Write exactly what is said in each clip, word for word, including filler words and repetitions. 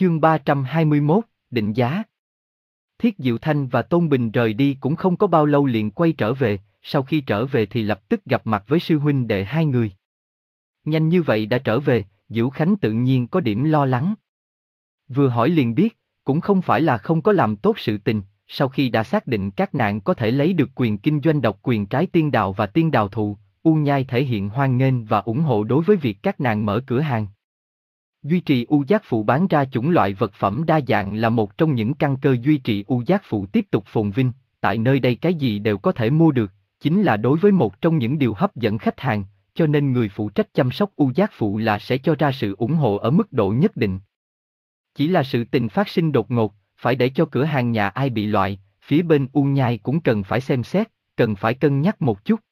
Chương ba trăm hai mươi mốt, định giá. Thiết Diệu Thanh và Tôn Bình rời đi cũng không có bao lâu liền quay trở về, sau khi trở về thì lập tức gặp mặt với sư huynh đệ hai người. Nhanh như vậy đã trở về, Diệu Khánh tự nhiên có điểm lo lắng. Vừa hỏi liền biết, cũng không phải là không có làm tốt sự tình, sau khi đã xác định các nạn có thể lấy được quyền kinh doanh độc quyền trái tiên đào và tiên đào thụ, U Nhai thể hiện hoan nghênh và ủng hộ đối với việc các nạn mở cửa hàng. Duy trì U Giác Phụ bán ra chủng loại vật phẩm đa dạng là một trong những căn cơ duy trì U Giác Phụ tiếp tục phồn vinh, tại nơi đây cái gì đều có thể mua được, chính là đối với một trong những điều hấp dẫn khách hàng, cho nên người phụ trách chăm sóc U Giác Phụ là sẽ cho ra sự ủng hộ ở mức độ nhất định. Chỉ là sự tình phát sinh đột ngột, phải để cho cửa hàng nhà ai bị loại, phía bên U Nhai cũng cần phải xem xét, cần phải cân nhắc một chút.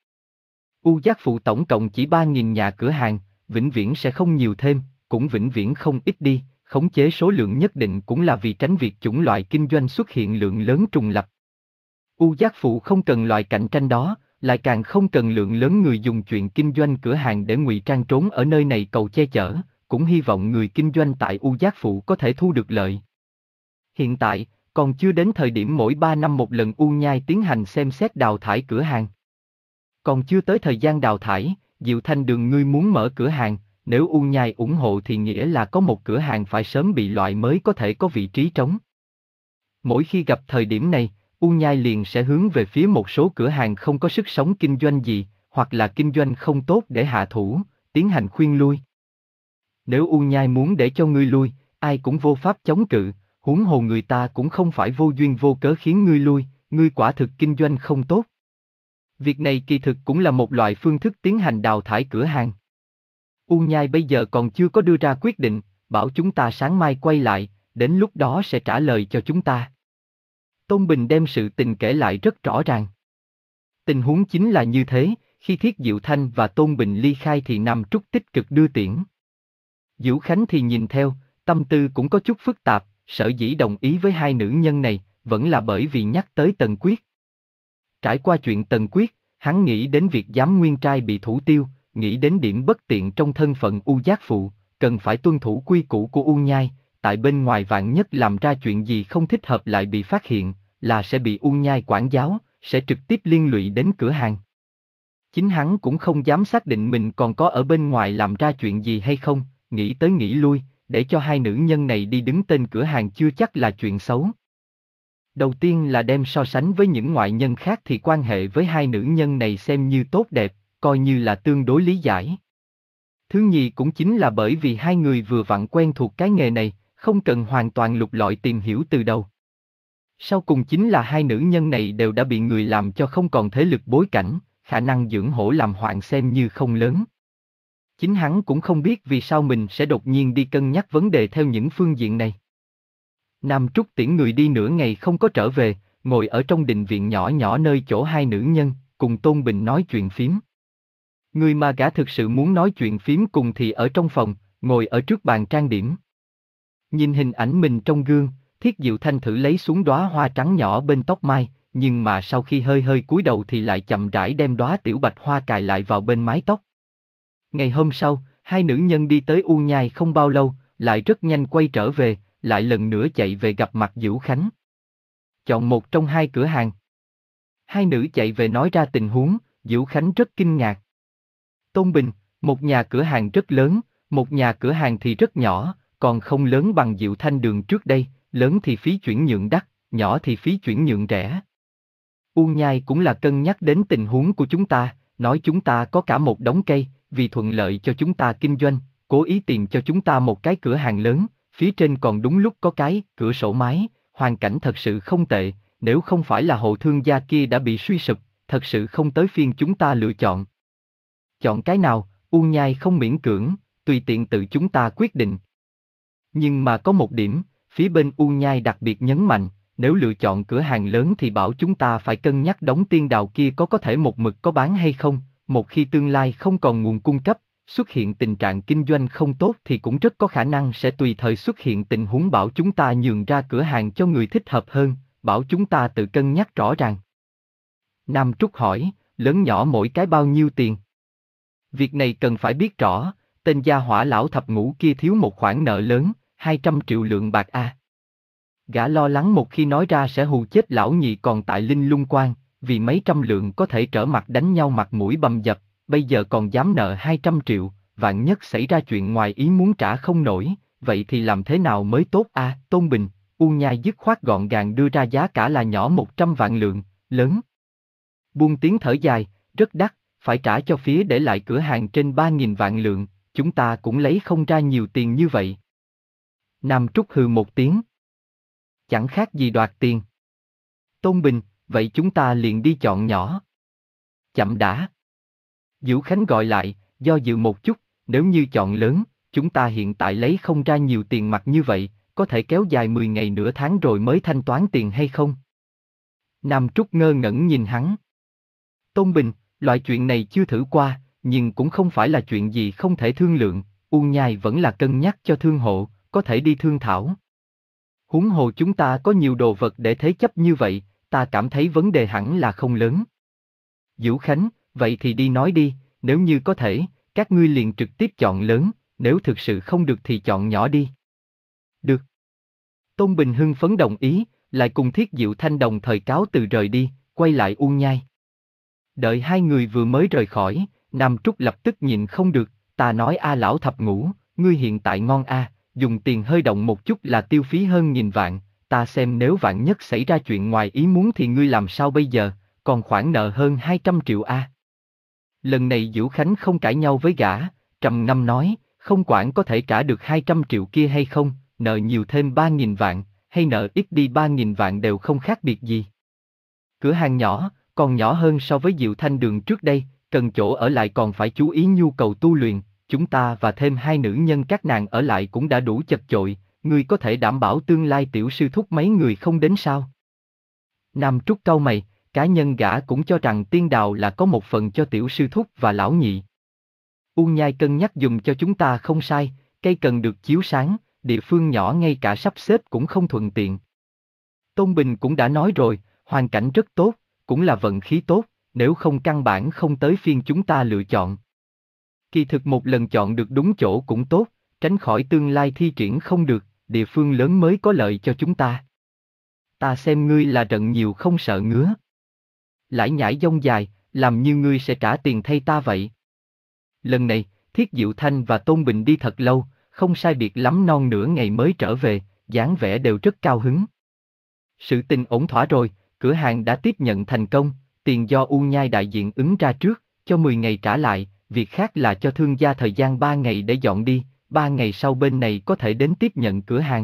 U Giác Phụ tổng cộng chỉ ba nghìn nhà cửa hàng, vĩnh viễn sẽ không nhiều thêm, cũng vĩnh viễn không ít đi, khống chế số lượng nhất định cũng là vì tránh việc chủng loại kinh doanh xuất hiện lượng lớn trùng lập. U Giác Phụ không cần loại cạnh tranh đó, lại càng không cần lượng lớn người dùng chuyện kinh doanh cửa hàng để ngụy trang trốn ở nơi này cầu che chở, cũng hy vọng người kinh doanh tại U Giác Phụ có thể thu được lợi. Hiện tại, còn chưa đến thời điểm mỗi ba năm một lần U Nhai tiến hành xem xét đào thải cửa hàng. Còn chưa tới thời gian đào thải, Diệu Thanh Đường ngươi muốn mở cửa hàng, nếu U Nhai ủng hộ thì nghĩa là có một cửa hàng phải sớm bị loại mới có thể có vị trí trống. Mỗi khi gặp thời điểm này, U Nhai liền sẽ hướng về phía một số cửa hàng không có sức sống kinh doanh gì, hoặc là kinh doanh không tốt để hạ thủ, tiến hành khuyên lui. Nếu U Nhai muốn để cho ngươi lui, ai cũng vô pháp chống cự, huống hồ người ta cũng không phải vô duyên vô cớ khiến ngươi lui, ngươi quả thực kinh doanh không tốt. Việc này kỳ thực cũng là một loại phương thức tiến hành đào thải cửa hàng. U Nhai bây giờ còn chưa có đưa ra quyết định, bảo chúng ta sáng mai quay lại, đến lúc đó sẽ trả lời cho chúng ta. Tôn Bình đem sự tình kể lại rất rõ ràng. Tình huống chính là như thế, khi Thiết Diệu Thanh và Tôn Bình ly khai thì Nam Trúc tích cực đưa tiễn. Diệu Khánh thì nhìn theo, tâm tư cũng có chút phức tạp, sở dĩ đồng ý với hai nữ nhân này, vẫn là bởi vì nhắc tới Tần Quyết. Trải qua chuyện Tần Quyết, hắn nghĩ đến việc giám nguyên trai bị thủ tiêu, nghĩ đến điểm bất tiện trong thân phận U Giác Phụ, cần phải tuân thủ quy củ của U Nhai, tại bên ngoài vạn nhất làm ra chuyện gì không thích hợp lại bị phát hiện, là sẽ bị U Nhai quản giáo, sẽ trực tiếp liên lụy đến cửa hàng. Chính hắn cũng không dám xác định mình còn có ở bên ngoài làm ra chuyện gì hay không, nghĩ tới nghĩ lui, để cho hai nữ nhân này đi đứng tên cửa hàng chưa chắc là chuyện xấu. Đầu tiên là đem so sánh với những ngoại nhân khác thì quan hệ với hai nữ nhân này xem như tốt đẹp, coi như là tương đối lý giải. Thứ nhì cũng chính là bởi vì hai người vừa vặn quen thuộc cái nghề này, không cần hoàn toàn lục lọi tìm hiểu từ đầu. Sau cùng chính là hai nữ nhân này đều đã bị người làm cho không còn thế lực bối cảnh, khả năng dưỡng hổ làm hoạn xem như không lớn. Chính hắn cũng không biết vì sao mình sẽ đột nhiên đi cân nhắc vấn đề theo những phương diện này. Nam Trúc tiễn người đi nửa ngày không có trở về, ngồi ở trong đình viện nhỏ nhỏ nơi chỗ hai nữ nhân, cùng Tôn Bình nói chuyện phím. Người mà gã thực sự muốn nói chuyện phím cùng thì ở trong phòng, ngồi ở trước bàn trang điểm. Nhìn hình ảnh mình trong gương, Thiết Diệu Thanh thử lấy xuống đóa hoa trắng nhỏ bên tóc mai, nhưng mà sau khi hơi hơi cúi đầu thì lại chậm rãi đem đóa tiểu bạch hoa cài lại vào bên mái tóc. Ngày hôm sau, hai nữ nhân đi tới U Nhai không bao lâu, lại rất nhanh quay trở về, lại lần nữa chạy về gặp mặt Diệu Khánh. Chọn một trong hai cửa hàng. Hai nữ chạy về nói ra tình huống, Diệu Khánh rất kinh ngạc. Tôn Bình, một nhà cửa hàng rất lớn, một nhà cửa hàng thì rất nhỏ, còn không lớn bằng Diệu Thanh Đường trước đây, lớn thì phí chuyển nhượng đắt, nhỏ thì phí chuyển nhượng rẻ. U Nhai cũng là cân nhắc đến tình huống của chúng ta, nói chúng ta có cả một đống cây, vì thuận lợi cho chúng ta kinh doanh, cố ý tìm cho chúng ta một cái cửa hàng lớn, phía trên còn đúng lúc có cái cửa sổ mái, hoàn cảnh thật sự không tệ, nếu không phải là hộ thương gia kia đã bị suy sụp, thật sự không tới phiên chúng ta lựa chọn. Chọn cái nào, U Nhai không miễn cưỡng, tùy tiện tự chúng ta quyết định. Nhưng mà có một điểm, phía bên U Nhai đặc biệt nhấn mạnh, nếu lựa chọn cửa hàng lớn thì bảo chúng ta phải cân nhắc đống tiên đào kia có có thể một mực có bán hay không, một khi tương lai không còn nguồn cung cấp, xuất hiện tình trạng kinh doanh không tốt thì cũng rất có khả năng sẽ tùy thời xuất hiện tình huống bảo chúng ta nhường ra cửa hàng cho người thích hợp hơn, bảo chúng ta tự cân nhắc rõ ràng. Nam Trúc hỏi, lớn nhỏ mỗi cái bao nhiêu tiền? Việc này cần phải biết rõ, tên gia hỏa lão thập ngũ kia thiếu một khoản nợ lớn, hai trăm triệu lượng bạc a. Gã lo lắng một khi nói ra sẽ hù chết lão nhị còn tại Linh Lung Quan, vì mấy trăm lượng có thể trở mặt đánh nhau mặt mũi bầm dập, bây giờ còn dám nợ hai trăm triệu, vạn nhất xảy ra chuyện ngoài ý muốn trả không nổi, vậy thì làm thế nào mới tốt a? À, Tôn Bình, U Nhai dứt khoát gọn gàng đưa ra giá cả là nhỏ một trăm vạn lượng, lớn. Buông tiếng thở dài, rất đắt, phải trả cho phía để lại cửa hàng trên ba nghìn vạn lượng, chúng ta cũng lấy không ra nhiều tiền như vậy. Nam Trúc hừ một tiếng. Chẳng khác gì đoạt tiền. Tôn Bình, vậy chúng ta liền đi chọn nhỏ. Chậm đã. Vũ Khánh gọi lại, do dự một chút, nếu như chọn lớn, chúng ta hiện tại lấy không ra nhiều tiền mặt như vậy, có thể kéo dài mười ngày nửa tháng rồi mới thanh toán tiền hay không? Nam Trúc ngơ ngẩn nhìn hắn. Tôn Bình, loại chuyện này chưa thử qua, nhưng cũng không phải là chuyện gì không thể thương lượng, U Nhai vẫn là cân nhắc cho thương hộ, có thể đi thương thảo. Huống hồ chúng ta có nhiều đồ vật để thế chấp như vậy, ta cảm thấy vấn đề hẳn là không lớn. Vũ Khánh, vậy thì đi nói đi, nếu như có thể, các ngươi liền trực tiếp chọn lớn, nếu thực sự không được thì chọn nhỏ đi. Được. Tôn Bình hưng phấn đồng ý, lại cùng Thiết Diệu Thanh đồng thời cáo từ rời đi, quay lại U Nhai. Đợi hai người vừa mới rời khỏi, Nam Trúc lập tức nhịn không được, ta nói a lão thập ngũ, ngươi hiện tại ngon a, dùng tiền hơi động một chút là tiêu phí hơn nghìn vạn, ta xem nếu vạn nhất xảy ra chuyện ngoài ý muốn thì ngươi làm sao bây giờ, còn khoản nợ hơn hai trăm triệu a. Lần này Vũ Khánh không cãi nhau với gã, trầm ngâm nói, không quản có thể trả được hai trăm triệu kia hay không, nợ nhiều thêm ba nghìn vạn, hay nợ ít đi ba nghìn vạn đều không khác biệt gì. Cửa hàng nhỏ, còn nhỏ hơn so với Diệu Thanh Đường trước đây, cần chỗ ở lại còn phải chú ý nhu cầu tu luyện, chúng ta và thêm hai nữ nhân các nàng ở lại cũng đã đủ chật chội, ngươi có thể đảm bảo tương lai tiểu sư thúc mấy người không đến sao? Nam Trúc cau mày, cá nhân gã cũng cho rằng tiên đào là có một phần cho tiểu sư thúc và lão nhị. U Nhai cân nhắc dùng cho chúng ta không sai, cây cần được chiếu sáng, địa phương nhỏ ngay cả sắp xếp cũng không thuận tiện. Tôn Bình cũng đã nói rồi, hoàn cảnh rất tốt, cũng là vận khí tốt, nếu không căn bản không tới phiên chúng ta lựa chọn. Kỳ thực một lần chọn được đúng chỗ cũng tốt, tránh khỏi tương lai thi triển không được, địa phương lớn mới có lợi cho chúng ta. Ta xem ngươi là rận nhiều không sợ ngứa. Lải nhải dông dài, làm như ngươi sẽ trả tiền thay ta vậy. Lần này, Thiết Diệu Thanh và Tôn Bình đi thật lâu, không sai biệt lắm non nửa ngày mới trở về, dáng vẻ đều rất cao hứng. Sự tình ổn thỏa rồi, cửa hàng đã tiếp nhận thành công, tiền do U Nhai đại diện ứng ra trước, cho mười ngày trả lại, việc khác là cho thương gia thời gian ba ngày để dọn đi, ba ngày sau bên này có thể đến tiếp nhận cửa hàng.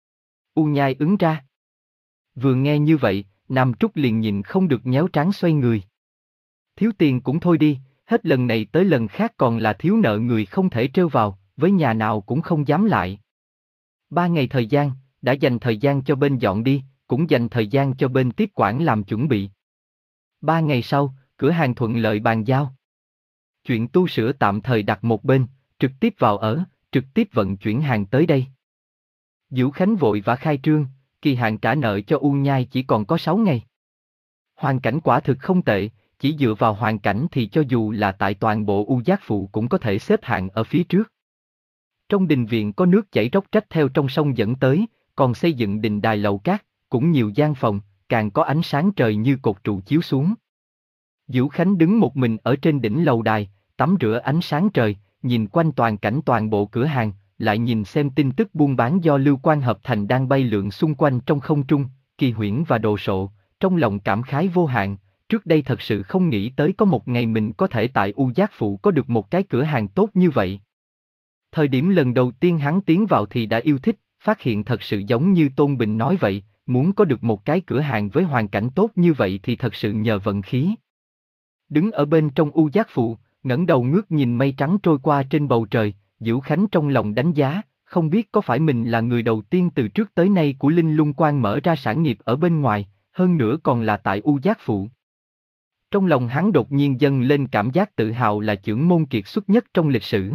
U Nhai ứng ra. Vừa nghe như vậy, Nam Trúc liền nhìn không được nhéo trán xoay người. Thiếu tiền cũng thôi đi, hết lần này tới lần khác còn là thiếu nợ người không thể trêu vào, với nhà nào cũng không dám lại. Ba ngày thời gian, đã dành thời gian cho bên dọn đi, cũng dành thời gian cho bên tiếp quản làm chuẩn bị. Ba ngày sau, cửa hàng thuận lợi bàn giao. Chuyện tu sửa tạm thời đặt một bên, trực tiếp vào ở, trực tiếp vận chuyển hàng tới đây. Vũ Khánh vội vã khai trương, kỳ hạn trả nợ cho U Nhai chỉ còn có sáu ngày. Hoàn cảnh quả thực không tệ, chỉ dựa vào hoàn cảnh thì cho dù là tại toàn bộ U Giác Phụ cũng có thể xếp hạng ở phía trước. Trong đình viện có nước chảy róc rách theo trong sông dẫn tới, còn xây dựng đình đài lầu cát, cũng nhiều gian phòng, càng có ánh sáng trời như cột trụ chiếu xuống. Vũ Khánh đứng một mình ở trên đỉnh lầu đài, tắm rửa ánh sáng trời, nhìn quanh toàn cảnh toàn bộ cửa hàng, lại nhìn xem tin tức buôn bán do Lưu Quan hợp thành đang bay lượn xung quanh trong không trung, kỳ huyễn và đồ sộ, trong lòng cảm khái vô hạn, trước đây thật sự không nghĩ tới có một ngày mình có thể tại U Giác Phụ có được một cái cửa hàng tốt như vậy. Thời điểm lần đầu tiên hắn tiến vào thì đã yêu thích, phát hiện thật sự giống như Tôn Bình nói vậy, muốn có được một cái cửa hàng với hoàn cảnh tốt như vậy thì thật sự nhờ vận khí. Đứng ở bên trong U Giác Phụ, ngẩng đầu ngước nhìn mây trắng trôi qua trên bầu trời, Vũ Khánh trong lòng đánh giá, không biết có phải mình là người đầu tiên từ trước tới nay của Linh Lung Quan mở ra sản nghiệp ở bên ngoài, hơn nữa còn là tại U Giác Phụ. Trong lòng hắn đột nhiên dâng lên cảm giác tự hào là chưởng môn kiệt xuất nhất trong lịch sử.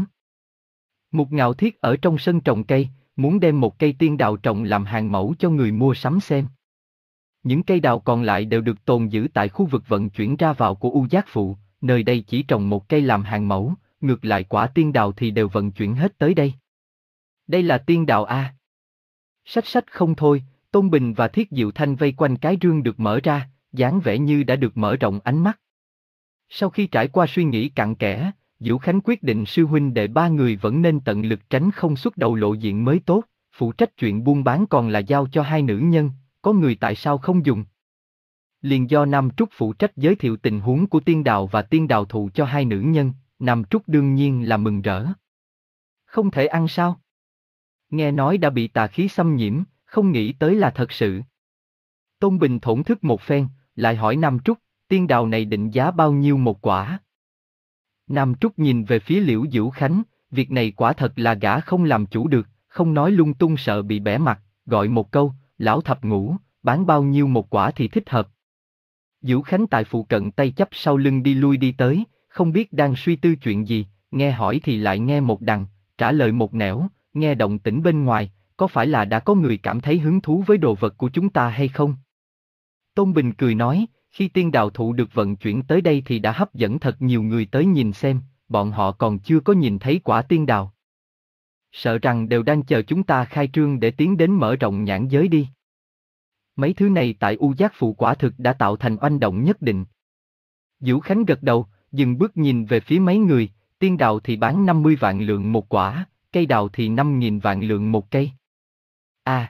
Mục Ngạo Thiết ở trong sân trồng cây, muốn đem một cây tiên đào trồng làm hàng mẫu cho người mua sắm xem. Những cây đào còn lại đều được tồn giữ tại khu vực vận chuyển ra vào của U Giác Phụ, nơi đây chỉ trồng một cây làm hàng mẫu, ngược lại quả tiên đào thì đều vận chuyển hết tới đây. Đây là tiên đào A. Sách sách không thôi, Tôn Bình và Thiết Diệu Thanh vây quanh cái rương được mở ra, dáng vẻ như đã được mở rộng ánh mắt. Sau khi trải qua suy nghĩ cặn kẽ, Diệu Khánh quyết định sư huynh đệ ba người vẫn nên tận lực tránh không xuất đầu lộ diện mới tốt, phụ trách chuyện buôn bán còn là giao cho hai nữ nhân, có người tại sao không dùng. Liền do Nam Trúc phụ trách giới thiệu tình huống của tiên đào và tiên đào thụ cho hai nữ nhân, Nam Trúc đương nhiên là mừng rỡ. Không thể ăn sao? Nghe nói đã bị tà khí xâm nhiễm, không nghĩ tới là thật sự. Tôn Bình thổn thức một phen, lại hỏi Nam Trúc, tiên đào này định giá bao nhiêu một quả? Nam Trúc nhìn về phía Liễu Diệu Khánh, việc này quả thật là gã không làm chủ được, không nói lung tung sợ bị bẻ mặt, gọi một câu, lão thập ngũ, bán bao nhiêu một quả thì thích hợp. Diệu Khánh tại phụ cận tay chắp sau lưng đi lui đi tới, không biết đang suy tư chuyện gì, nghe hỏi thì lại nghe một đằng, trả lời một nẻo, nghe động tĩnh bên ngoài, có phải là đã có người cảm thấy hứng thú với đồ vật của chúng ta hay không? Tôn Bình cười nói, khi tiên đào thụ được vận chuyển tới đây thì đã hấp dẫn thật nhiều người tới nhìn xem, bọn họ còn chưa có nhìn thấy quả tiên đào. Sợ rằng đều đang chờ chúng ta khai trương để tiến đến mở rộng nhãn giới đi. Mấy thứ này tại U Giác Phụ quả thực đã tạo thành oanh động nhất định. Diệu Khánh gật đầu, dừng bước nhìn về phía mấy người, tiên đào thì bán năm mươi vạn lượng một quả, cây đào thì năm nghìn vạn lượng một cây. À!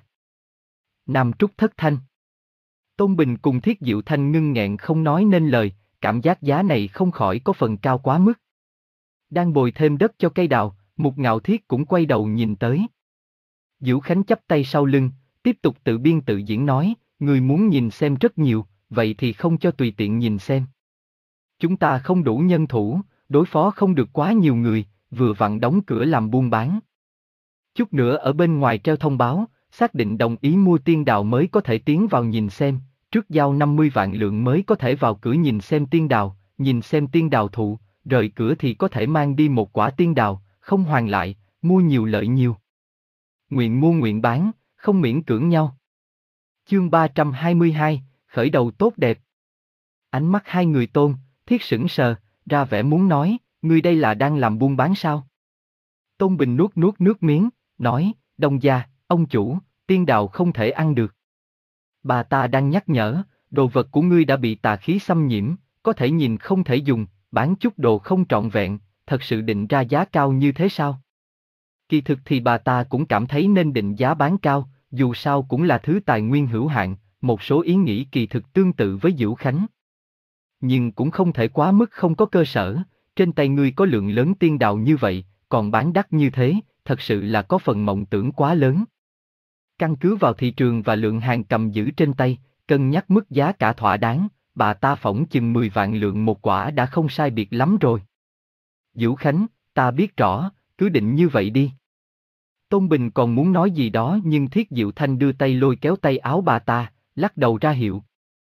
Nam Trúc thất thanh. Tôn Bình cùng Thiết Diệu Thanh ngưng nghẹn không nói nên lời, cảm giác giá này không khỏi có phần cao quá mức. Đang bồi thêm đất cho cây đào, Mục Ngạo Thiết cũng quay đầu nhìn tới. Diệu Khánh chắp tay sau lưng, tiếp tục tự biên tự diễn nói, người muốn nhìn xem rất nhiều, vậy thì không cho tùy tiện nhìn xem. Chúng ta không đủ nhân thủ, đối phó không được quá nhiều người, vừa vặn đóng cửa làm buôn bán. Chút nữa ở bên ngoài treo thông báo, xác định đồng ý mua tiên đào mới có thể tiến vào nhìn xem, trước giao năm mươi vạn lượng mới có thể vào cửa nhìn xem tiên đào, nhìn xem tiên đào thụ, rời cửa thì có thể mang đi một quả tiên đào, không hoàn lại, mua nhiều lợi nhiều. Nguyện mua nguyện bán, không miễn cưỡng nhau. Chương ba trăm hai mươi hai, khởi đầu tốt đẹp. Ánh mắt hai người Tôn, Thiết sững sờ, ra vẻ muốn nói, ngươi đây là đang làm buôn bán sao? Tôn Bình nuốt nuốt nước miếng, nói, Đông gia, ông chủ, tiên đào không thể ăn được. Bà ta đang nhắc nhở, đồ vật của ngươi đã bị tà khí xâm nhiễm, có thể nhìn không thể dùng, bán chút đồ không trọn vẹn, thật sự định ra giá cao như thế sao? Kỳ thực thì bà ta cũng cảm thấy nên định giá bán cao, dù sao cũng là thứ tài nguyên hữu hạn, một số ý nghĩ kỳ thực tương tự với Diệu Khánh. Nhưng cũng không thể quá mức không có cơ sở, trên tay ngươi có lượng lớn tiên đào như vậy, còn bán đắt như thế, thật sự là có phần mộng tưởng quá lớn. Căn cứ vào thị trường và lượng hàng cầm giữ trên tay, cân nhắc mức giá cả thỏa đáng, bà ta phỏng chừng mười vạn lượng một quả đã không sai biệt lắm rồi. Diệu Khánh, ta biết rõ, cứ định như vậy đi. Tôn Bình còn muốn nói gì đó nhưng Thiết Diệu Thanh đưa tay lôi kéo tay áo bà ta, lắc đầu ra hiệu.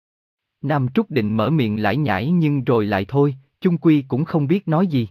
Nam Trúc định mở miệng lải nhải nhưng rồi lại thôi, chung quy cũng không biết nói gì.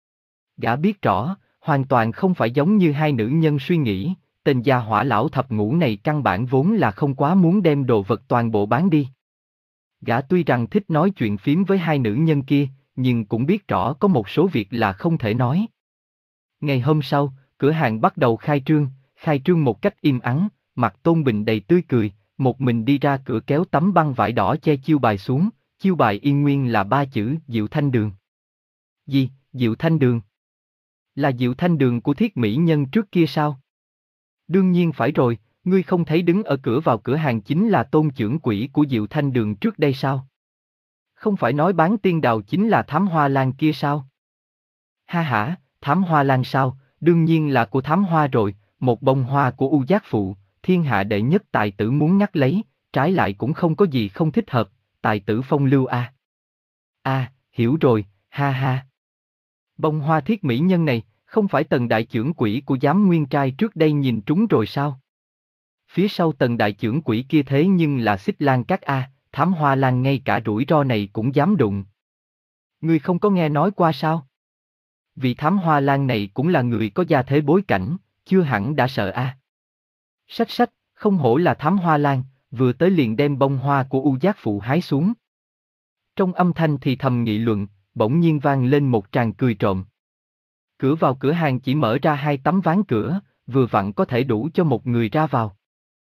Gã biết rõ, hoàn toàn không phải giống như hai nữ nhân suy nghĩ, tên gia hỏa lão thập ngũ này căn bản vốn là không quá muốn đem đồ vật toàn bộ bán đi. Gã tuy rằng thích nói chuyện phím với hai nữ nhân kia, nhưng cũng biết rõ có một số việc là không thể nói. Ngày hôm sau, cửa hàng bắt đầu khai trương, khai trương một cách im ắng, mặt Tôn Bình đầy tươi cười, một mình đi ra cửa kéo tấm băng vải đỏ che chiêu bài xuống, chiêu bài y nguyên là ba chữ Diệu Thanh Đường. Gì, Diệu Thanh Đường? Là Diệu Thanh Đường của Thiết Mỹ Nhân trước kia sao? Đương nhiên phải rồi, ngươi không thấy đứng ở cửa vào cửa hàng chính là Tôn trưởng quỹ của Diệu Thanh Đường trước đây sao? Không phải nói bán tiên đào chính là Thám Hoa Lan kia sao? Ha hả, Thám Hoa Lan sao, đương nhiên là của Thám Hoa rồi, một bông hoa của U Giác Phụ, thiên hạ đệ nhất tài tử muốn ngắt lấy, trái lại cũng không có gì không thích hợp, tài tử phong lưu a. À. A, à, hiểu rồi, ha ha. Bông hoa Thiết Mỹ Nhân này, không phải Tần đại trưởng quỹ của Giám Nguyên Trai trước đây nhìn trúng rồi sao? Phía sau Tần đại trưởng quỹ kia thế nhưng là Xích Lan Các a, Thám Hoa Lan ngay cả rủi ro này cũng dám đụng. Ngươi không có nghe nói qua sao? Vì Thám Hoa Lan này cũng là người có gia thế bối cảnh, chưa hẳn đã sợ a. À. Sách sách, không hổ là Thám Hoa Lan, vừa tới liền đem bông hoa của U Giác Phụ hái xuống. Trong âm thanh thì thầm nghị luận, bỗng nhiên vang lên một tràng cười trộm. Cửa vào cửa hàng chỉ mở ra hai tấm ván cửa, vừa vặn có thể đủ cho một người ra vào.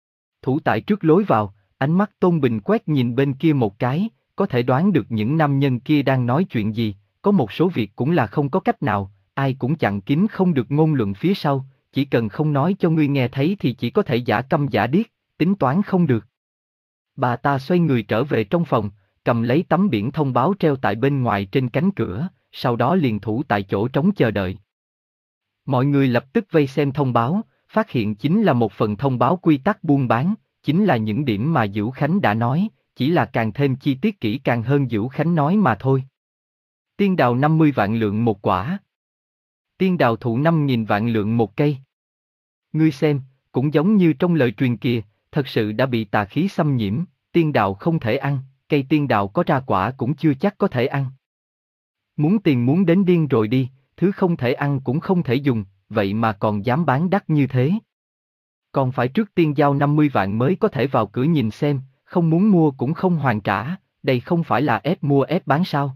Thủ tại trước lối vào, ánh mắt Tôn Bình quét nhìn bên kia một cái, có thể đoán được những nam nhân kia đang nói chuyện gì, có một số việc cũng là không có cách nào, ai cũng chặn kín không được ngôn luận phía sau, chỉ cần không nói cho ngươi nghe thấy thì chỉ có thể giả câm giả điếc, tính toán không được. Bà ta xoay người trở về trong phòng, cầm lấy tấm biển thông báo treo tại bên ngoài trên cánh cửa, sau đó liền thủ tại chỗ trống chờ đợi. Mọi người lập tức vây xem thông báo, phát hiện chính là một phần thông báo quy tắc buôn bán, chính là những điểm mà Dữu Khánh đã nói, chỉ là càng thêm chi tiết kỹ càng hơn Dữu Khánh nói mà thôi. Tiên đào năm mươi vạn lượng một quả. Tiên đào thụ năm nghìn vạn lượng một cây. Ngươi xem, cũng giống như trong lời truyền kìa, thật sự đã bị tà khí xâm nhiễm, tiên đào không thể ăn, cây tiên đào có ra quả cũng chưa chắc có thể ăn. Muốn tiền muốn đến điên rồi đi, thứ không thể ăn cũng không thể dùng, vậy mà còn dám bán đắt như thế. Còn phải trước tiên giao năm mươi vạn mới có thể vào cửa nhìn xem, không muốn mua cũng không hoàn trả, đây không phải là ép mua ép bán sao.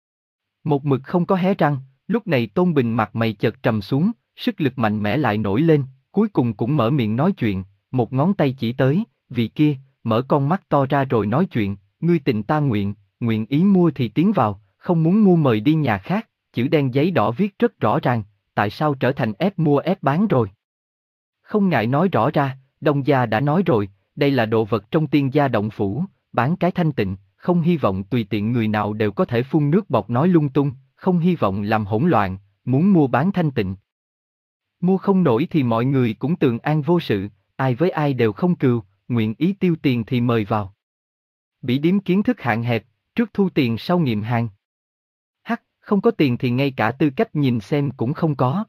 Một mực không có hé răng, lúc này Tôn Bình mặt mày chợt trầm xuống, sức lực mạnh mẽ lại nổi lên, cuối cùng cũng mở miệng nói chuyện, một ngón tay chỉ tới, vị kia, mở con mắt to ra rồi nói chuyện, ngươi tình ta nguyện, nguyện ý mua thì tiến vào, không muốn mua mời đi nhà khác, chữ đen giấy đỏ viết rất rõ ràng, tại sao trở thành ép mua ép bán rồi. Không ngại nói rõ ra, Đông gia đã nói rồi, đây là đồ vật trong tiên gia động phủ, bán cái thanh tịnh, không hy vọng tùy tiện người nào đều có thể phun nước bọt nói lung tung, không hy vọng làm hỗn loạn, muốn mua bán thanh tịnh. Mua không nổi thì mọi người cũng tường an vô sự, ai với ai đều không cừu, nguyện ý tiêu tiền thì mời vào. Bỉ điếm kiến thức hạn hẹp, trước thu tiền sau nghiệm hàng. Hắc, không có tiền thì ngay cả tư cách nhìn xem cũng không có.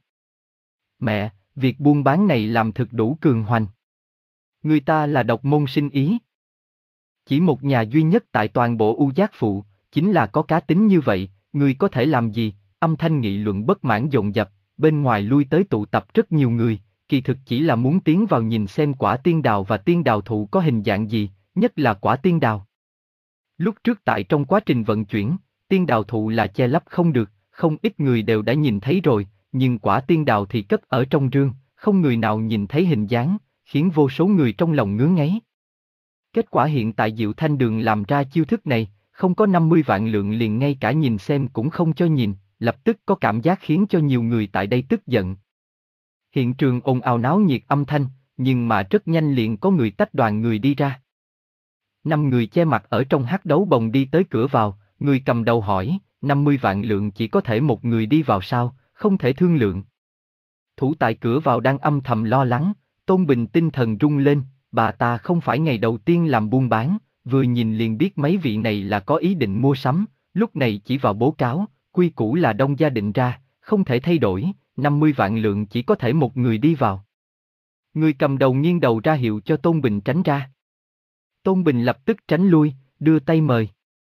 Mẹ, việc buôn bán này làm thực đủ cường hoành. Người ta là độc môn sinh ý. Chỉ một nhà duy nhất tại toàn bộ U Giác Phụ, chính là có cá tính như vậy, người có thể làm gì? Âm thanh nghị luận bất mãn dồn dập, bên ngoài lui tới tụ tập rất nhiều người, kỳ thực chỉ là muốn tiến vào nhìn xem quả tiên đào và tiên đào thụ có hình dạng gì, nhất là quả tiên đào. Lúc trước tại trong quá trình vận chuyển, tiên đào thụ là che lấp không được, không ít người đều đã nhìn thấy rồi, nhưng quả tiên đào thì cất ở trong rương, không người nào nhìn thấy hình dáng, khiến vô số người trong lòng ngứa ngáy. Kết quả hiện tại Diệu Thanh Đường làm ra chiêu thức này, không có năm mươi vạn lượng liền ngay cả nhìn xem cũng không cho nhìn, lập tức có cảm giác khiến cho nhiều người tại đây tức giận. Hiện trường ồn ào náo nhiệt âm thanh, nhưng mà rất nhanh liền có người tách đoàn người đi ra. Năm người che mặt ở trong hắc đấu bồng đi tới cửa vào, người cầm đầu hỏi, năm mươi vạn lượng chỉ có thể một người đi vào sao, không thể thương lượng. Thủ tại cửa vào đang âm thầm lo lắng, Tôn Bình tinh thần rung lên, bà ta không phải ngày đầu tiên làm buôn bán, vừa nhìn liền biết mấy vị này là có ý định mua sắm, lúc này chỉ vào bố cáo, quy củ là Đông gia định ra, không thể thay đổi, năm mươi vạn lượng chỉ có thể một người đi vào. Người cầm đầu nghiêng đầu ra hiệu cho Tôn Bình tránh ra. Tôn Bình lập tức tránh lui, đưa tay mời.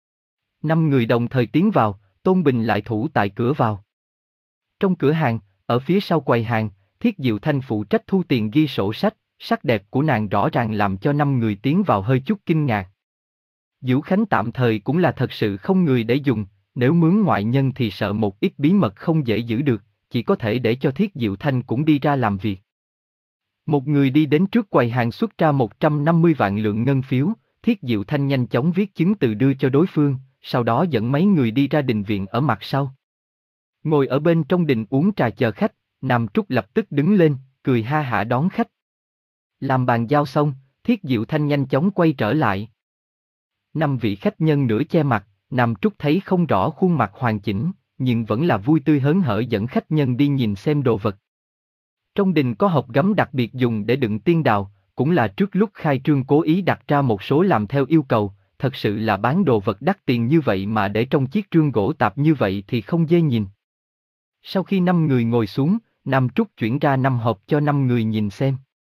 Năm người đồng thời tiến vào, Tôn Bình lại thủ tại cửa vào. Trong cửa hàng, ở phía sau quầy hàng, Thiết Diệu Thanh phụ trách thu tiền ghi sổ sách, sắc đẹp của nàng rõ ràng làm cho năm người tiến vào hơi chút kinh ngạc. Dữu Khánh tạm thời cũng là thật sự không người để dùng, nếu mướn ngoại nhân thì sợ một ít bí mật không dễ giữ được, chỉ có thể để cho Thiết Diệu Thanh cũng đi ra làm việc. Một người đi đến trước quầy hàng xuất ra một trăm năm mươi vạn lượng ngân phiếu, Thiết Diệu Thanh nhanh chóng viết chứng từ đưa cho đối phương, sau đó dẫn mấy người đi ra đình viện ở mặt sau. Ngồi ở bên trong đình uống trà chờ khách, Nam Trúc lập tức đứng lên, cười ha hả đón khách. Làm bàn giao xong, Thiết Diệu Thanh nhanh chóng quay trở lại. Năm vị khách nhân nửa che mặt, Nam Trúc thấy không rõ khuôn mặt hoàn chỉnh, nhưng vẫn là vui tươi hớn hở dẫn khách nhân đi nhìn xem đồ vật. Trong đình có hộp gấm đặc biệt dùng để đựng tiên đào, cũng là trước lúc khai trương cố ý đặt ra một số làm theo yêu cầu, thật sự là bán đồ vật đắt tiền như vậy mà để trong chiếc trương gỗ tạp như vậy thì không dễ nhìn. Sau khi năm người ngồi xuống, Nam Trúc chuyển ra năm hộp cho năm người nhìn xem.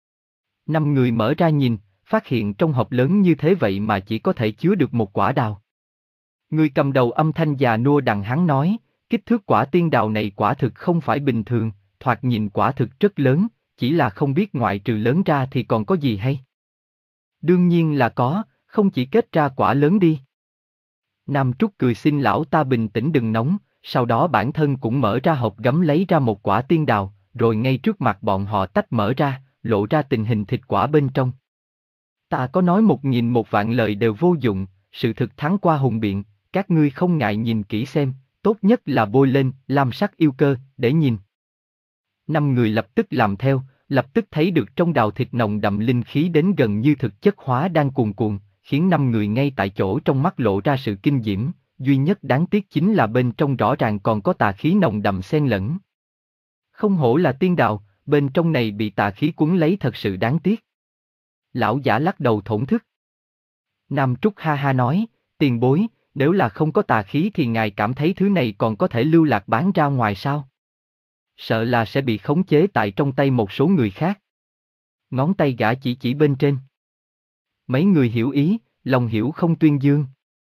Năm người mở ra nhìn, phát hiện trong hộp lớn như thế vậy mà chỉ có thể chứa được một quả đào. Người cầm đầu âm thanh già nua đằng hắn nói, kích thước quả tiên đào này quả thực không phải bình thường, thoạt nhìn quả thực rất lớn, chỉ là không biết ngoại trừ lớn ra thì còn có gì hay. Đương nhiên là có, không chỉ kết ra quả lớn đi. Nam Trúc cười xin lão ta bình tĩnh đừng nóng, sau đó bản thân cũng mở ra hộp gấm lấy ra một quả tiên đào, rồi ngay trước mặt bọn họ tách mở ra, lộ ra tình hình thịt quả bên trong. Ta có nói một nghìn một vạn lời đều vô dụng, sự thực thắng qua hùng biện, các ngươi không ngại nhìn kỹ xem, tốt nhất là bôi lên lam sắc yêu cơ, để nhìn. Năm người lập tức làm theo, lập tức thấy được trong đào thịt nồng đậm linh khí đến gần như thực chất hóa đang cuồn cuộn, khiến năm người ngay tại chỗ trong mắt lộ ra sự kinh diễm, duy nhất đáng tiếc chính là bên trong rõ ràng còn có tà khí nồng đậm xen lẫn. Không hổ là tiên đào, bên trong này bị tà khí cuốn lấy thật sự đáng tiếc. Lão giả lắc đầu thổn thức. Nam Trúc ha ha nói, tiền bối, nếu là không có tà khí thì ngài cảm thấy thứ này còn có thể lưu lạc bán ra ngoài sao? Sợ là sẽ bị khống chế tại trong tay một số người khác. Ngón tay gã chỉ chỉ bên trên. Mấy người hiểu ý, lòng hiểu không tuyên dương.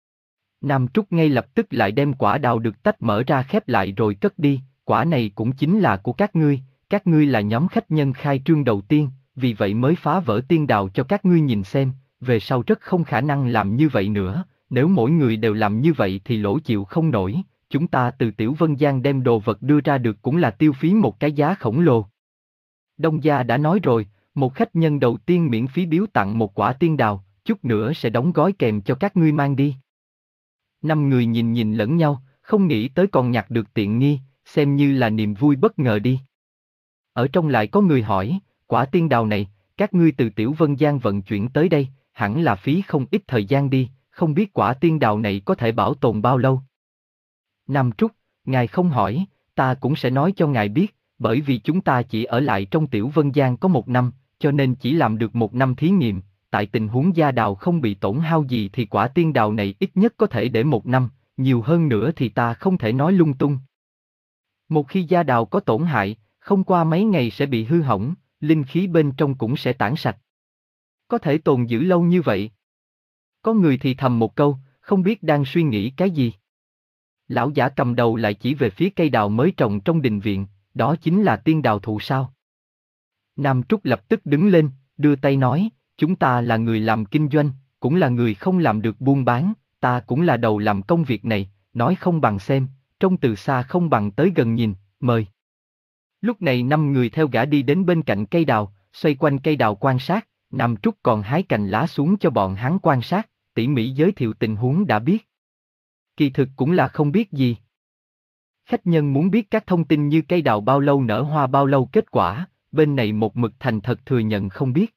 Nam Trúc ngay lập tức lại đem quả đào được tách mở ra khép lại rồi cất đi, quả này cũng chính là của các ngươi, các ngươi là nhóm khách nhân khai trương đầu tiên, vì vậy mới phá vỡ tiên đào cho các ngươi nhìn xem, về sau rất không khả năng làm như vậy nữa, nếu mỗi người đều làm như vậy thì lỗ chịu không nổi, chúng ta từ Tiểu Vân Giang đem đồ vật đưa ra được cũng là tiêu phí một cái giá khổng lồ. Đông gia đã nói rồi, một khách nhân đầu tiên miễn phí biếu tặng một quả tiên đào, chút nữa sẽ đóng gói kèm cho các ngươi mang đi. Năm người nhìn nhìn lẫn nhau, không nghĩ tới còn nhặt được tiện nghi, xem như là niềm vui bất ngờ đi. Ở trong lại có người hỏi, quả tiên đào này, các ngươi từ Tiểu Vân Giang vận chuyển tới đây, hẳn là phí không ít thời gian đi, không biết quả tiên đào này có thể bảo tồn bao lâu. Nam Trúc, ngài không hỏi, ta cũng sẽ nói cho ngài biết, bởi vì chúng ta chỉ ở lại trong Tiểu Vân Giang có một năm, cho nên chỉ làm được một năm thí nghiệm, tại tình huống gia đào không bị tổn hao gì thì quả tiên đào này ít nhất có thể để một năm, nhiều hơn nữa thì ta không thể nói lung tung. Một khi gia đào có tổn hại, không qua mấy ngày sẽ bị hư hỏng, linh khí bên trong cũng sẽ tản sạch. Có thể tồn giữ lâu như vậy. Có người thì thầm một câu, không biết đang suy nghĩ cái gì. Lão giả cầm đầu lại chỉ về phía cây đào mới trồng trong đình viện, đó chính là tiên đào thụ sao. Nam Trúc lập tức đứng lên, đưa tay nói, chúng ta là người làm kinh doanh, cũng là người không làm được buôn bán, ta cũng là đầu làm công việc này, nói không bằng xem, trông từ xa không bằng tới gần nhìn, mời. Lúc này năm người theo gã đi đến bên cạnh cây đào, xoay quanh cây đào quan sát, Nam Trúc còn hái cành lá xuống cho bọn hắn quan sát, tỉ mỉ giới thiệu tình huống đã biết. Kỳ thực cũng là không biết gì. Khách nhân muốn biết các thông tin như cây đào bao lâu nở hoa bao lâu kết quả, bên này một mực thành thật thừa nhận không biết.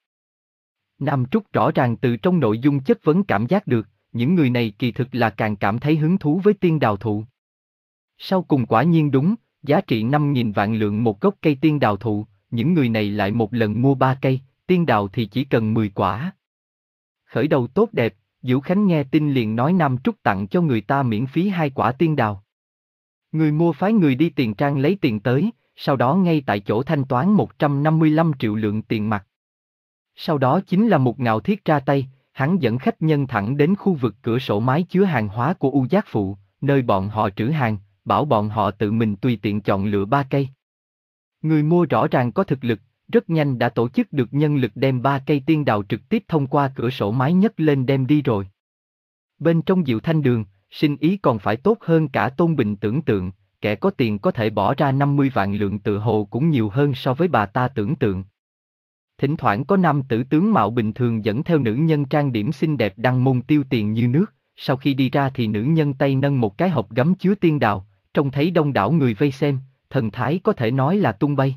Nam Trúc rõ ràng từ trong nội dung chất vấn cảm giác được, những người này kỳ thực là càng cảm thấy hứng thú với tiên đào thụ. Sau cùng quả nhiên đúng, giá trị năm nghìn vạn lượng một gốc cây tiên đào thụ, những người này lại một lần mua ba cây, tiên đào thì chỉ cần mười quả. Khởi đầu tốt đẹp, Diệu Khánh nghe tin liền nói Nam Trúc tặng cho người ta miễn phí hai quả tiên đào. Người mua phái người đi tiền trang lấy tiền tới, sau đó ngay tại chỗ thanh toán một trăm năm mươi lăm triệu lượng tiền mặt. Sau đó chính là một ngạo thiết ra tay, hắn dẫn khách nhân thẳng đến khu vực cửa sổ mái chứa hàng hóa của U Giác Phụ, nơi bọn họ trữ hàng, bảo bọn họ tự mình tùy tiện chọn lựa ba cây. Người mua rõ ràng có thực lực, rất nhanh đã tổ chức được nhân lực đem ba cây tiên đào trực tiếp thông qua cửa sổ mái nhấc lên đem đi rồi. Bên trong Diệu Thanh Đường, sinh ý còn phải tốt hơn cả Tôn Bình tưởng tượng, kẻ có tiền có thể bỏ ra năm mươi vạn lượng tự hồ cũng nhiều hơn so với bà ta tưởng tượng. Thỉnh thoảng có nam tử tướng mạo bình thường dẫn theo nữ nhân trang điểm xinh đẹp đăng môn tiêu tiền như nước, sau khi đi ra thì nữ nhân tay nâng một cái hộp gấm chứa tiên đào, trông thấy đông đảo người vây xem, thần thái có thể nói là tung bay.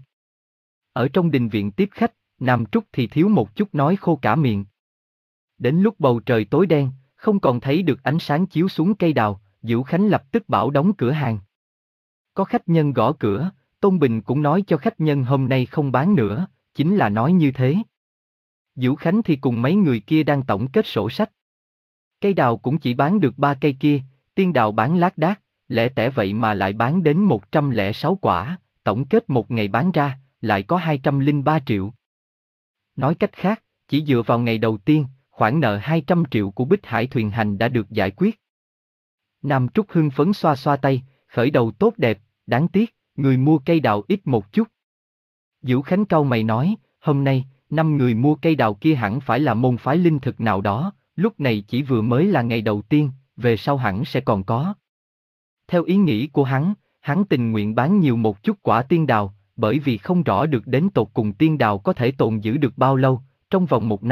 Ở trong đình viện tiếp khách, Nam Trúc thì thiếu một chút nói khô cả miệng. Đến lúc bầu trời tối đen, không còn thấy được ánh sáng chiếu xuống cây đào, Diệu Khánh lập tức bảo đóng cửa hàng. Có khách nhân gõ cửa, Tôn Bình cũng nói cho khách nhân hôm nay không bán nữa, chính là nói như thế. Diệu Khánh thì cùng mấy người kia đang tổng kết sổ sách. Cây đào cũng chỉ bán được ba cây kia, tiên đào bán lác đác, lẻ tẻ vậy mà lại bán đến một trăm lẻ sáu quả, tổng kết một ngày bán ra, lại có hai trăm lẻ ba triệu. Nói cách khác, chỉ dựa vào ngày đầu tiên, khoản nợ hai trăm triệu của Bích Hải Thuyền Hành đã được giải quyết. Nam Trúc hưng phấn xoa xoa tay, khởi đầu tốt đẹp, đáng tiếc, người mua cây đào ít một chút. Diệu Khánh cau mày nói, hôm nay, năm người mua cây đào kia hẳn phải là môn phái linh thực nào đó, lúc này chỉ vừa mới là ngày đầu tiên, về sau hẳn sẽ còn có. Theo ý nghĩ của hắn, hắn tình nguyện bán nhiều một chút quả tiên đào, bởi vì không rõ được đến tột cùng tiên đào có thể tồn giữ được bao lâu, trong vòng một năm,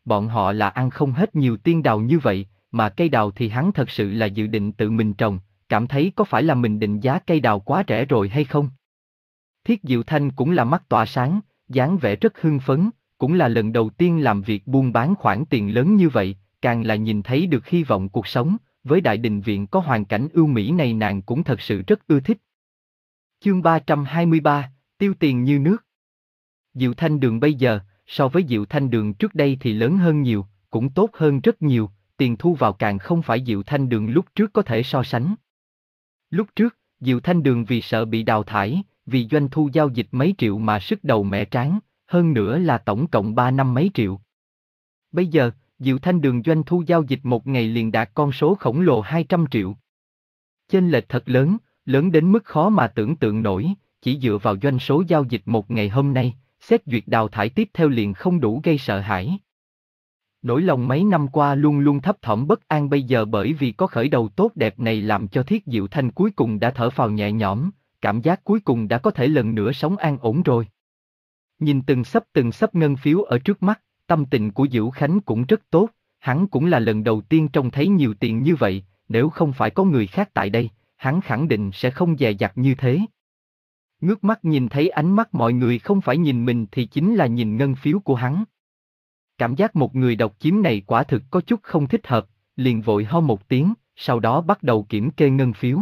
bọn họ là ăn không hết nhiều tiên đào như vậy, mà cây đào thì hắn thật sự là dự định tự mình trồng, cảm thấy có phải là mình định giá cây đào quá rẻ rồi hay không? Thiết Diệu Thanh cũng là mắt tỏa sáng, dáng vẻ rất hưng phấn, cũng là lần đầu tiên làm việc buôn bán khoản tiền lớn như vậy, càng là nhìn thấy được hy vọng cuộc sống, với Đại Đình Viện có hoàn cảnh ưu mỹ này nàng cũng thật sự rất ưa thích. Chương ba trăm hai mươi ba, tiêu tiền như nước. Diệu Thanh Đường bây giờ, so với Diệu Thanh Đường trước đây thì lớn hơn nhiều, cũng tốt hơn rất nhiều, tiền thu vào càng không phải Diệu Thanh Đường lúc trước có thể so sánh. Lúc trước, Diệu Thanh Đường vì sợ bị đào thải, vì doanh thu giao dịch mấy triệu mà sức đầu mẻ trán, hơn nữa là tổng cộng ba năm mấy triệu. Bây giờ, Diệu Thanh Đường doanh thu giao dịch một ngày liền đạt con số khổng lồ hai trăm triệu. Chênh lệch thật lớn, lớn đến mức khó mà tưởng tượng nổi, chỉ dựa vào doanh số giao dịch một ngày hôm nay, xét duyệt đào thải tiếp theo liền không đủ gây sợ hãi. Nỗi lòng mấy năm qua luôn luôn thấp thỏm bất an bây giờ bởi vì có khởi đầu tốt đẹp này làm cho Thiết Diệu Thanh cuối cùng đã thở phào nhẹ nhõm, cảm giác cuối cùng đã có thể lần nữa sống an ổn rồi. Nhìn từng xấp từng xấp ngân phiếu ở trước mắt, tâm tình của Diệu Khánh cũng rất tốt, hắn cũng là lần đầu tiên trông thấy nhiều tiền như vậy, nếu không phải có người khác tại đây, hắn khẳng định sẽ không dè dặt như thế. Ngước mắt nhìn thấy ánh mắt mọi người không phải nhìn mình thì chính là nhìn ngân phiếu của hắn. Cảm giác một người độc chiếm này quả thực có chút không thích hợp, liền vội ho một tiếng, sau đó bắt đầu kiểm kê ngân phiếu.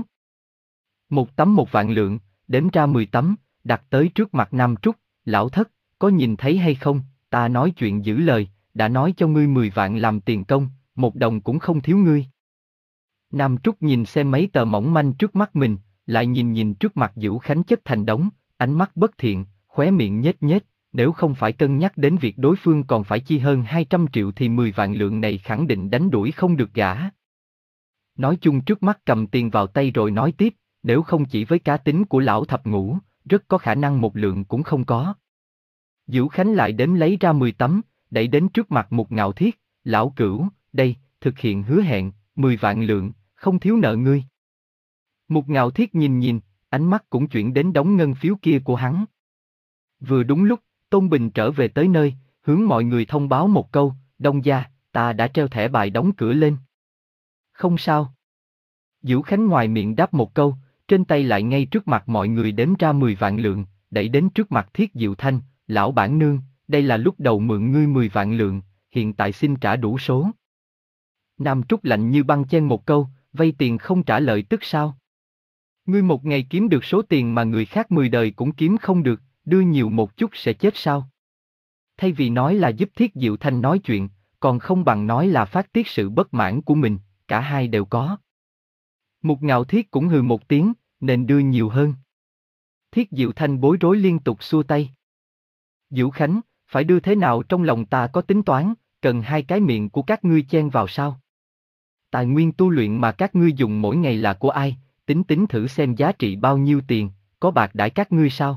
Một tấm một vạn lượng, đếm ra mười tấm, đặt tới trước mặt Nam Trúc, lão thất, có nhìn thấy hay không, ta nói chuyện giữ lời, đã nói cho ngươi mười vạn làm tiền công, một đồng cũng không thiếu ngươi. Nam Trúc nhìn xem mấy tờ mỏng manh trước mắt mình, lại nhìn nhìn trước mặt Diệu Khánh chất thành đống, ánh mắt bất thiện, khóe miệng nhếch nhếch, nếu không phải cân nhắc đến việc đối phương còn phải chi hơn hai trăm triệu thì mười vạn lượng này khẳng định đánh đuổi không được gã. Nói chung trước mắt cầm tiền vào tay rồi nói tiếp, nếu không chỉ với cá tính của lão thập ngũ, rất có khả năng một lượng cũng không có. Diệu Khánh lại đếm lấy ra mười tấm, đẩy đến trước mặt Mục Ngạo Thiết, lão cửu, đây, thực hiện hứa hẹn, mười vạn lượng, không thiếu nợ ngươi. Mục Ngạo Thiết nhìn nhìn, ánh mắt cũng chuyển đến đống ngân phiếu kia của hắn. Vừa đúng lúc, Tôn Bình trở về tới nơi, hướng mọi người thông báo một câu, Đông gia, ta đã treo thẻ bài đóng cửa lên. Không sao. Diệu Khánh ngoài miệng đáp một câu, trên tay lại ngay trước mặt mọi người đếm ra mười vạn lượng, đẩy đến trước mặt Thiết Diệu Thanh, lão bản nương, đây là lúc đầu mượn ngươi mười vạn lượng, hiện tại xin trả đủ số. Nam Trúc lạnh như băng chen một câu, vay tiền không trả lợi tức sao? Ngươi một ngày kiếm được số tiền mà người khác mười đời cũng kiếm không được, đưa nhiều một chút sẽ chết sao? Thay vì nói là giúp Thiết Diệu Thanh nói chuyện, còn không bằng nói là phát tiết sự bất mãn của mình, cả hai đều có. Mục Ngạo Thiết cũng hừ một tiếng, nên đưa nhiều hơn. Thiết Diệu Thanh bối rối liên tục xua tay. Diệu Khánh, phải đưa thế nào trong lòng ta có tính toán, cần hai cái miệng của các ngươi chen vào sao? Tài nguyên tu luyện mà các ngươi dùng mỗi ngày là của ai, tính tính thử xem giá trị bao nhiêu tiền, có bạc đãi các ngươi sao?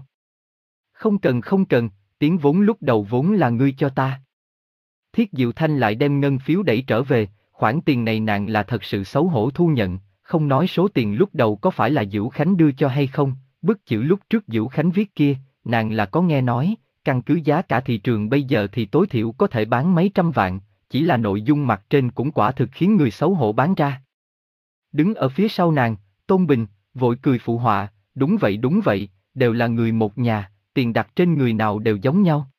Không cần không cần, tiếng vốn lúc đầu vốn là ngươi cho ta. Thiết Diệu Thanh lại đem ngân phiếu đẩy trở về, khoản tiền này nàng là thật sự xấu hổ thu nhận, không nói số tiền lúc đầu có phải là Diệu Khánh đưa cho hay không, bức chữ lúc trước Diệu Khánh viết kia, nàng là có nghe nói, căn cứ giá cả thị trường bây giờ thì tối thiểu có thể bán mấy trăm vạn, chỉ là nội dung mặt trên cũng quả thực khiến người xấu hổ bán ra. Đứng ở phía sau nàng, Tôn Bình, vội cười phụ họa, đúng vậy đúng vậy, đều là người một nhà, tiền đặt trên người nào đều giống nhau.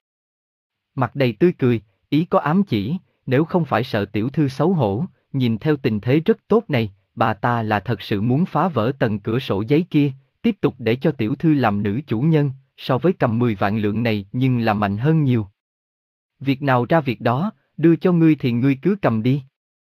Mặt đầy tươi cười, ý có ám chỉ, nếu không phải sợ tiểu thư xấu hổ, nhìn theo tình thế rất tốt này, bà ta là thật sự muốn phá vỡ tầng cửa sổ giấy kia, tiếp tục để cho tiểu thư làm nữ chủ nhân, so với cầm mười vạn lượng này nhưng là mạnh hơn nhiều. Việc nào ra việc đó, đưa cho ngươi thì ngươi cứ cầm đi.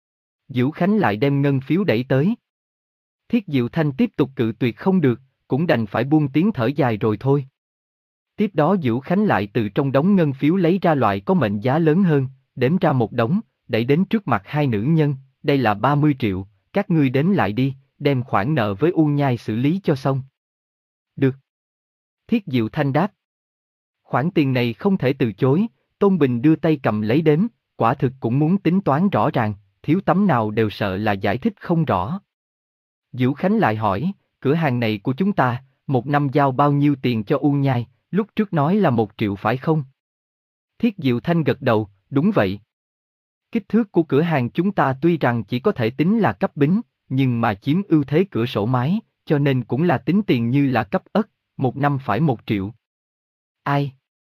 Diệu Khánh lại đem ngân phiếu đẩy tới. Thiết Diệu Thanh tiếp tục cự tuyệt không được, cũng đành phải buông tiếng thở dài rồi thôi. Tiếp đó Diệu Khánh lại từ trong đống ngân phiếu lấy ra loại có mệnh giá lớn hơn, đếm ra một đống, đẩy đến trước mặt hai nữ nhân, đây là ba mươi triệu, các ngươi đếm lại đi, đem khoản nợ với U Nhai xử lý cho xong. Được. Thiết Diệu Thanh đáp. Khoản tiền này không thể từ chối, Tôn Bình đưa tay cầm lấy đếm, quả thực cũng muốn tính toán rõ ràng, thiếu tấm nào đều sợ là giải thích không rõ. Diệu Khánh lại hỏi, cửa hàng này của chúng ta, một năm giao bao nhiêu tiền cho U Nhai, lúc trước nói là một triệu phải không? Thiết Diệu Thanh gật đầu, đúng vậy. Kích thước của cửa hàng chúng ta tuy rằng chỉ có thể tính là cấp bính, nhưng mà chiếm ưu thế cửa sổ mái, cho nên cũng là tính tiền như là cấp ất, một năm phải một triệu. Ai?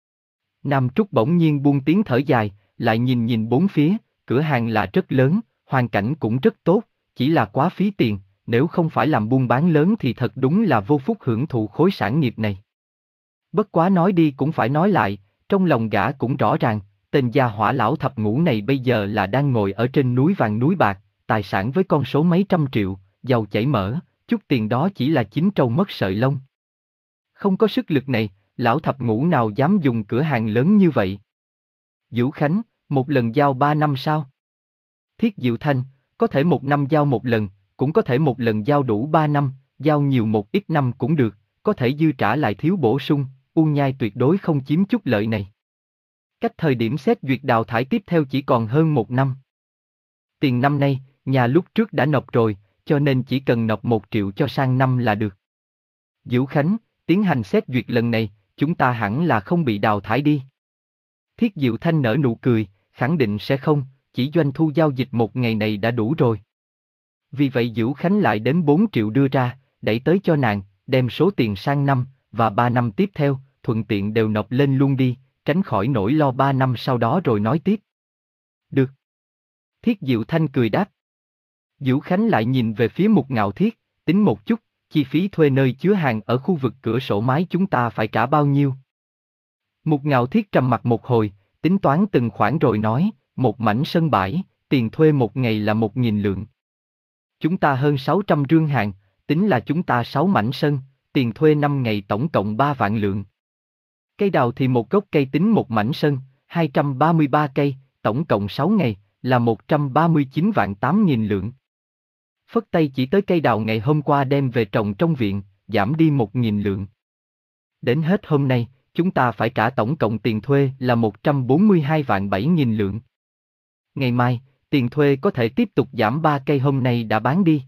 Nam Trúc bỗng nhiên buông tiếng thở dài, lại nhìn nhìn bốn phía, cửa hàng là rất lớn, hoàn cảnh cũng rất tốt, chỉ là quá phí tiền, nếu không phải làm buôn bán lớn thì thật đúng là vô phúc hưởng thụ khối sản nghiệp này. Bất quá nói đi cũng phải nói lại, trong lòng gã cũng rõ ràng, tên gia hỏa lão thập ngũ này bây giờ là đang ngồi ở trên núi vàng núi bạc, tài sản với con số mấy trăm triệu, giàu chảy mỡ, chút tiền đó chỉ là chín trâu mất sợi lông. Không có sức lực này, lão thập ngũ nào dám dùng cửa hàng lớn như vậy? Vũ Khánh, một lần giao ba năm sao? Thiết Diệu Thanh, có thể một năm giao một lần, cũng có thể một lần giao đủ ba năm, giao nhiều một ít năm cũng được, có thể dư trả lại thiếu bổ sung, Uông Nhai tuyệt đối không chiếm chút lợi này. Cách thời điểm xét duyệt đào thải tiếp theo chỉ còn hơn một năm. Tiền năm nay, nhà lúc trước đã nộp rồi, cho nên chỉ cần nộp một triệu cho sang năm là được. Vũ Khánh, tiến hành xét duyệt lần này, chúng ta hẳn là không bị đào thải đi. Thiết Diệu Thanh nở nụ cười, khẳng định sẽ không, chỉ doanh thu giao dịch một ngày này đã đủ rồi. Vì vậy Vũ Khánh lại đến bốn triệu đưa ra, đẩy tới cho nàng, đem số tiền sang năm, và ba năm tiếp theo, thuận tiện đều nộp lên luôn đi, tránh khỏi nỗi lo ba năm sau đó rồi nói tiếp. Được. Thiết Diệu Thanh cười đáp. Vũ Khánh lại nhìn về phía Mục Ngạo Thiết, tính một chút, chi phí thuê nơi chứa hàng ở khu vực cửa sổ mái chúng ta phải trả bao nhiêu? Mục Ngạo Thiết trầm mặt một hồi, tính toán từng khoản rồi nói, một mảnh sân bãi, tiền thuê một ngày là một nghìn lượng. Chúng ta hơn sáu trăm rương hàng, tính là chúng ta sáu mảnh sân, tiền thuê năm ngày tổng cộng ba vạn lượng. Cây đào thì một gốc cây tính một mảnh sân, hai trăm ba mươi ba cây, tổng cộng sáu ngày, là một trăm ba mươi chín vạn tám nghìn lượng. Phất tay chỉ tới cây đào ngày hôm qua đem về trồng trong viện, giảm đi một nghìn lượng. Đến hết hôm nay, chúng ta phải trả tổng cộng tiền thuê là một trăm bốn mươi hai vạn bảy nghìn lượng. Ngày mai, tiền thuê có thể tiếp tục giảm ba cây hôm nay đã bán đi.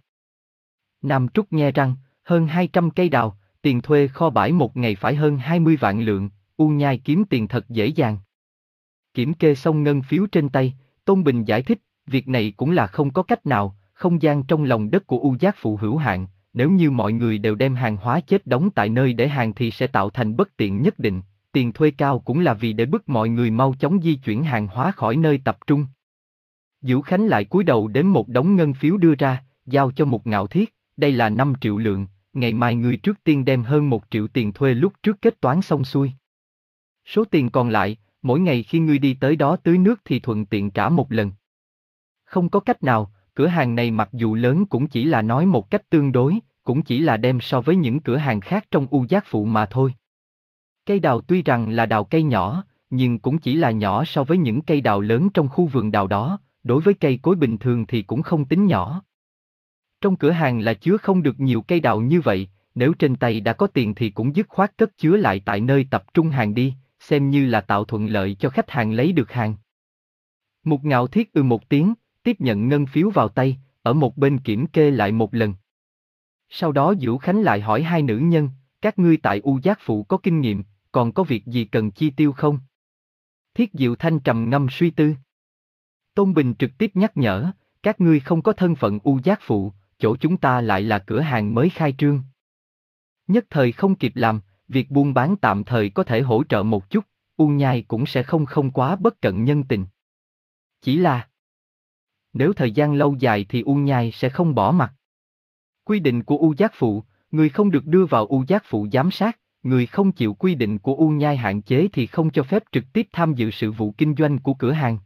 Nam Trúc nhe răng, hơn hai trăm cây đào, tiền thuê kho bãi một ngày phải hơn hai mươi vạn lượng, Uông Nhai kiếm tiền thật dễ dàng. Kiểm kê xong ngân phiếu trên tay, Tôn Bình giải thích, việc này cũng là không có cách nào, không gian trong lòng đất của U Giác Phụ hữu hạn, nếu như mọi người đều đem hàng hóa chết đóng tại nơi để hàng thì sẽ tạo thành bất tiện nhất định, tiền thuê cao cũng là vì để bức mọi người mau chóng di chuyển hàng hóa khỏi nơi tập trung. Vũ Khánh lại cúi đầu đến một đống ngân phiếu đưa ra, giao cho Mục Ngạo Thiết, đây là năm triệu lượng, ngày mai người trước tiên đem hơn một triệu tiền thuê lúc trước kết toán xong xuôi. Số tiền còn lại, mỗi ngày khi ngươi đi tới đó tưới nước thì thuận tiện trả một lần. Không có cách nào, cửa hàng này mặc dù lớn cũng chỉ là nói một cách tương đối, cũng chỉ là đem so với những cửa hàng khác trong U Giác Phụ mà thôi. Cây đào tuy rằng là đào cây nhỏ, nhưng cũng chỉ là nhỏ so với những cây đào lớn trong khu vườn đào đó, đối với cây cối bình thường thì cũng không tính nhỏ. Trong cửa hàng là chứa không được nhiều cây đào như vậy, nếu trên tay đã có tiền thì cũng dứt khoát cất chứa lại tại nơi tập trung hàng đi, xem như là tạo thuận lợi cho khách hàng lấy được hàng. Mục Ngạo Thiết ừ một tiếng, tiếp nhận ngân phiếu vào tay, ở một bên kiểm kê lại một lần. Sau đó Vũ Khánh lại hỏi hai nữ nhân, các ngươi tại U Giác Phụ có kinh nghiệm, còn có việc gì cần chi tiêu không? Thiết Diệu Thanh trầm ngâm suy tư. Tôn Bình trực tiếp nhắc nhở, các ngươi không có thân phận U Giác Phụ, chỗ chúng ta lại là cửa hàng mới khai trương. Nhất thời không kịp làm, việc buôn bán tạm thời có thể hỗ trợ một chút, Uông Nhai cũng sẽ không không quá bất cận nhân tình. Chỉ là, nếu thời gian lâu dài thì Uông Nhai sẽ không bỏ mặt. Quy định của U Giác Phụ, người không được đưa vào U Giác Phụ giám sát, người không chịu quy định của Uông Nhai hạn chế thì không cho phép trực tiếp tham dự sự vụ kinh doanh của cửa hàng.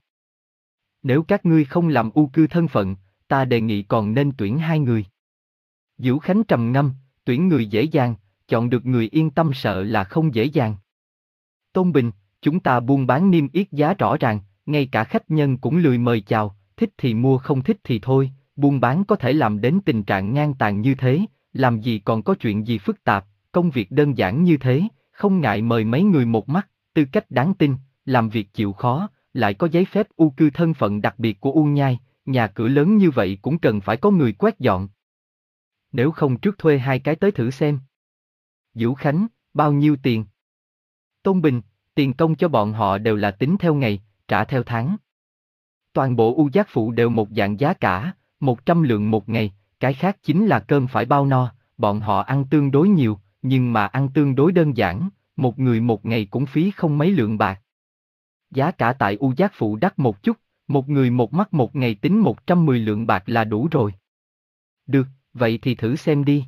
Nếu các ngươi không làm U cư thân phận, ta đề nghị còn nên tuyển hai người. Vũ Khánh trầm ngâm, tuyển người dễ dàng, chọn được người yên tâm sợ là không dễ dàng. Tôn Bình, chúng ta buôn bán niêm yết giá rõ ràng, ngay cả khách nhân cũng lười mời chào, thích thì mua không thích thì thôi, buôn bán có thể làm đến tình trạng ngang tàn như thế, làm gì còn có chuyện gì phức tạp, công việc đơn giản như thế, không ngại mời mấy người một mắt, tư cách đáng tin, làm việc chịu khó, lại có giấy phép U cư thân phận đặc biệt của Uông Nhai, nhà cửa lớn như vậy cũng cần phải có người quét dọn. Nếu không trước thuê hai cái tới thử xem. Vũ Khánh, bao nhiêu tiền? Tôn Bình, tiền công cho bọn họ đều là tính theo ngày, trả theo tháng. Toàn bộ U Giác Phụ đều một dạng giá cả, một trăm lượng một ngày, cái khác chính là cơm phải bao no, bọn họ ăn tương đối nhiều, nhưng mà ăn tương đối đơn giản, một người một ngày cũng phí không mấy lượng bạc. Giá cả tại U Giác Phụ đắt một chút, một người một mắt một ngày tính một trăm mười lượng bạc là đủ rồi. Được, vậy thì thử xem đi.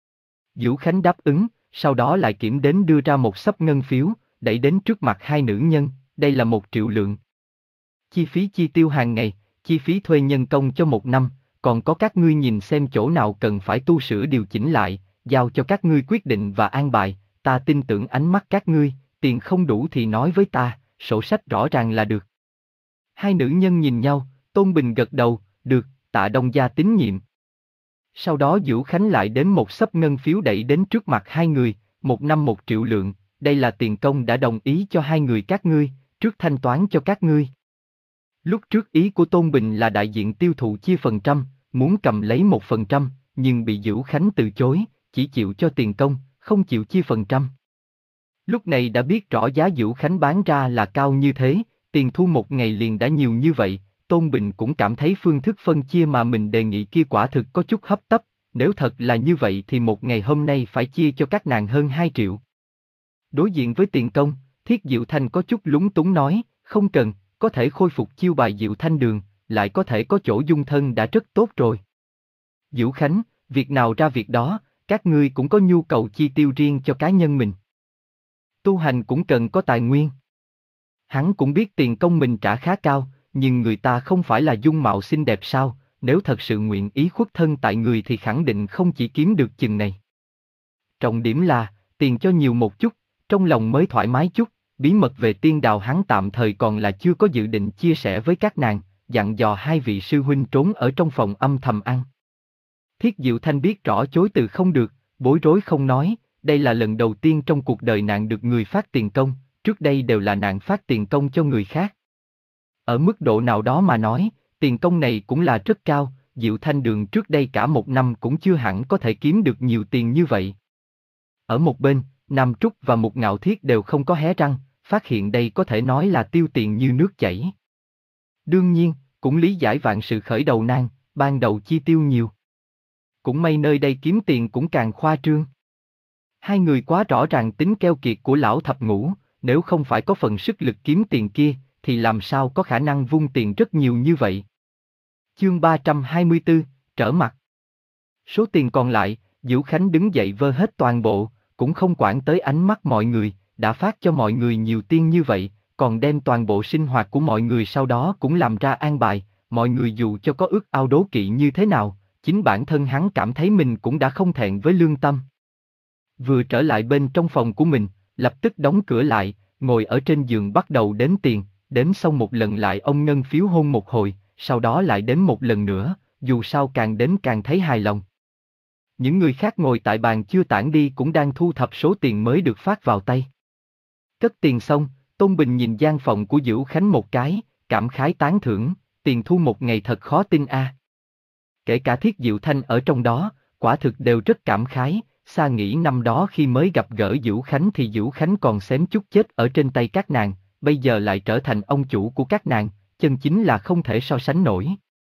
Vũ Khánh đáp ứng, sau đó lại kiểm đếm đưa ra một xấp ngân phiếu, đẩy đến trước mặt hai nữ nhân, đây là một triệu lượng. Chi phí chi tiêu hàng ngày, chi phí thuê nhân công cho một năm, còn có các ngươi nhìn xem chỗ nào cần phải tu sửa điều chỉnh lại, giao cho các ngươi quyết định và an bài, ta tin tưởng ánh mắt các ngươi, tiền không đủ thì nói với ta, sổ sách rõ ràng là được. Hai nữ nhân nhìn nhau, Tôn Bình gật đầu, được, Tạ Đông gia tín nhiệm. Sau đó Vũ Khánh lại đến một xấp ngân phiếu đẩy đến trước mặt hai người, một năm một triệu lượng, đây là tiền công đã đồng ý cho hai người các ngươi, trước thanh toán cho các ngươi. Lúc trước ý của Tôn Bình là đại diện tiêu thụ chia phần trăm, muốn cầm lấy một phần trăm, nhưng bị Vũ Khánh từ chối, chỉ chịu cho tiền công, không chịu chia phần trăm. Lúc này đã biết rõ giá Vũ Khánh bán ra là cao như thế, tiền thu một ngày liền đã nhiều như vậy, Tôn Bình cũng cảm thấy phương thức phân chia mà mình đề nghị kia quả thực có chút hấp tấp, nếu thật là như vậy thì một ngày hôm nay phải chia cho các nàng hơn hai triệu. Đối diện với tiền công, Thiết Diệu Thanh có chút lúng túng nói, không cần, có thể khôi phục chiêu bài Diệu Thanh đường, lại có thể có chỗ dung thân đã rất tốt rồi. Vũ Khánh, việc nào ra việc đó, các ngươi cũng có nhu cầu chi tiêu riêng cho cá nhân mình. Tu hành cũng cần có tài nguyên. Hắn cũng biết tiền công mình trả khá cao, nhưng người ta không phải là dung mạo xinh đẹp sao, nếu thật sự nguyện ý khuất thân tại người thì khẳng định không chỉ kiếm được chừng này. Trọng điểm là, tiền cho nhiều một chút, trong lòng mới thoải mái chút, bí mật về tiên đào hắn tạm thời còn là chưa có dự định chia sẻ với các nàng, dặn dò hai vị sư huynh trốn ở trong phòng âm thầm ăn. Thiết Diệu Thanh biết rõ chối từ không được, bối rối không nói, đây là lần đầu tiên trong cuộc đời nàng được người phát tiền công, trước đây đều là nàng phát tiền công cho người khác. Ở mức độ nào đó mà nói, tiền công này cũng là rất cao, Diệu Thanh đường trước đây cả một năm cũng chưa hẳn có thể kiếm được nhiều tiền như vậy. Ở một bên, Nam Trúc và Mục Ngạo Thiết đều không có hé răng, phát hiện đây có thể nói là tiêu tiền như nước chảy. Đương nhiên, cũng lý giải vạn sự khởi đầu nan, ban đầu chi tiêu nhiều. Cũng may nơi đây kiếm tiền cũng càng khoa trương. Hai người quá rõ ràng tính keo kiệt của lão thập ngũ, nếu không phải có phần sức lực kiếm tiền kia, thì làm sao có khả năng vung tiền rất nhiều như vậy. Chương ba trăm hai mươi tư, trở mặt. Số tiền còn lại, Vũ Khánh đứng dậy vơ hết toàn bộ, cũng không quản tới ánh mắt mọi người, đã phát cho mọi người nhiều tiền như vậy, còn đem toàn bộ sinh hoạt của mọi người sau đó cũng làm ra an bài, mọi người dù cho có ước ao đố kỵ như thế nào, chính bản thân hắn cảm thấy mình cũng đã không thẹn với lương tâm. Vừa trở lại bên trong phòng của mình, lập tức đóng cửa lại, ngồi ở trên giường bắt đầu đếm tiền, đếm xong một lần lại ông ngân phiếu hôn một hồi, sau đó lại đếm một lần nữa, dù sao càng đếm càng thấy hài lòng. Những người khác ngồi tại bàn chưa tản đi cũng đang thu thập số tiền mới được phát vào tay. Cất tiền xong, Tôn Bình nhìn gian phòng của Vũ Khánh một cái, cảm khái tán thưởng, tiền thu một ngày thật khó tin a. Kể cả Thiết Diệu Thanh ở trong đó, quả thực đều rất cảm khái, xa nghĩ năm đó khi mới gặp gỡ Vũ Khánh thì Vũ Khánh còn xém chút chết ở trên tay các nàng, bây giờ lại trở thành ông chủ của các nàng, chân chính là không thể so sánh nổi.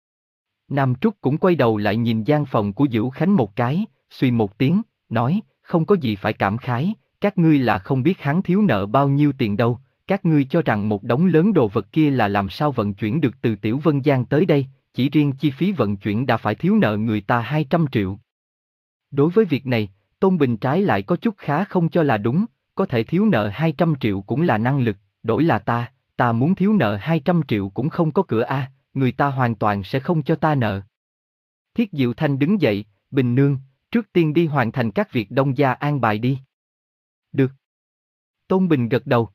Nam Trúc cũng quay đầu lại nhìn gian phòng của Vũ Khánh một cái, suy một tiếng, nói, không có gì phải cảm khái, các ngươi là không biết hắn thiếu nợ bao nhiêu tiền đâu, các ngươi cho rằng một đống lớn đồ vật kia là làm sao vận chuyển được từ Tiểu Vân Giang tới đây, chỉ riêng chi phí vận chuyển đã phải thiếu nợ người ta hai trăm triệu. Đối với việc này, Tôn Bình trái lại có chút khá không cho là đúng, có thể thiếu nợ hai trăm triệu cũng là năng lực, đổi là ta, ta muốn thiếu nợ hai trăm triệu cũng không có cửa a, người ta hoàn toàn sẽ không cho ta nợ. Thiết Diệu Thanh đứng dậy, Bình nương, trước tiên đi hoàn thành các việc Đông gia an bài đi. Được. Tôn Bình gật đầu.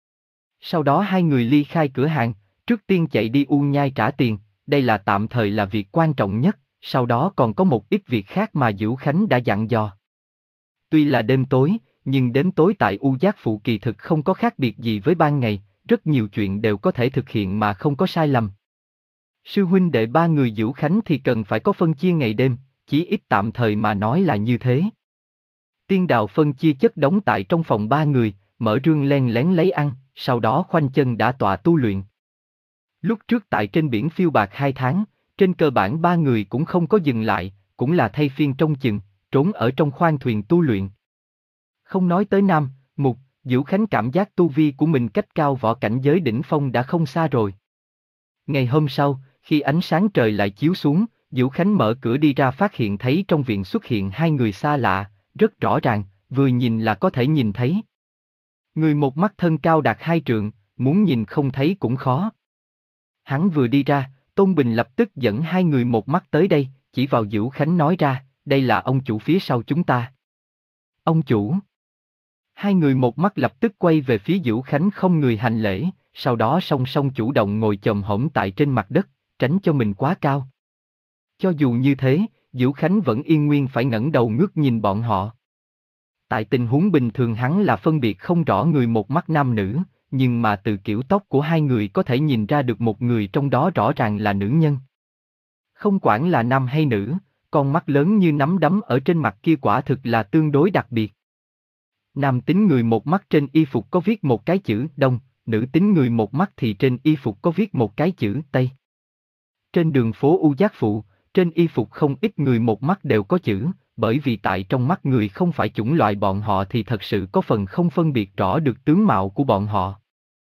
Sau đó hai người ly khai cửa hàng, trước tiên chạy đi U Nhai trả tiền, đây là tạm thời là việc quan trọng nhất, sau đó còn có một ít việc khác mà Vũ Khánh đã dặn dò. Tuy là đêm tối, nhưng đến tối tại U Giác Phụ kỳ thực không có khác biệt gì với ban ngày, rất nhiều chuyện đều có thể thực hiện mà không có sai lầm. Sư huynh đệ ba người Vũ Khánh thì cần phải có phân chia ngày đêm, chỉ ít tạm thời mà nói là như thế. Tiên Đào phân chia chất đống tại trong phòng ba người, mở rương len lén lấy ăn, sau đó khoanh chân đã tọa tu luyện. Lúc trước tại trên biển phiêu bạt hai tháng, trên cơ bản ba người cũng không có dừng lại, cũng là thay phiên trông chừng, trốn ở trong khoang thuyền tu luyện. Không nói tới Nam, Mục, Dữu Khánh cảm giác tu vi của mình cách cao võ cảnh giới đỉnh phong đã không xa rồi. Ngày hôm sau, khi ánh sáng trời lại chiếu xuống, Dữu Khánh mở cửa đi ra phát hiện thấy trong viện xuất hiện hai người xa lạ, rất rõ ràng, vừa nhìn là có thể nhìn thấy. Người một mắt thân cao đạt hai trượng, muốn nhìn không thấy cũng khó. Hắn vừa đi ra, Tôn Bình lập tức dẫn hai người một mắt tới đây, chỉ vào Dữu Khánh nói ra, đây là ông chủ phía sau chúng ta. Ông chủ. Hai người một mắt lập tức quay về phía Dữu Khánh không người hành lễ, sau đó song song chủ động ngồi chồm hổm tại trên mặt đất, tránh cho mình quá cao. Cho dù như thế, Dữu Khánh vẫn yên nguyên phải ngẩng đầu ngước nhìn bọn họ. Tại tình huống bình thường hắn là phân biệt không rõ người một mắt nam nữ, nhưng mà từ kiểu tóc của hai người có thể nhìn ra được một người trong đó rõ ràng là nữ nhân. Không quản là nam hay nữ, con mắt lớn như nắm đấm ở trên mặt kia quả thực là tương đối đặc biệt. Nam tính người một mắt trên y phục có viết một cái chữ Đông, nữ tính người một mắt thì trên y phục có viết một cái chữ Tây. Trên đường phố U Giác Phụ, trên y phục không ít người một mắt đều có chữ, bởi vì tại trong mắt người không phải chủng loại bọn họ thì thật sự có phần không phân biệt rõ được tướng mạo của bọn họ.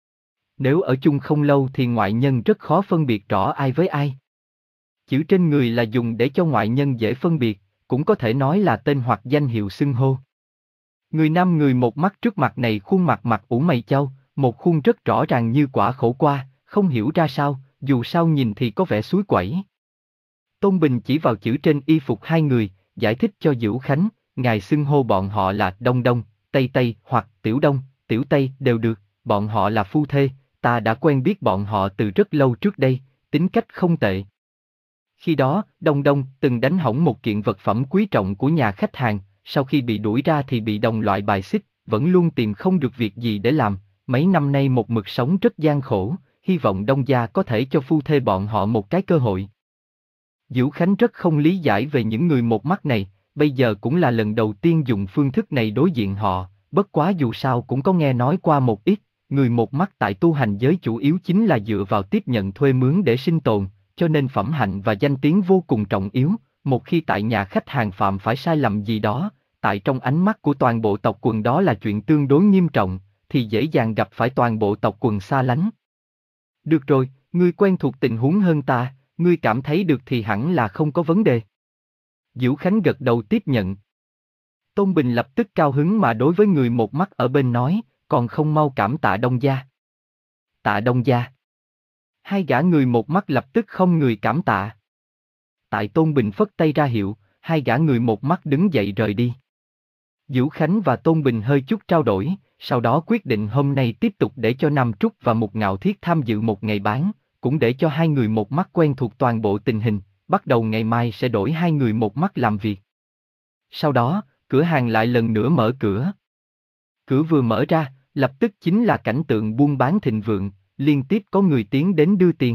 Nếu ở chung không lâu thì ngoại nhân rất khó phân biệt rõ ai với ai. Chữ trên người là dùng để cho ngoại nhân dễ phân biệt, cũng có thể nói là tên hoặc danh hiệu xưng hô. Người nam người một mắt trước mặt này khuôn mặt mặt ủ mày chau, một khuôn rất rõ ràng như quả khổ qua, không hiểu ra sao, dù sao nhìn thì có vẻ suối quẩy. Tôn Bình chỉ vào chữ trên y phục hai người, giải thích cho Dữu Khánh, ngài xưng hô bọn họ là Đông Đông, Tây Tây hoặc Tiểu Đông, Tiểu Tây đều được, bọn họ là phu thê, ta đã quen biết bọn họ từ rất lâu trước đây, tính cách không tệ. Khi đó, Đông Đông từng đánh hỏng một kiện vật phẩm quý trọng của nhà khách hàng, sau khi bị đuổi ra thì bị đồng loại bài xích, vẫn luôn tìm không được việc gì để làm, mấy năm nay một mực sống rất gian khổ, hy vọng Đông gia có thể cho phu thê bọn họ một cái cơ hội. Dữu Khánh rất không lý giải về những người một mắt này, bây giờ cũng là lần đầu tiên dùng phương thức này đối diện họ, bất quá dù sao cũng có nghe nói qua một ít, người một mắt tại tu hành giới chủ yếu chính là dựa vào tiếp nhận thuê mướn để sinh tồn, cho nên phẩm hạnh và danh tiếng vô cùng trọng yếu, một khi tại nhà khách hàng phạm phải sai lầm gì đó, tại trong ánh mắt của toàn bộ tộc quần đó là chuyện tương đối nghiêm trọng, thì dễ dàng gặp phải toàn bộ tộc quần xa lánh. Được rồi, ngươi quen thuộc tình huống hơn ta, ngươi cảm thấy được thì hẳn là không có vấn đề. Dữu Khánh gật đầu tiếp nhận. Tôn Bình lập tức cao hứng mà đối với người một mắt ở bên nói, còn không mau cảm tạ Đông gia. Tạ Đông gia. Hai gã người một mắt lập tức không người cảm tạ. Tại Tôn Bình phất tay ra hiệu, hai gã người một mắt đứng dậy rời đi. Dữu Khánh và Tôn Bình hơi chút trao đổi, sau đó quyết định hôm nay tiếp tục để cho Nam Trúc và Mục Ngạo Thiết tham dự một ngày bán, cũng để cho hai người một mắt quen thuộc toàn bộ tình hình, bắt đầu ngày mai sẽ đổi hai người một mắt làm việc. Sau đó, cửa hàng lại lần nữa mở cửa. Cửa vừa mở ra, lập tức chính là cảnh tượng buôn bán thịnh vượng, liên tiếp có người tiến đến đưa tiền.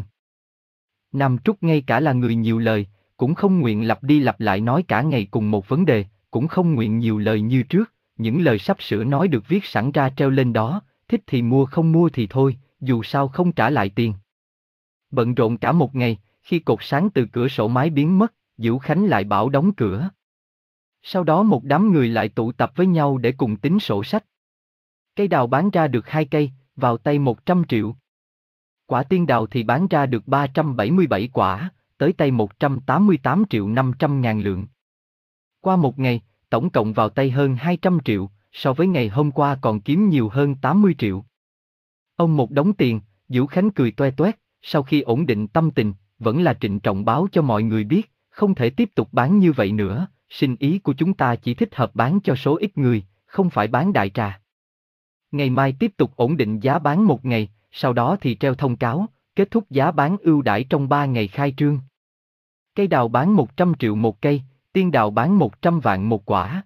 Nam Trúc ngay cả là người nhiều lời, cũng không nguyện lặp đi lặp lại nói cả ngày cùng một vấn đề, cũng không nguyện nhiều lời như trước, những lời sắp sửa nói được viết sẵn ra treo lên đó, thích thì mua không mua thì thôi, dù sao không trả lại tiền. Bận rộn cả một ngày, khi cột sáng từ cửa sổ mái biến mất, Dữu Khánh lại bảo đóng cửa. Sau đó một đám người lại tụ tập với nhau để cùng tính sổ sách. Cây đào bán ra được hai cây, vào tay một trăm triệu. Quả tiên đào thì bán ra được ba trăm bảy mươi bảy quả, tới tay một trăm tám mươi tám triệu năm trăm ngàn lượng. Qua một ngày, tổng cộng vào tay hơn hai trăm triệu, so với ngày hôm qua còn kiếm nhiều hơn tám mươi triệu. Ông một đống tiền, Dữu Khánh cười toe toét, sau khi ổn định tâm tình, vẫn là trịnh trọng báo cho mọi người biết, không thể tiếp tục bán như vậy nữa, sinh ý của chúng ta chỉ thích hợp bán cho số ít người, không phải bán đại trà. Ngày mai tiếp tục ổn định giá bán một ngày, sau đó thì treo thông cáo, kết thúc giá bán ưu đãi trong ba ngày khai trương. Cây đào bán một trăm triệu một cây, tiên đào bán một trăm vạn một quả.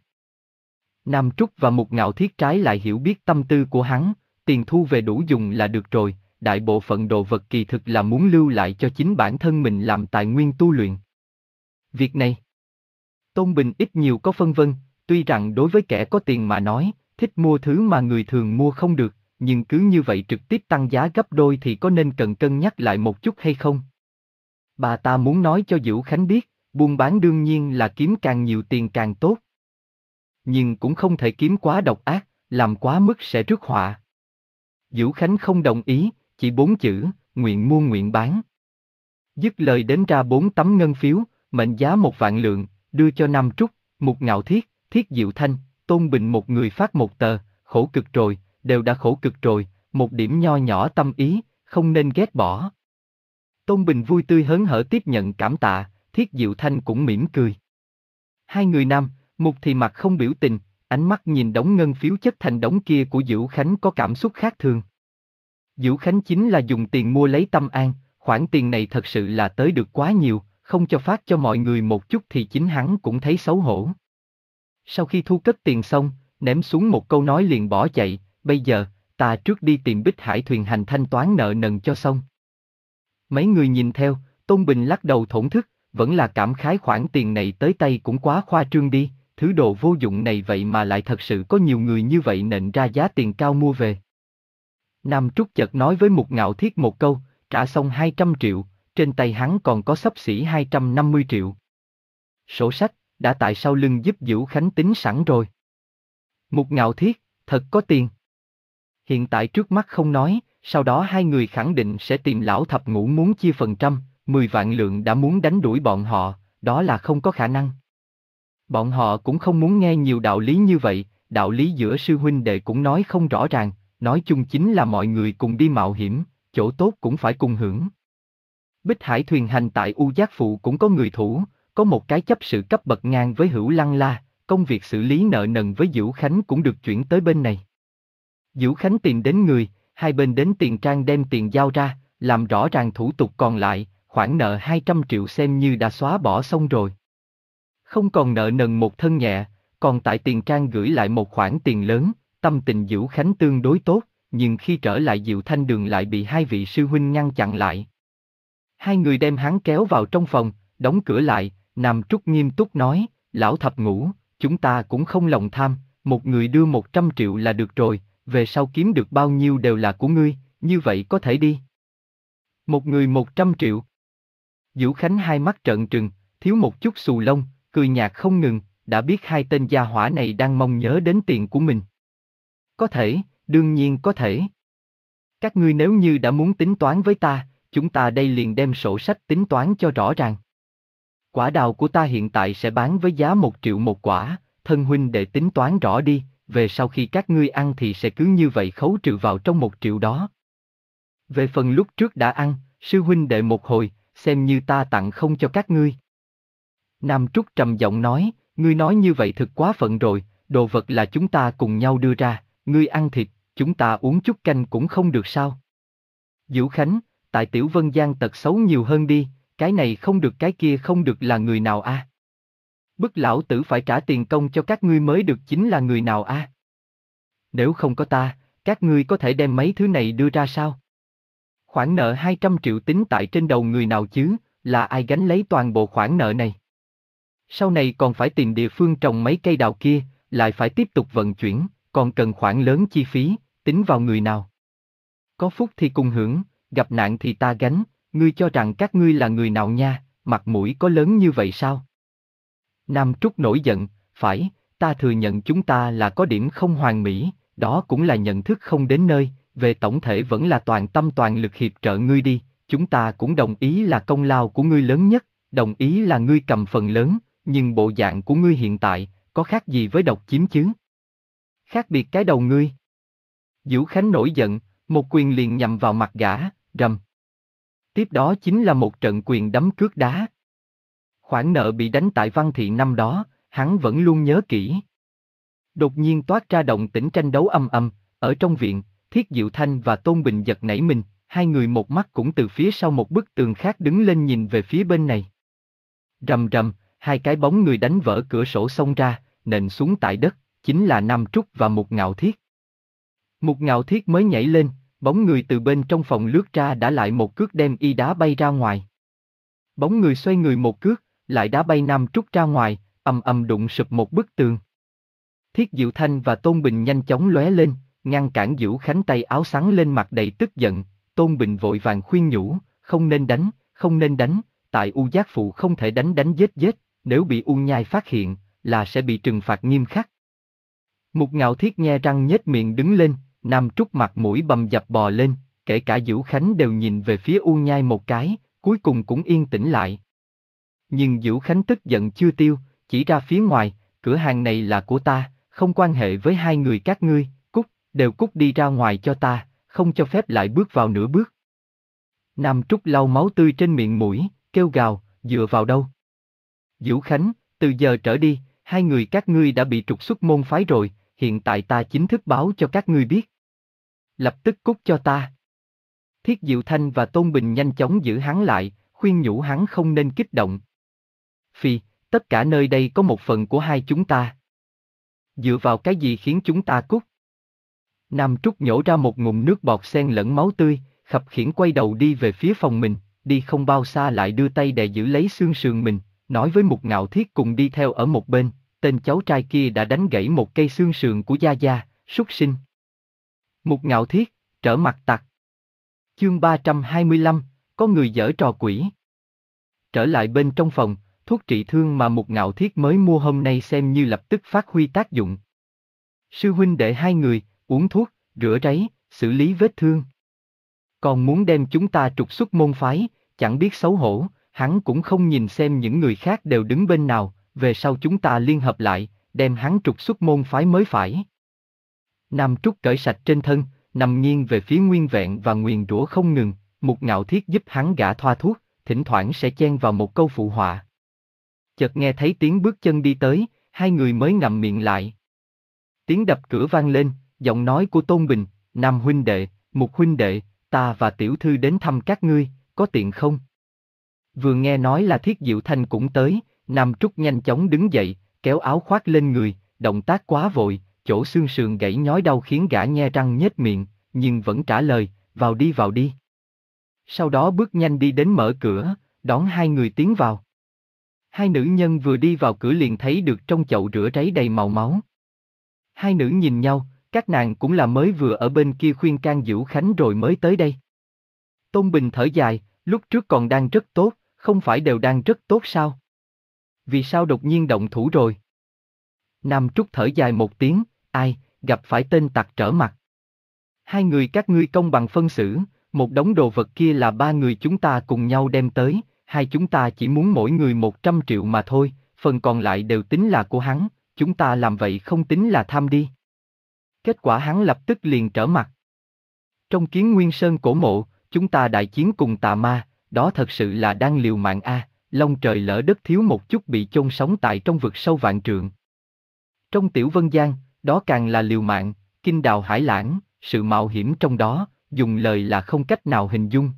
Nam Trúc và Mục Ngạo Thiết trái lại hiểu biết tâm tư của hắn, tiền thu về đủ dùng là được rồi, đại bộ phận đồ vật kỳ thực là muốn lưu lại cho chính bản thân mình làm tài nguyên tu luyện. Việc này, Tôn Bình ít nhiều có phân vân, tuy rằng đối với kẻ có tiền mà nói, thích mua thứ mà người thường mua không được, nhưng cứ như vậy trực tiếp tăng giá gấp đôi thì có nên cần cân nhắc lại một chút hay không? Bà ta muốn nói cho Dữu Khánh biết, buôn bán đương nhiên là kiếm càng nhiều tiền càng tốt. Nhưng cũng không thể kiếm quá độc ác, làm quá mức sẽ rước họa. Dữu Khánh không đồng ý, chỉ bốn chữ, nguyện mua nguyện bán. Dứt lời đến ra bốn tấm ngân phiếu, mệnh giá một vạn lượng, đưa cho Nam Trúc, Mục Ngạo Thiết, Thiết Diệu Thanh, Tôn Bình một người phát một tờ, khổ cực rồi, đều đã khổ cực rồi, một điểm nho nhỏ tâm ý, không nên ghét bỏ. Tôn Bình vui tươi hớn hở tiếp nhận cảm tạ, Thiết Diệu Thanh cũng mỉm cười. Hai người nam, Mục thì mặt không biểu tình, ánh mắt nhìn đống ngân phiếu chất thành đống kia của Dữu Khánh có cảm xúc khác thường. Dữu Khánh chính là dùng tiền mua lấy tâm an, khoản tiền này thật sự là tới được quá nhiều, không cho phát cho mọi người một chút thì chính hắn cũng thấy xấu hổ. Sau khi thu cất tiền xong, ném xuống một câu nói liền bỏ chạy, bây giờ, ta trước đi tìm Bích Hải thuyền hành thanh toán nợ nần cho xong. Mấy người nhìn theo, Tôn Bình lắc đầu thổn thức, vẫn là cảm khái khoản tiền này tới tay cũng quá khoa trương đi, thứ đồ vô dụng này vậy mà lại thật sự có nhiều người như vậy nện ra giá tiền cao mua về. Nam Trúc chợt nói với Mục Ngạo Thiết một câu, trả xong hai trăm triệu, trên tay hắn còn có xấp xỉ hai trăm năm mươi triệu. Sổ sách, đã tại sau lưng giúp Dữu Khánh tính sẵn rồi. Mục Ngạo Thiết, thật có tiền. Hiện tại trước mắt không nói, sau đó hai người khẳng định sẽ tìm lão thập ngũ muốn chia phần trăm, mười vạn lượng đã muốn đánh đuổi bọn họ, đó là không có khả năng. Bọn họ cũng không muốn nghe nhiều đạo lý như vậy, đạo lý giữa sư huynh đệ cũng nói không rõ ràng, nói chung chính là mọi người cùng đi mạo hiểm, chỗ tốt cũng phải cùng hưởng. Bích Hải thuyền hành tại U Giác Phụ cũng có người thủ, có một cái chấp sự cấp bậc ngang với Hữu Lăng La, công việc xử lý nợ nần với Dữu Khánh cũng được chuyển tới bên này. Dữu Khánh tìm đến người, hai bên đến tiền trang đem tiền giao ra, làm rõ ràng thủ tục còn lại, khoản nợ hai trăm triệu xem như đã xóa bỏ xong rồi. Không còn nợ nần một thân nhẹ, còn tại tiền trang gửi lại một khoản tiền lớn, tâm tình Dữu Khánh tương đối tốt, nhưng khi trở lại Diệu Thanh Đường lại bị hai vị sư huynh ngăn chặn lại. Hai người đem hắn kéo vào trong phòng, đóng cửa lại, Nam Trúc nghiêm túc nói, lão thập ngũ, chúng ta cũng không lòng tham, một người đưa một trăm triệu là được rồi, về sau kiếm được bao nhiêu đều là của ngươi, như vậy có thể đi. Một người một trăm triệu. Dữu Khánh hai mắt trợn trừng, thiếu một chút xù lông, cười nhạt không ngừng, đã biết hai tên gia hỏa này đang mong nhớ đến tiền của mình. Có thể, đương nhiên có thể. Các ngươi nếu như đã muốn tính toán với ta, chúng ta đây liền đem sổ sách tính toán cho rõ ràng. Quả đào của ta hiện tại sẽ bán với giá một triệu một quả, thân huynh để tính toán rõ đi, về sau khi các ngươi ăn thì sẽ cứ như vậy khấu trừ vào trong một triệu đó. Về phần lúc trước đã ăn, sư huynh đệ một hồi, xem như ta tặng không cho các ngươi. Nam Trúc trầm giọng nói, ngươi nói như vậy thực quá phận rồi, đồ vật là chúng ta cùng nhau đưa ra, ngươi ăn thịt, chúng ta uống chút canh cũng không được sao? Dữu Khánh, tại Tiểu Vân Giang tật xấu nhiều hơn đi, cái này không được cái kia không được là người nào a? À? Bức lão tử phải trả tiền công cho các ngươi mới được chính là người nào a? À? Nếu không có ta, các ngươi có thể đem mấy thứ này đưa ra sao? Khoản nợ hai trăm triệu tính tại trên đầu người nào chứ, là ai gánh lấy toàn bộ khoản nợ này? Sau này còn phải tìm địa phương trồng mấy cây đào kia, lại phải tiếp tục vận chuyển, còn cần khoản lớn chi phí, tính vào người nào? Có phúc thì cùng hưởng, gặp nạn thì ta gánh, ngươi cho rằng các ngươi là người nào nha, mặt mũi có lớn như vậy sao? Nam Trúc nổi giận, phải, ta thừa nhận chúng ta là có điểm không hoàn mỹ, đó cũng là nhận thức không đến nơi, về tổng thể vẫn là toàn tâm toàn lực hiệp trợ ngươi đi, chúng ta cũng đồng ý là công lao của ngươi lớn nhất, đồng ý là ngươi cầm phần lớn, nhưng bộ dạng của ngươi hiện tại, có khác gì với độc chiếm chứ? Khác biệt cái đầu ngươi. Dữu Khánh nổi giận, một quyền liền nhằm vào mặt gã, rầm. Tiếp đó chính là một trận quyền đấm cước đá. Khoản nợ bị đánh tại Văn Thị năm đó, hắn vẫn luôn nhớ kỹ. Đột nhiên toát ra động tĩnh tranh đấu âm âm, ở trong viện, Thiết Diệu Thanh và Tôn Bình giật nảy mình, hai người một mắt cũng từ phía sau một bức tường khác đứng lên nhìn về phía bên này. Rầm rầm, hai cái bóng người đánh vỡ cửa sổ xông ra, nện xuống tại đất, chính là Nam Trúc và Mục Ngạo Thiết. Mục Ngạo Thiết mới nhảy lên, bóng người từ bên trong phòng lướt ra đã lại một cước đem y đá bay ra ngoài. Bóng người xoay người một cước, lại đá bay Nam Trúc ra ngoài, ầm ầm đụng sụp một bức tường. Thiết Diệu Thanh và Tôn Bình nhanh chóng lóe lên, ngăn cản Dữu Khánh tay áo xắn lên mặt đầy tức giận. Tôn Bình vội vàng khuyên nhủ, không nên đánh, không nên đánh, tại U Giác Phụ không thể đánh đánh giết giết, nếu bị U Nhai phát hiện, là sẽ bị trừng phạt nghiêm khắc. Mục Ngạo Thiết nhe răng nhếch miệng đứng lên, Nam Trúc mặt mũi bầm dập bò lên, kể cả Dữu Khánh đều nhìn về phía U Nhai một cái, cuối cùng cũng yên tĩnh lại. Nhưng Dữu Khánh tức giận chưa tiêu, chỉ ra phía ngoài, cửa hàng này là của ta, không quan hệ với hai người các ngươi, cút, đều cút đi ra ngoài cho ta, không cho phép lại bước vào nửa bước. Nam Trúc lau máu tươi trên miệng mũi, kêu gào, dựa vào đâu? Dữu Khánh, từ giờ trở đi, hai người các ngươi đã bị trục xuất môn phái rồi, hiện tại ta chính thức báo cho các ngươi biết. Lập tức cút cho ta. Thiết Diệu Thanh và Tôn Bình nhanh chóng giữ hắn lại, khuyên nhủ hắn không nên kích động. Phi, tất cả nơi đây có một phần của hai chúng ta. Dựa vào cái gì khiến chúng ta cút? Nam Trúc nhổ ra một ngụm nước bọt xen lẫn máu tươi, khập khiễng quay đầu đi về phía phòng mình, đi không bao xa lại đưa tay đè giữ lấy xương sườn mình, nói với Mục Ngạo Thiết cùng đi theo ở một bên, tên cháu trai kia đã đánh gãy một cây xương sườn của Gia Gia, súc sinh. Mục Ngạo Thiết, trở mặt tặc. Chương ba trăm hai mươi lăm, có người giở trò quỷ. Trở lại bên trong phòng, thuốc trị thương mà Mục Ngạo Thiết mới mua hôm nay xem như lập tức phát huy tác dụng. Sư huynh đệ hai người, uống thuốc, rửa ráy, xử lý vết thương. Còn muốn đem chúng ta trục xuất môn phái, chẳng biết xấu hổ, hắn cũng không nhìn xem những người khác đều đứng bên nào, về sau chúng ta liên hợp lại, đem hắn trục xuất môn phái mới phải. Nam Trúc cởi sạch trên thân, nằm nghiêng về phía Nguyên Vẹn và nguyền rủa không ngừng, Mục Ngạo Thiết giúp hắn gã thoa thuốc, thỉnh thoảng sẽ chen vào một câu phụ họa. Chợt nghe thấy tiếng bước chân đi tới, hai người mới ngậm miệng lại. Tiếng đập cửa vang lên, giọng nói của Tôn Bình, Nam huynh đệ, Mục huynh đệ, ta và tiểu thư đến thăm các ngươi, có tiện không? Vừa nghe nói là Thiết Diệu Thanh cũng tới, Nam Trúc nhanh chóng đứng dậy, kéo áo khoác lên người, động tác quá vội, chỗ xương sườn gãy nhói đau khiến gã nhe răng nhếch miệng, nhưng vẫn trả lời, vào đi vào đi. Sau đó bước nhanh đi đến mở cửa, đón hai người tiến vào. Hai nữ nhân vừa đi vào cửa liền thấy được trong chậu rửa ráy đầy màu máu. Hai nữ nhìn nhau, các nàng cũng là mới vừa ở bên kia khuyên can Dữu Khánh rồi mới tới đây. Tôn Bình thở dài, lúc trước còn đang rất tốt, không phải đều đang rất tốt sao? Vì sao đột nhiên động thủ rồi? Nam Trúc thở dài một tiếng, ai, gặp phải tên tặc trở mặt. Hai người các ngươi công bằng phân xử, một đống đồ vật kia là ba người chúng ta cùng nhau đem tới, hai chúng ta chỉ muốn mỗi người một trăm triệu mà thôi, phần còn lại đều tính là của hắn, chúng ta làm vậy không tính là tham đi. Kết quả hắn lập tức liền trở mặt. Trong Kiến Nguyên Sơn cổ mộ, chúng ta đại chiến cùng tà ma, đó thật sự là đang liều mạng a, long trời lỡ đất thiếu một chút bị chôn sống tại trong vực sâu vạn trượng. Trong Tiểu Vân Giang, đó càng là liều mạng, kinh đào hải lãng, sự mạo hiểm trong đó, dùng lời là không cách nào hình dung.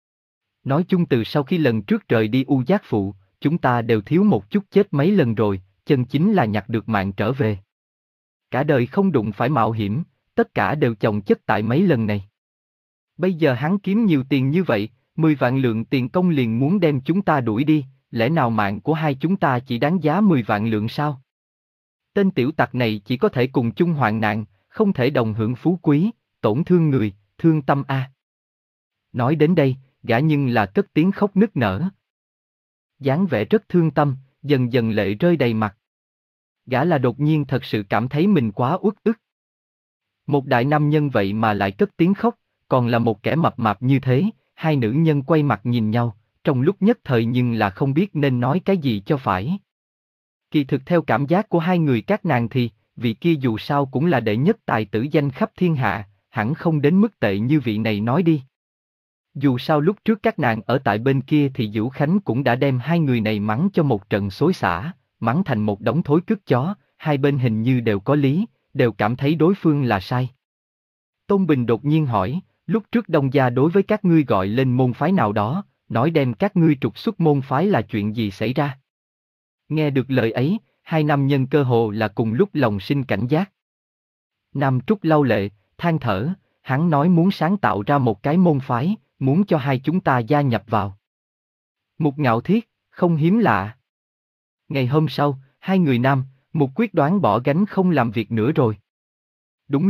Nói chung từ sau khi lần trước rời đi U Giác Phụ, chúng ta đều thiếu một chút chết mấy lần rồi, chân chính là nhặt được mạng trở về. Cả đời không đụng phải mạo hiểm, tất cả đều chồng chất tại mấy lần này. Bây giờ hắn kiếm nhiều tiền như vậy, mười vạn lượng tiền công liền muốn đem chúng ta đuổi đi, lẽ nào mạng của hai chúng ta chỉ đáng giá mười vạn lượng sao? Tên tiểu tặc này chỉ có thể cùng chung hoạn nạn, không thể đồng hưởng phú quý, tổn thương người, thương tâm a. Nói đến đây, gã nhưng là cất tiếng khóc nức nở. Dáng vẻ rất thương tâm, dần dần lệ rơi đầy mặt. Gã là đột nhiên thật sự cảm thấy mình quá uất ức. Một đại nam nhân vậy mà lại cất tiếng khóc, còn là một kẻ mập mạp như thế, hai nữ nhân quay mặt nhìn nhau, trong lúc nhất thời nhưng là không biết nên nói cái gì cho phải. Kỳ thực theo cảm giác của hai người các nàng thì, vị kia dù sao cũng là đệ nhất tài tử danh khắp thiên hạ, hẳn không đến mức tệ như vị này nói đi. Dù sao lúc trước các nàng ở tại bên kia thì Dữu Khánh cũng đã đem hai người này mắng cho một trận xối xả, mắng thành một đống thối cứt chó, hai bên hình như đều có lý, đều cảm thấy đối phương là sai. Tôn Bình đột nhiên hỏi, lúc trước Đông gia đối với các ngươi gọi lên môn phái nào đó, nói đem các ngươi trục xuất môn phái là chuyện gì xảy ra? Nghe được lời ấy, hai nam nhân cơ hồ là cùng lúc lòng sinh cảnh giác. Nam Trúc lau lệ, than thở, hắn nói muốn sáng tạo ra một cái môn phái, muốn cho hai chúng ta gia nhập vào. Mục Ngạo Thiết, không hiếm lạ. Ngày hôm sau, hai người nam, Mục quyết đoán bỏ gánh không làm việc nữa rồi. Đúng lúc,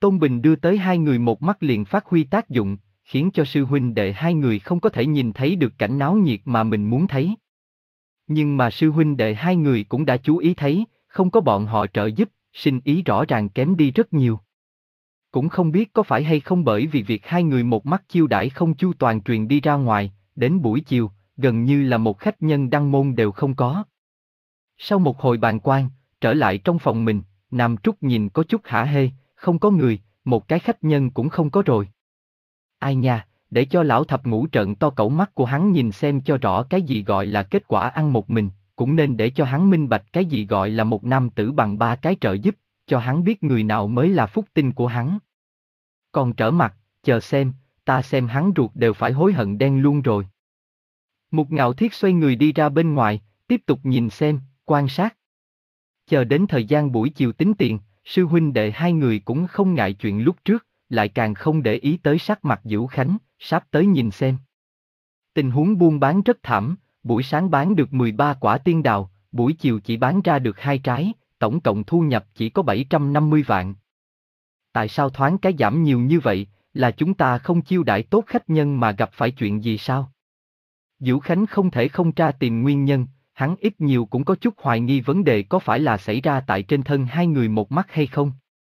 Tôn Bình đưa tới hai người một mắt liền phát huy tác dụng, khiến cho sư huynh đệ hai người không có thể nhìn thấy được cảnh náo nhiệt mà mình muốn thấy. Nhưng mà sư huynh đệ hai người cũng đã chú ý thấy, không có bọn họ trợ giúp, sinh ý rõ ràng kém đi rất nhiều. Cũng không biết có phải hay không bởi vì việc hai người một mắt chiêu đãi không chu toàn truyền đi ra ngoài, đến buổi chiều, gần như là một khách nhân đăng môn đều không có. Sau một hồi bàn quan, trở lại trong phòng mình, Nam Trúc nhìn có chút hả hê, không có người, một cái khách nhân cũng không có rồi. Ai nha, để cho lão thập ngũ trợn to cẩu mắt của hắn nhìn xem cho rõ cái gì gọi là kết quả ăn một mình, cũng nên để cho hắn minh bạch cái gì gọi là một nam tử bằng ba cái trợ giúp, cho hắn biết người nào mới là phúc tinh của hắn. Còn trở mặt, chờ xem, ta xem hắn ruột đều phải hối hận đen luôn rồi. Mục Ngạo Thiết xoay người đi ra bên ngoài, tiếp tục nhìn xem, quan sát. Chờ đến thời gian buổi chiều tính tiền, sư huynh đệ hai người cũng không ngại chuyện lúc trước, lại càng không để ý tới sắc mặt Dữu Khánh, sắp tới nhìn xem. Tình huống buôn bán rất thảm, buổi sáng bán được mười ba quả tiên đào, buổi chiều chỉ bán ra được hai trái, tổng cộng thu nhập chỉ có bảy trăm năm mươi vạn. Tại sao thoáng cái giảm nhiều như vậy, là chúng ta không chiêu đãi tốt khách nhân mà gặp phải chuyện gì sao? Dữu Khánh không thể không tra tìm nguyên nhân, hắn ít nhiều cũng có chút hoài nghi vấn đề có phải là xảy ra tại trên thân hai người một mắt hay không.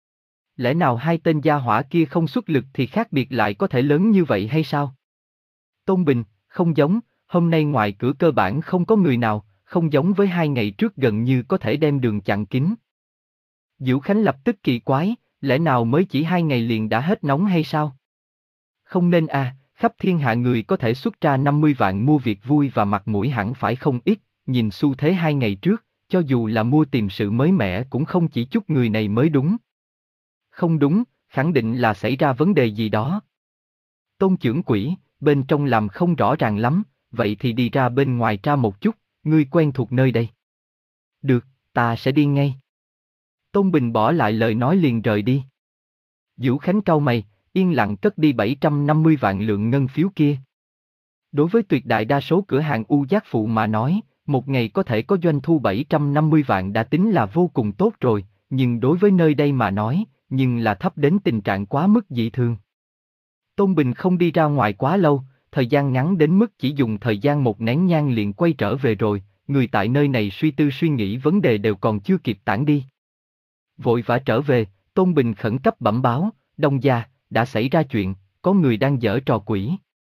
Lẽ nào hai tên gia hỏa kia không xuất lực thì khác biệt lại có thể lớn như vậy hay sao? Tôn Bình, không giống, hôm nay ngoài cửa cơ bản không có người nào, không giống với hai ngày trước gần như có thể đem đường chặn kín. Dữu Khánh lập tức kỳ quái, lẽ nào mới chỉ hai ngày liền đã hết nóng hay sao? Không nên à, khắp thiên hạ người có thể xuất ra năm mươi vạn mua việc vui và mặt mũi hẳn phải không ít, nhìn xu thế hai ngày trước, cho dù là mua tìm sự mới mẻ cũng không chỉ chút người này mới đúng. Không đúng, khẳng định là xảy ra vấn đề gì đó. Tôn trưởng quỹ, bên trong làm không rõ ràng lắm, vậy thì đi ra bên ngoài tra một chút, ngươi quen thuộc nơi đây. Được, ta sẽ đi ngay. Tôn Bình bỏ lại lời nói liền rời đi. Dữu Khánh cau mày, yên lặng cất đi bảy trăm năm mươi vạn lượng ngân phiếu kia. Đối với tuyệt đại đa số cửa hàng U Giác Phụ mà nói, một ngày có thể có doanh thu bảy trăm năm mươi vạn đã tính là vô cùng tốt rồi, nhưng đối với nơi đây mà nói, nhưng là thấp đến tình trạng quá mức dị thường. Tôn Bình không đi ra ngoài quá lâu, thời gian ngắn đến mức chỉ dùng thời gian một nén nhang liền quay trở về rồi, người tại nơi này suy tư suy nghĩ vấn đề đều còn chưa kịp tản đi. Vội vã trở về, Tôn Bình khẩn cấp bẩm báo, Đông gia, đã xảy ra chuyện, có người đang giở trò quỷ.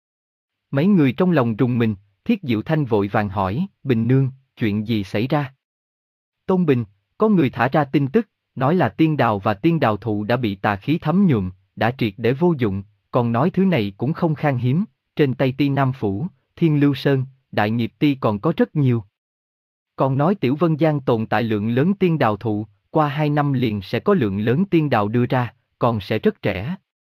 Mấy người trong lòng rùng mình, Thiết Diệu Thanh vội vàng hỏi, Bình nương, chuyện gì xảy ra? Tôn Bình, có người thả ra tin tức, nói là tiên đào và tiên đào thụ đã bị tà khí thấm nhuộm, đã triệt để vô dụng, còn nói thứ này cũng không khan hiếm, trên Tây Ti Nam Phủ, Thiên Lưu Sơn, Đại Nghiệp Ti còn có rất nhiều. Còn nói Tiểu Vân Giang tồn tại lượng lớn tiên đào thụ, qua hai năm liền sẽ có lượng lớn tiên đào đưa ra, còn sẽ rất rẻ.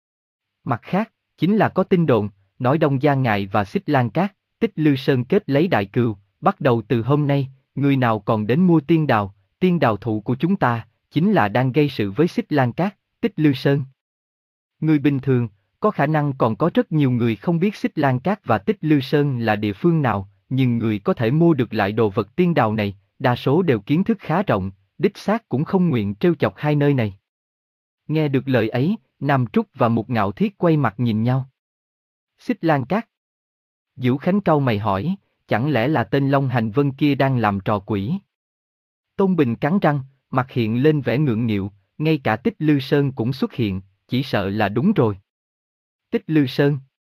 Mặt khác, chính là có tin đồn, nói Đông Giang Ngài và Xích Lan Cát, Tích Lư Sơn kết lấy đại cừu, bắt đầu từ hôm nay, người nào còn đến mua tiên đào, tiên đào thụ của chúng ta, chính là đang gây sự với Xích Lan Cát, Tích Lư Sơn. Người bình thường, có khả năng còn có rất nhiều người không biết Xích Lan Cát và Tích Lư Sơn là địa phương nào, nhưng người có thể mua được lại đồ vật tiên đào này, đa số đều kiến thức khá rộng, đích xác cũng không nguyện trêu chọc hai nơi này. Nghe được lời ấy, Nam Trúc và Mục Ngạo Thiết quay mặt nhìn nhau. Xích Lan Cát. Dữu Khánh cau mày hỏi, chẳng lẽ là tên Long Hành Vân kia đang làm trò quỷ? Tôn Bình cắn răng, mặt hiện lên vẻ ngượng nghịu, ngay cả Tích Lư Sơn cũng xuất hiện, chỉ sợ là đúng rồi. Tích Lư Sơn.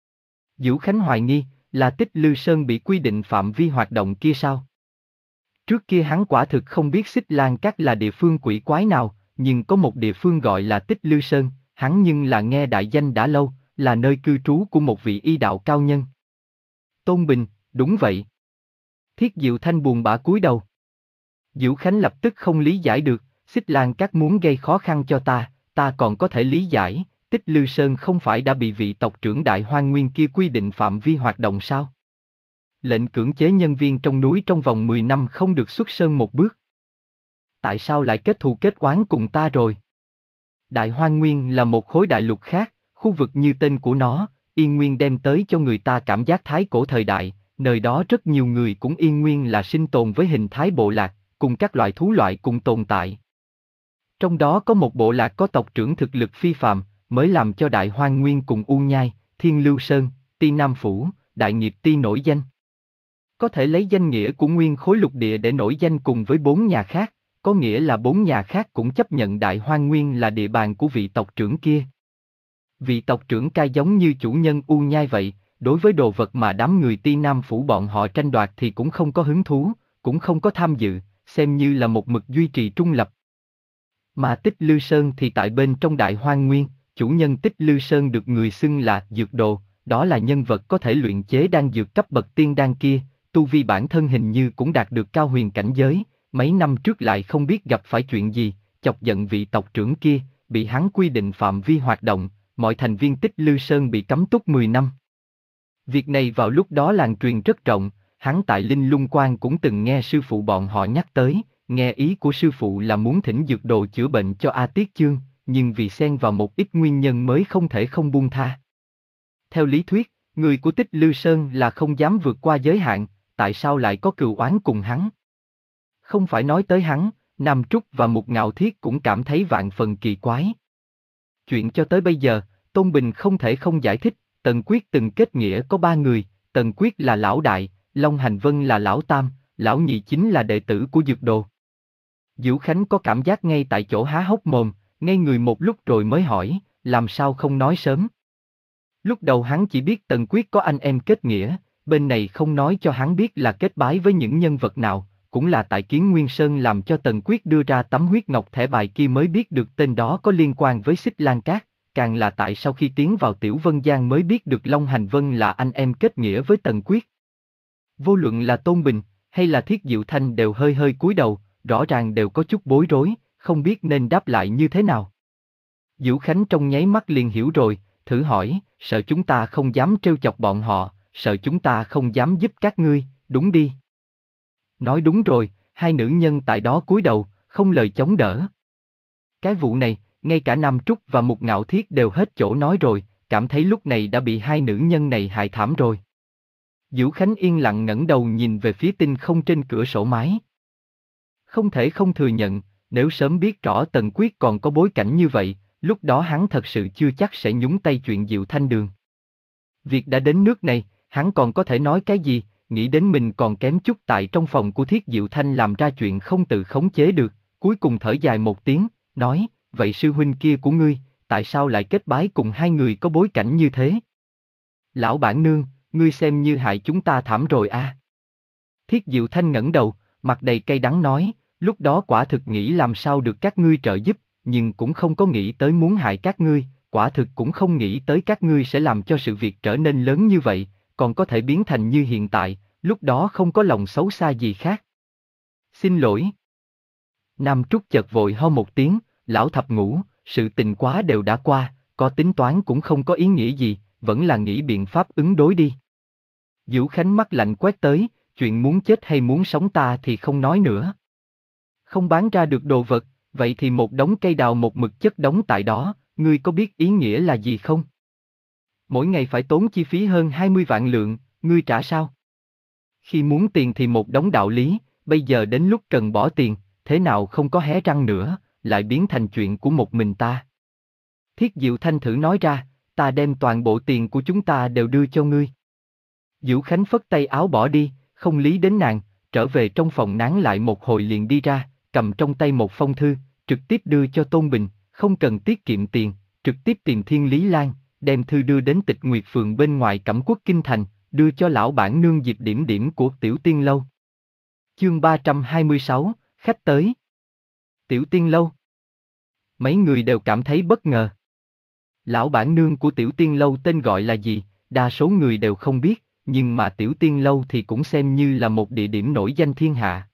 Dữu Khánh hoài nghi, là Tích Lư Sơn bị quy định phạm vi hoạt động kia sao? Trước kia hắn quả thực không biết Xích Lan Cát là địa phương quỷ quái nào, nhưng có một địa phương gọi là Tích Lư Sơn, hắn nhưng là nghe đại danh đã lâu, là nơi cư trú của một vị y đạo cao nhân. Tôn Bình, đúng vậy. Thiết Diệu Thanh buồn bã cúi đầu. Dữu Khánh lập tức không lý giải được, Xích Lan Cát muốn gây khó khăn cho ta, ta còn có thể lý giải, Tích Lư Sơn không phải đã bị vị tộc trưởng Đại Hoang Nguyên kia quy định phạm vi hoạt động sao? Lệnh cưỡng chế nhân viên trong núi trong vòng mười năm không được xuất sơn một bước. Tại sao lại kết thù kết oán cùng ta rồi? Đại Hoang Nguyên là một khối đại lục khác, khu vực như tên của nó, Yên Nguyên đem tới cho người ta cảm giác thái cổ thời đại, nơi đó rất nhiều người cũng Yên Nguyên là sinh tồn với hình thái bộ lạc, cùng các loại thú loại cùng tồn tại. Trong đó có một bộ lạc có tộc trưởng thực lực phi phàm, mới làm cho Đại Hoang Nguyên cùng U Nhai, Thiên Lưu Sơn, Ti Nam Phủ, Đại Nghiệp Ti nổi danh. Có thể lấy danh nghĩa của nguyên khối lục địa để nổi danh cùng với bốn nhà khác, có nghĩa là bốn nhà khác cũng chấp nhận Đại Hoang Nguyên là địa bàn của vị tộc trưởng kia. Vị tộc trưởng ca giống như chủ nhân U Nhai vậy, đối với đồ vật mà đám người Ti Nam Phủ bọn họ tranh đoạt thì cũng không có hứng thú, cũng không có tham dự, xem như là một mực duy trì trung lập. Mà Tích Lư Sơn thì tại bên trong Đại Hoang Nguyên, chủ nhân Tích Lư Sơn được người xưng là Dược Đồ, đó là nhân vật có thể luyện chế đan dược cấp bậc tiên đan kia, tu vi bản thân hình như cũng đạt được cao huyền cảnh giới, mấy năm trước lại không biết gặp phải chuyện gì, chọc giận vị tộc trưởng kia, bị hắn quy định phạm vi hoạt động, mọi thành viên Tích Lư Sơn bị cấm túc mười năm. Việc này vào lúc đó làng truyền rất rộng, hắn tại Linh Lung Quan cũng từng nghe sư phụ bọn họ nhắc tới, nghe ý của sư phụ là muốn thỉnh Dược Đồ chữa bệnh cho A Tiết Chương, nhưng vì xen vào một ít nguyên nhân mới không thể không buông tha. Theo lý thuyết, người của Tích Lư Sơn là không dám vượt qua giới hạn, tại sao lại có cừu oán cùng hắn? Không phải nói tới hắn, Nam Trúc và Mục Ngạo Thiết cũng cảm thấy vạn phần kỳ quái. Chuyện cho tới bây giờ, Tôn Bình không thể không giải thích, Tần Quyết từng kết nghĩa có ba người, Tần Quyết là lão đại, Long Hành Vân là lão tam, lão nhị chính là đệ tử của Dược Đồ. Dữu Khánh có cảm giác ngay tại chỗ há hốc mồm, ngây người một lúc rồi mới hỏi, làm sao không nói sớm? Lúc đầu hắn chỉ biết Tần Quyết có anh em kết nghĩa, bên này không nói cho hắn biết là kết bái với những nhân vật nào, cũng là tại Kiến Nguyên Sơn làm cho Tần Quyết đưa ra tấm huyết ngọc thẻ bài kia mới biết được tên đó có liên quan với Xích Lan Cát, càng là tại sau khi tiến vào Tiểu Vân Giang mới biết được Long Hành Vân là anh em kết nghĩa với Tần Quyết. Vô luận là Tôn Bình, hay là Thiết Diệu Thanh đều hơi hơi cúi đầu, rõ ràng đều có chút bối rối, không biết nên đáp lại như thế nào. Dữu Khánh trong nháy mắt liền hiểu rồi, thử hỏi, sợ chúng ta không dám trêu chọc bọn họ, sợ chúng ta không dám giúp các ngươi, đúng đi. Nói đúng rồi, hai nữ nhân tại đó cúi đầu, không lời chống đỡ. Cái vụ này, ngay cả Nam Trúc và Mục Ngạo Thiết đều hết chỗ nói rồi, cảm thấy lúc này đã bị hai nữ nhân này hại thảm rồi. Dữu Khánh yên lặng ngẩng đầu nhìn về phía tinh không trên cửa sổ mái. Không thể không thừa nhận, nếu sớm biết rõ Tần Quyết còn có bối cảnh như vậy, lúc đó hắn thật sự chưa chắc sẽ nhúng tay chuyện Diệu Thanh Đường. Việc đã đến nước này, hắn còn có thể nói cái gì, nghĩ đến mình còn kém chút tại trong phòng của Thiết Diệu Thanh làm ra chuyện không tự khống chế được, cuối cùng thở dài một tiếng, nói, vậy sư huynh kia của ngươi, tại sao lại kết bái cùng hai người có bối cảnh như thế? Lão bản nương, ngươi xem như hại chúng ta thảm rồi à? Thiết Diệu Thanh ngẩng đầu, mặt đầy cay đắng nói, lúc đó quả thực nghĩ làm sao được các ngươi trợ giúp, nhưng cũng không có nghĩ tới muốn hại các ngươi, quả thực cũng không nghĩ tới các ngươi sẽ làm cho sự việc trở nên lớn như vậy, còn có thể biến thành như hiện tại, lúc đó không có lòng xấu xa gì khác. Xin lỗi. Nam Trúc chợt vội ho một tiếng, lão thập ngũ, sự tình quá đều đã qua, có tính toán cũng không có ý nghĩa gì, vẫn là nghĩ biện pháp ứng đối đi. Dữu Khánh mắt lạnh quét tới, chuyện muốn chết hay muốn sống ta thì không nói nữa. Không bán ra được đồ vật, vậy thì một đống cây đào một mực chất đống tại đó, ngươi có biết ý nghĩa là gì không? Mỗi ngày phải tốn chi phí hơn hai mươi vạn lượng, ngươi trả sao? Khi muốn tiền thì một đống đạo lý, bây giờ đến lúc cần bỏ tiền, thế nào không có hé răng nữa, lại biến thành chuyện của một mình ta. Thiết Diệu Thanh thử nói ra, ta đem toàn bộ tiền của chúng ta đều đưa cho ngươi. Dữu Khánh phất tay áo bỏ đi, không lý đến nàng, trở về trong phòng nán lại một hồi liền đi ra, cầm trong tay một phong thư, trực tiếp đưa cho Tôn Bình, không cần tiết kiệm tiền, trực tiếp tìm Thiên Lý Lan, đem thư đưa đến Tịch Nguyệt Phường bên ngoài Cẩm Quốc Kinh Thành, đưa cho lão bản nương Diệp Điểm Điểm của Tiểu Tiên Lâu. Chương ba trăm hai mươi sáu, khách tới. Tiểu Tiên Lâu. Mấy người đều cảm thấy bất ngờ. Lão bản nương của Tiểu Tiên Lâu tên gọi là gì, đa số người đều không biết, nhưng mà Tiểu Tiên Lâu thì cũng xem như là một địa điểm nổi danh thiên hạ.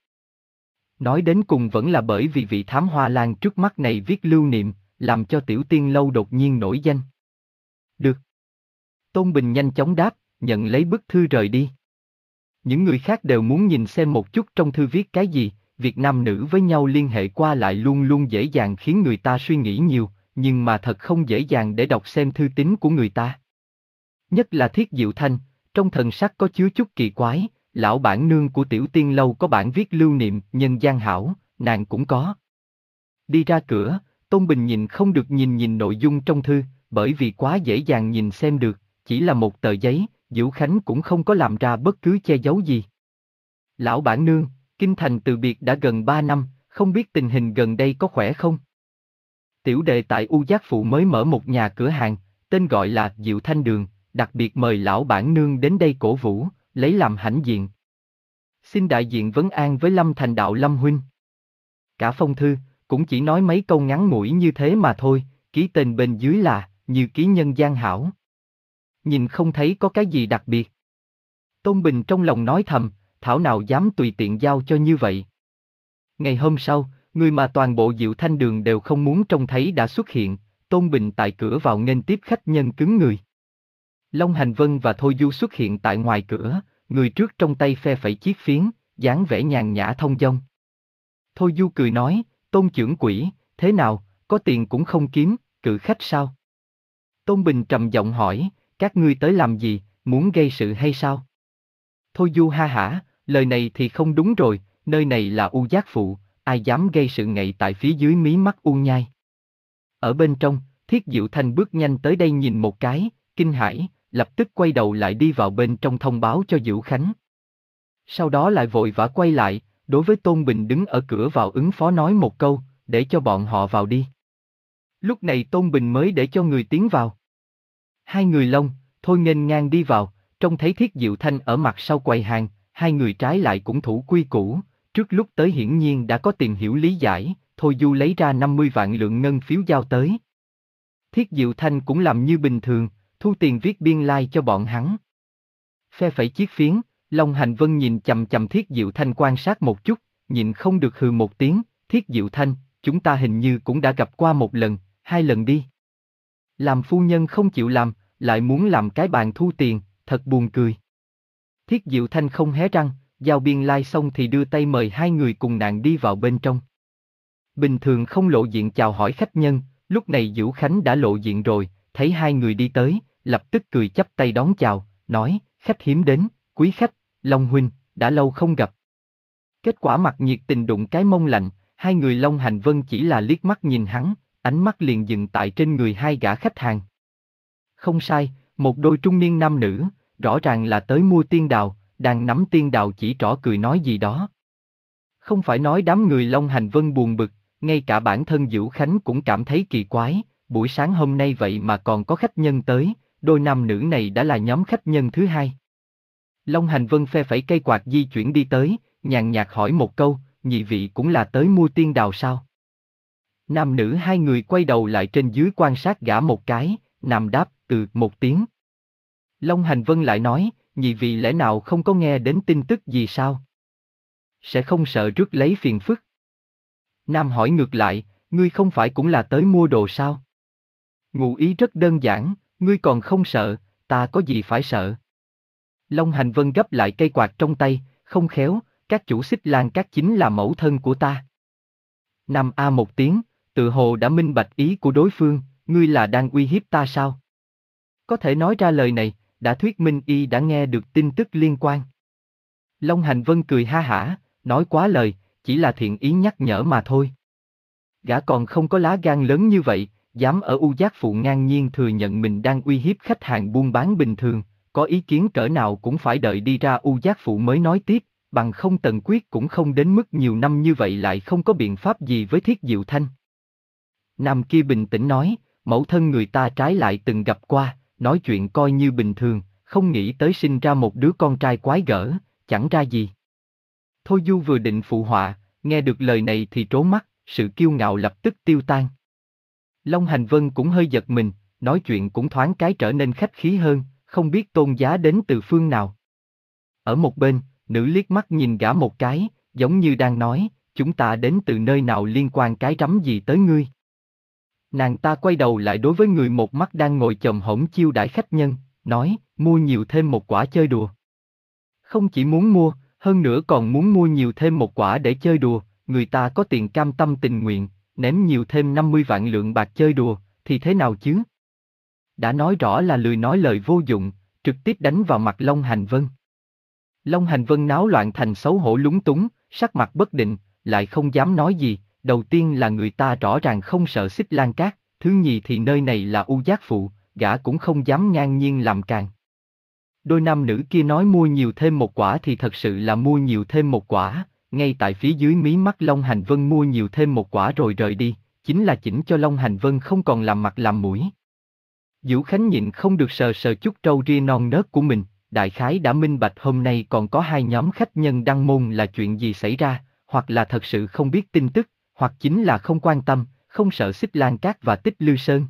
Nói đến cùng vẫn là bởi vì vị thám hoa lan trước mắt này viết lưu niệm, làm cho Tiểu Tiên Lâu đột nhiên nổi danh. Được. Tôn Bình nhanh chóng đáp, nhận lấy bức thư rời đi. Những người khác đều muốn nhìn xem một chút trong thư viết cái gì, việc nam nữ với nhau liên hệ qua lại luôn luôn dễ dàng khiến người ta suy nghĩ nhiều, nhưng mà thật không dễ dàng để đọc xem thư tín của người ta. Nhất là Thiết Diệu Thanh, trong thần sắc có chứa chút kỳ quái, lão bản nương của Tiểu Tiên Lâu có bản viết lưu niệm nhân gian hảo, nàng cũng có. Đi ra cửa, Tôn Bình nhìn không được nhìn nhìn nội dung trong thư, bởi vì quá dễ dàng nhìn xem được, chỉ là một tờ giấy, Dữu Khánh cũng không có làm ra bất cứ che giấu gì. Lão bản nương, Kinh Thành từ biệt đã gần ba năm, không biết tình hình gần đây có khỏe không? Tiểu đệ tại U Giác Phụ mới mở một nhà cửa hàng, tên gọi là Diệu Thanh Đường, đặc biệt mời lão bản nương đến đây cổ vũ, lấy làm hãnh diện. Xin đại diện vấn an với Lâm Thành đạo Lâm huynh. Cả phong thư, cũng chỉ nói mấy câu ngắn ngủi như thế mà thôi, ký tên bên dưới là, như ký nhân gian hảo. Nhìn không thấy có cái gì đặc biệt. Tôn Bình trong lòng nói thầm, thảo nào dám tùy tiện giao cho như vậy. Ngày hôm sau, người mà toàn bộ Diệu Thanh Đường đều không muốn trông thấy đã xuất hiện, Tôn Bình tại cửa vào nghênh tiếp khách nhân cứng người. Long Hành Vân và Thôi Du xuất hiện tại ngoài cửa, người trước trong tay phe phẩy chiếc phiến, dáng vẻ nhàn nhã thông dong. Thôi Du cười nói, Tôn trưởng quỹ, thế nào, có tiền cũng không kiếm, cự khách sao? Tôn Bình trầm giọng hỏi, các ngươi tới làm gì, muốn gây sự hay sao? Thôi Du ha hả, lời này thì không đúng rồi, nơi này là U Giác Phụ, ai dám gây sự ngậy tại phía dưới mí mắt U Nhai. Ở bên trong, Thiết Diệu Thanh bước nhanh tới đây nhìn một cái, kinh hãi, lập tức quay đầu lại đi vào bên trong thông báo cho Dữu Khánh. Sau đó lại vội vã quay lại, đối với Tôn Bình đứng ở cửa vào ứng phó nói một câu, để cho bọn họ vào đi. Lúc này Tôn Bình mới để cho người tiến vào. Hai người Long, Thôi nghênh ngang đi vào, trông thấy Thiết Diệu Thanh ở mặt sau quầy hàng, hai người trái lại cũng thủ quy củ, trước lúc tới hiển nhiên đã có tìm hiểu lý giải, Thôi Du lấy ra năm mươi vạn lượng ngân phiếu giao tới. Thiết Diệu Thanh cũng làm như bình thường, thu tiền viết biên lai like cho bọn hắn. Phe phẩy chiếc phiến, Long Hành Vân nhìn chằm chằm Thiết Diệu Thanh quan sát một chút, nhìn không được hừ một tiếng, Thiết Diệu Thanh, chúng ta hình như cũng đã gặp qua một lần, hai lần đi. Làm phu nhân không chịu làm, lại muốn làm cái bàn thu tiền, thật buồn cười. Thiết Diệu Thanh không hé răng, giao biên lai like xong thì đưa tay mời hai người cùng nàng đi vào bên trong. Bình thường không lộ diện chào hỏi khách nhân, lúc này Dữu Khánh đã lộ diện rồi, thấy hai người đi tới, lập tức cười chắp tay đón chào, nói, khách hiếm đến, quý khách, Long huynh, đã lâu không gặp. Kết quả mặt nhiệt tình đụng cái mông lạnh, hai người Long Hành Vân chỉ là liếc mắt nhìn hắn, ánh mắt liền dừng tại trên người hai gã khách hàng. Không sai, một đôi trung niên nam nữ, rõ ràng là tới mua tiên đào, đang nắm tiên đào chỉ trỏ cười nói gì đó. Không phải nói đám người Long Hành Vân buồn bực, ngay cả bản thân Dữu Khánh cũng cảm thấy kỳ quái, buổi sáng hôm nay vậy mà còn có khách nhân tới, đôi nam nữ này đã là nhóm khách nhân thứ hai. Long Hành Vân phe phẩy cây quạt di chuyển đi tới, nhàn nhạt hỏi một câu, nhị vị cũng là tới mua tiên đào sao? Nam nữ hai người quay đầu lại trên dưới quan sát gã một cái, nam đáp từ một tiếng. Long Hành Vân lại nói, nhị vị lẽ nào không có nghe đến tin tức gì sao? Sẽ không sợ rước lấy phiền phức. Nam hỏi ngược lại, ngươi không phải cũng là tới mua đồ sao? Ngụ ý rất đơn giản, ngươi còn không sợ, ta có gì phải sợ? Long Hành Vân gấp lại cây quạt trong tay, không khéo, các chủ xích lan các chính là mẫu thân của ta. Nam a một tiếng, tự hồ đã minh bạch ý của đối phương, ngươi là đang uy hiếp ta sao? Có thể nói ra lời này, đã thuyết minh y đã nghe được tin tức liên quan. Long Hành Vân cười ha hả, nói quá lời, chỉ là thiện ý nhắc nhở mà thôi. Gã còn không có lá gan lớn như vậy, dám ở U Giác Phụ ngang nhiên thừa nhận mình đang uy hiếp khách hàng buôn bán bình thường, có ý kiến cỡ nào cũng phải đợi đi ra U Giác Phụ mới nói tiếp, bằng không Tần Quyết cũng không đến mức nhiều năm như vậy lại không có biện pháp gì với Thiết Diệu Thanh. Nam kia bình tĩnh nói, mẫu thân người ta trái lại từng gặp qua, nói chuyện coi như bình thường, không nghĩ tới sinh ra một đứa con trai quái gở, chẳng ra gì. Thôi Du vừa định phụ họa, nghe được lời này thì trố mắt, sự kiêu ngạo lập tức tiêu tan. Long Hành Vân cũng hơi giật mình, nói chuyện cũng thoáng cái trở nên khách khí hơn, không biết tôn giá đến từ phương nào. Ở một bên, nữ liếc mắt nhìn gã một cái, giống như đang nói, chúng ta đến từ nơi nào liên quan cái rắm gì tới ngươi. Nàng ta quay đầu lại đối với người một mắt đang ngồi chồm hổm chiêu đãi khách nhân, nói, mua nhiều thêm một quả chơi đùa. Không chỉ muốn mua, hơn nữa còn muốn mua nhiều thêm một quả để chơi đùa, người ta có tiền cam tâm tình nguyện, ném nhiều thêm năm mươi vạn lượng bạc chơi đùa, thì thế nào chứ? Đã nói rõ là lười nói lời vô dụng, trực tiếp đánh vào mặt Long Hành Vân. Long Hành Vân náo loạn thành xấu hổ lúng túng, sắc mặt bất định, lại không dám nói gì, đầu tiên là người ta rõ ràng không sợ Xích Lan Cát, thứ nhì thì nơi này là U Giác Phụ, gã cũng không dám ngang nhiên làm càng. Đôi nam nữ kia nói mua nhiều thêm một quả thì thật sự là mua nhiều thêm một quả, ngay tại phía dưới mí mắt Long Hành Vân mua nhiều thêm một quả rồi rời đi, chính là chỉnh cho Long Hành Vân không còn làm mặt làm mũi. Vũ Khánh nhịn không được sờ sờ chút râu ria non nớt của mình, đại khái đã minh bạch hôm nay còn có hai nhóm khách nhân đăng môn là chuyện gì xảy ra, hoặc là thật sự không biết tin tức, hoặc chính là không quan tâm, không sợ Xích Lan Cát và Tích Lư Sơn.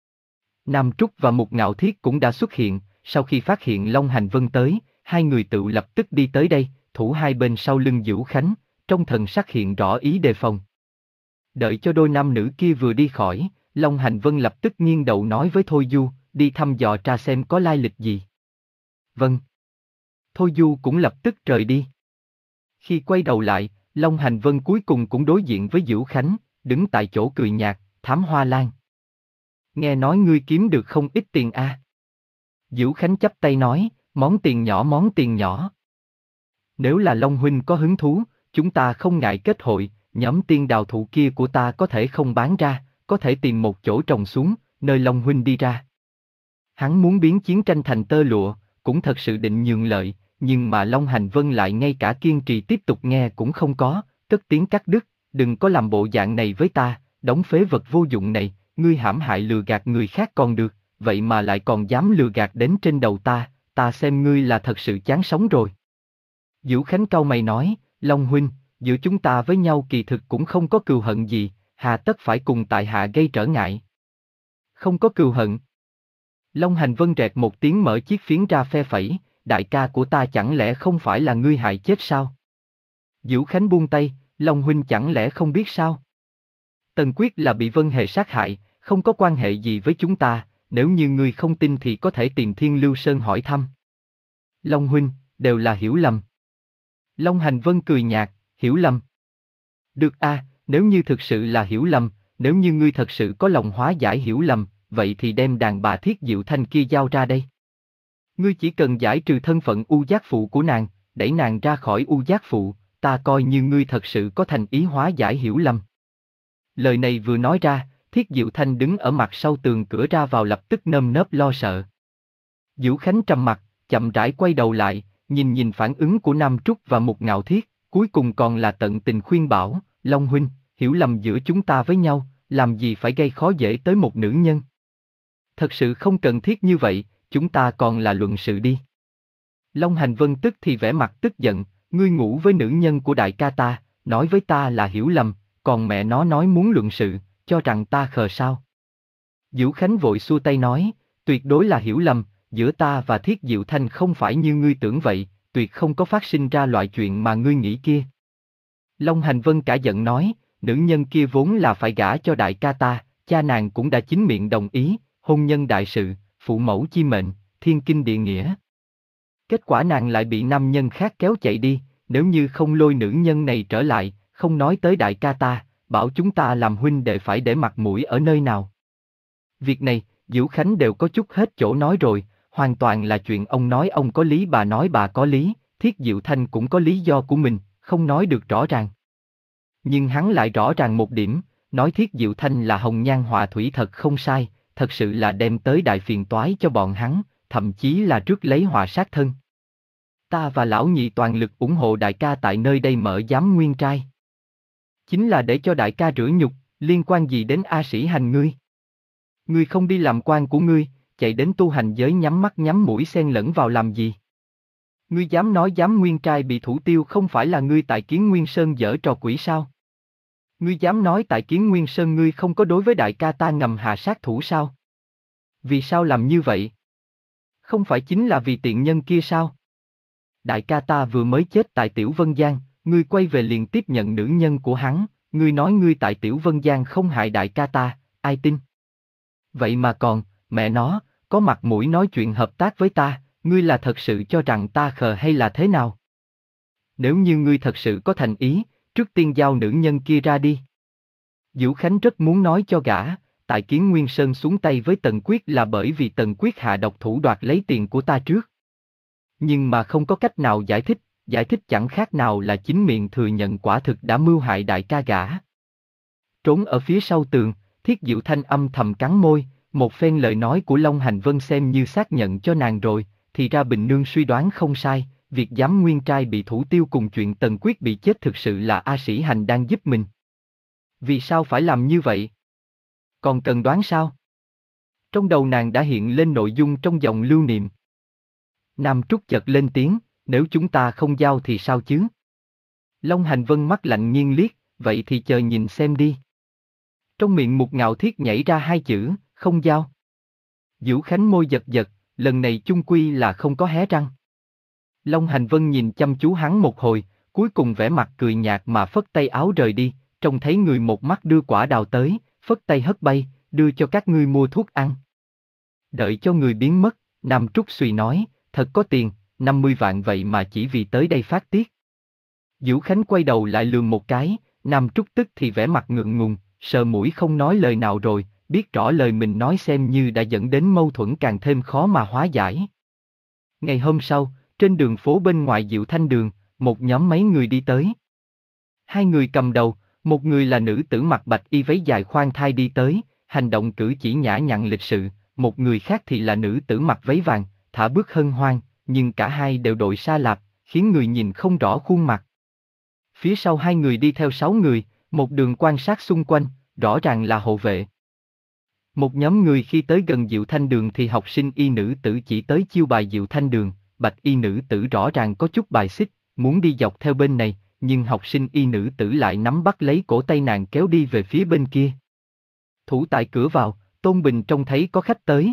Nam Trúc và Mục Ngạo Thiết cũng đã xuất hiện, sau khi phát hiện Long Hành Vân tới, hai người tự lập tức đi tới đây, thủ hai bên sau lưng Vũ Khánh, trong thần sắc hiện rõ ý đề phòng. Đợi cho đôi nam nữ kia vừa đi khỏi, Long Hành Vân lập tức nghiêng đầu nói với Thôi Du, đi thăm dò tra xem có lai lịch gì. Vâng. Thôi Du cũng lập tức rời đi. Khi quay đầu lại, Long Hành Vân cuối cùng cũng đối diện với Vũ Khánh, đứng tại chỗ cười nhạt, Thám Hoa Lan. Nghe nói ngươi kiếm được không ít tiền a. À? Vũ Khánh chắp tay nói, món tiền nhỏ món tiền nhỏ. Nếu là Long huynh có hứng thú, chúng ta không ngại kết hội, nhóm tiên đào thụ kia của ta có thể không bán ra, có thể tìm một chỗ trồng xuống, nơi Long huynh đi ra. Hắn muốn biến chiến tranh thành tơ lụa, cũng thật sự định nhường lợi, nhưng mà Long Hành Vân lại ngay cả kiên trì tiếp tục nghe cũng không có, cất tiếng cắt đứt, đừng có làm bộ dạng này với ta, đống phế vật vô dụng này, ngươi hãm hại lừa gạt người khác còn được, vậy mà lại còn dám lừa gạt đến trên đầu ta, ta xem ngươi là thật sự chán sống rồi. Vũ Khánh cau mày nói, Long huynh, giữa chúng ta với nhau kỳ thực cũng không có cừu hận gì, hà tất phải cùng tại hạ gây trở ngại. Không có cừu hận. Long Hành Vân rẹt một tiếng mở chiếc phiến ra phe phẩy, đại ca của ta chẳng lẽ không phải là ngươi hại chết sao? Vũ Khánh buông tay, Long huynh chẳng lẽ không biết sao? Tần Quyết là bị Vân Hề sát hại, không có quan hệ gì với chúng ta, nếu như ngươi không tin thì có thể tìm Thiên Lưu Sơn hỏi thăm. Long huynh, đều là hiểu lầm. Long Hành Vân cười nhạt, hiểu lầm. Được a, à, nếu như thực sự là hiểu lầm, nếu như ngươi thật sự có lòng hóa giải hiểu lầm, vậy thì đem đàn bà Thiết Diệu Thanh kia giao ra đây. Ngươi chỉ cần giải trừ thân phận U Giác Phụ của nàng, đẩy nàng ra khỏi U Giác Phụ, ta coi như ngươi thật sự có thành ý hóa giải hiểu lầm. Lời này vừa nói ra, Thiết Diệu Thanh đứng ở mặt sau tường cửa ra vào lập tức nơm nớp lo sợ. Vũ Khánh trầm mặt, chậm rãi quay đầu lại, nhìn nhìn phản ứng của Nam Trúc và Mục Ngạo Thiết, cuối cùng còn là tận tình khuyên bảo, Long huynh, hiểu lầm giữa chúng ta với nhau, làm gì phải gây khó dễ tới một nữ nhân. Thật sự không cần thiết như vậy, chúng ta còn là luận sự đi. Long Hành Vân tức thì vẻ mặt tức giận, ngươi ngủ với nữ nhân của đại ca ta, nói với ta là hiểu lầm, còn mẹ nó nói muốn luận sự, cho rằng ta khờ sao. Vũ Khánh vội xua tay nói, tuyệt đối là hiểu lầm, giữa ta và Thiết Diệu Thanh không phải như ngươi tưởng vậy, tuyệt không có phát sinh ra loại chuyện mà ngươi nghĩ kia. Long Hành Vân cả giận nói, nữ nhân kia vốn là phải gả cho đại ca ta, cha nàng cũng đã chính miệng đồng ý, hôn nhân đại sự, phụ mẫu chi mệnh, thiên kinh địa nghĩa. Kết quả nàng lại bị nam nhân khác kéo chạy đi, nếu như không lôi nữ nhân này trở lại, không nói tới đại ca ta, bảo chúng ta làm huynh đệ phải để mặt mũi ở nơi nào. Việc này, Vũ Khánh đều có chút hết chỗ nói rồi, hoàn toàn là chuyện ông nói ông có lý bà nói bà có lý, Thiết Diệu Thanh cũng có lý do của mình, không nói được rõ ràng. Nhưng hắn lại rõ ràng một điểm, nói Thiết Diệu Thanh là hồng nhan họa thủy thật không sai, thật sự là đem tới đại phiền toái cho bọn hắn, thậm chí là rước lấy họa sát thân. Ta và lão nhị toàn lực ủng hộ đại ca tại nơi đây mở giám nguyên trai. Chính là để cho đại ca rửa nhục, liên quan gì đến A Sĩ Hành ngươi? Ngươi không đi làm quan của ngươi, chạy đến tu hành giới nhắm mắt nhắm mũi xen lẫn vào làm gì? Ngươi dám nói giám nguyên trai bị thủ tiêu không phải là ngươi tại Kiến Nguyên Sơn giở trò quỷ sao? Ngươi dám nói tại Kiến Nguyên Sơn ngươi không có đối với đại ca ta ngầm hạ sát thủ sao? Vì sao làm như vậy? Không phải chính là vì tiện nhân kia sao? Đại ca ta vừa mới chết tại Tiểu Vân Giang, ngươi quay về liền tiếp nhận nữ nhân của hắn, ngươi nói ngươi tại Tiểu Vân Giang không hại đại ca ta, ai tin? Vậy mà còn, mẹ nó, có mặt mũi nói chuyện hợp tác với ta, ngươi là thật sự cho rằng ta khờ hay là thế nào? Nếu như ngươi thật sự có thành ý, trước tiên giao nữ nhân kia ra đi. Vũ Khánh rất muốn nói cho gã, tại Kiến Nguyên Sơn xuống tay với Tần Quyết là bởi vì Tần Quyết hạ độc thủ đoạt lấy tiền của ta trước. Nhưng mà không có cách nào giải thích, giải thích chẳng khác nào là chính miệng thừa nhận quả thực đã mưu hại đại ca gã. Trốn ở phía sau tường, Thiết Diệu Thanh âm thầm cắn môi, một phen lời nói của Long Hành Vân xem như xác nhận cho nàng rồi, thì ra Bình Nương suy đoán không sai, việc giám nguyên trai bị thủ tiêu cùng chuyện Tần Quyết bị chết thực sự là A Sĩ Hành đang giúp mình. Vì sao phải làm như vậy? Còn cần đoán sao? Trong đầu nàng đã hiện lên nội dung trong dòng lưu niệm. Nam Trúc chợt lên tiếng, nếu chúng ta không giao thì sao chứ? Long Hành Vân mắt lạnh nghiêng liếc, vậy thì chờ nhìn xem đi. Trong miệng Mục Ngạo Thiết nhảy ra hai chữ, không giao. Vũ Khánh môi giật giật, lần này chung quy là không có hé răng. Long Hành Vân nhìn chăm chú hắn một hồi, cuối cùng vẻ mặt cười nhạt mà phất tay áo rời đi, trông thấy người một mắt đưa quả đào tới, phất tay hất bay, đưa cho các ngươi mua thuốc ăn. Đợi cho người biến mất, Nam Trúc suy nói, thật có tiền, năm mươi vạn vậy mà chỉ vì tới đây phát tiết. Vũ Khánh quay đầu lại lườm một cái, Nam Trúc tức thì vẻ mặt ngượng ngùng, sờ mũi không nói lời nào rồi, biết rõ lời mình nói xem như đã dẫn đến mâu thuẫn càng thêm khó mà hóa giải. Ngày hôm sau, trên đường phố bên ngoài Diệu Thanh Đường, một nhóm mấy người đi tới. Hai người cầm đầu, một người là nữ tử mặc bạch y váy dài khoan thai đi tới, hành động cử chỉ nhã nhặn lịch sự, một người khác thì là nữ tử mặc váy vàng, thả bước hân hoan, nhưng cả hai đều đội sa lạp, khiến người nhìn không rõ khuôn mặt. Phía sau hai người đi theo sáu người, một đường quan sát xung quanh, rõ ràng là hộ vệ. Một nhóm người khi tới gần Diệu Thanh Đường thì học sinh y nữ tử chỉ tới chiêu bài Diệu Thanh Đường, bạch y nữ tử rõ ràng có chút bài xích, muốn đi dọc theo bên này, nhưng học sinh y nữ tử lại nắm bắt lấy cổ tay nàng kéo đi về phía bên kia. Thủ tại cửa vào, Tôn Bình trông thấy có khách tới.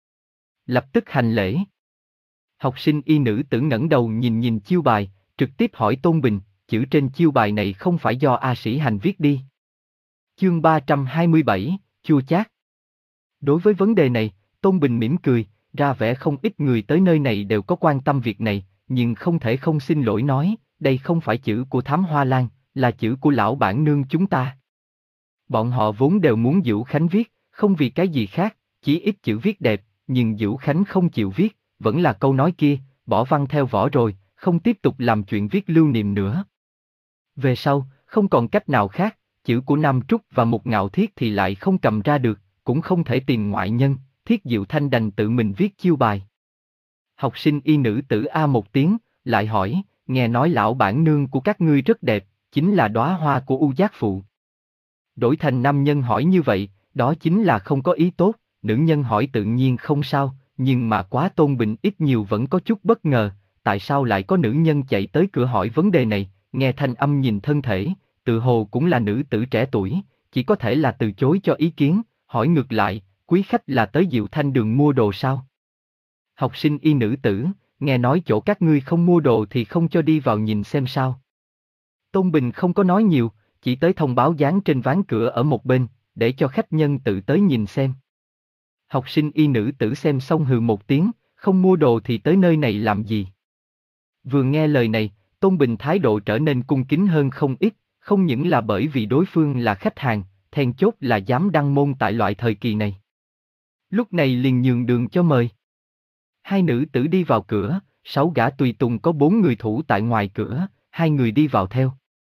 Lập tức hành lễ. Học sinh y nữ tử ngẩng đầu nhìn nhìn chiêu bài, trực tiếp hỏi Tôn Bình, chữ trên chiêu bài này không phải do A Sĩ Hành viết đi. Chương ba trăm hai mươi bảy, chua chát. Đối với vấn đề này, Tôn Bình mỉm cười, ra vẻ không ít người tới nơi này đều có quan tâm việc này, nhưng không thể không xin lỗi nói, đây không phải chữ của Thám Hoa Lan, là chữ của lão bản nương chúng ta. Bọn họ vốn đều muốn Vũ Khánh viết, không vì cái gì khác, chỉ ít chữ viết đẹp, nhưng Vũ Khánh không chịu viết, vẫn là câu nói kia, bỏ văn theo vỏ rồi, không tiếp tục làm chuyện viết lưu niệm nữa. Về sau, không còn cách nào khác, chữ của Nam Trúc và Mục Ngạo Thiết thì lại không cầm ra được, cũng không thể tìm ngoại nhân, Thiết Diệu Thanh đành tự mình viết chiêu bài. Học sinh y nữ tử A một tiếng, lại hỏi, nghe nói lão bản nương của các ngươi rất đẹp, chính là đóa hoa của U Giác Phụ. Đổi thành nam nhân hỏi như vậy, đó chính là không có ý tốt, nữ nhân hỏi tự nhiên không sao, nhưng mà quá Tôn Bình ít nhiều vẫn có chút bất ngờ, tại sao lại có nữ nhân chạy tới cửa hỏi vấn đề này, nghe thanh âm nhìn thân thể, tự hồ cũng là nữ tử trẻ tuổi, chỉ có thể là từ chối cho ý kiến, hỏi ngược lại, quý khách là tới Diệu Thanh Đường mua đồ sao? Học sinh y nữ tử, nghe nói chỗ các ngươi không mua đồ thì không cho đi vào nhìn xem sao. Tôn Bình không có nói nhiều, chỉ tới thông báo dán trên ván cửa ở một bên, để cho khách nhân tự tới nhìn xem. Học sinh y nữ tử xem xong hừ một tiếng, không mua đồ thì tới nơi này làm gì? Vừa nghe lời này, Tôn Bình thái độ trở nên cung kính hơn không ít, không những là bởi vì đối phương là khách hàng, then chốt là dám đăng môn tại loại thời kỳ này. Lúc này liền nhường đường cho mời. Hai nữ tử đi vào cửa, sáu gã tùy tùng có bốn người thủ tại ngoài cửa, hai người đi vào theo.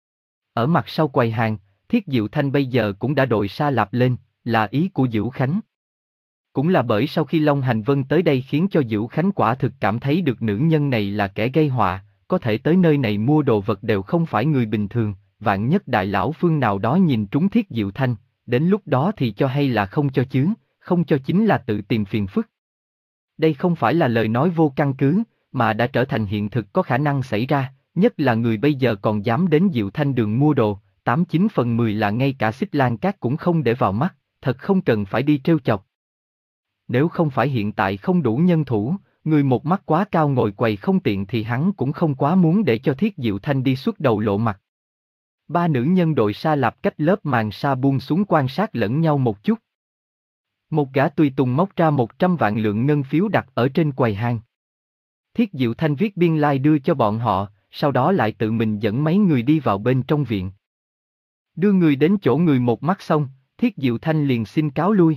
Ở mặt sau quầy hàng, Thiết Diệu Thanh bây giờ cũng đã đội sa lạp lên, là ý của Vũ Khánh. Cũng là bởi sau khi Long Hành Vân tới đây khiến cho Vũ Khánh quả thực cảm thấy được nữ nhân này là kẻ gây họa, có thể tới nơi này mua đồ vật đều không phải người bình thường, vạn nhất đại lão phương nào đó nhìn trúng Thiết Diệu Thanh, đến lúc đó thì cho hay là không cho chứ, không cho chính là tự tìm phiền phức. Đây không phải là lời nói vô căn cứ, mà đã trở thành hiện thực có khả năng xảy ra, nhất là người bây giờ còn dám đến Diệu Thanh Đường mua đồ, tám chín phần mười là ngay cả Xích Lan Cát cũng không để vào mắt, thật không cần phải đi trêu chọc. Nếu không phải hiện tại không đủ nhân thủ, người một mắt quá cao ngồi quầy không tiện thì hắn cũng không quá muốn để cho Thiết Diệu Thanh đi suốt đầu lộ mặt. Ba nữ nhân đội sa lạp cách lớp màn sa buông xuống quan sát lẫn nhau một chút. Một gã tùy tùng móc ra một trăm vạn lượng ngân phiếu đặt ở trên quầy hàng. Thiết Diệu Thanh viết biên lai like đưa cho bọn họ, sau đó lại tự mình dẫn mấy người đi vào bên trong viện. Đưa người đến chỗ người một mắt xong, Thiết Diệu Thanh liền xin cáo lui.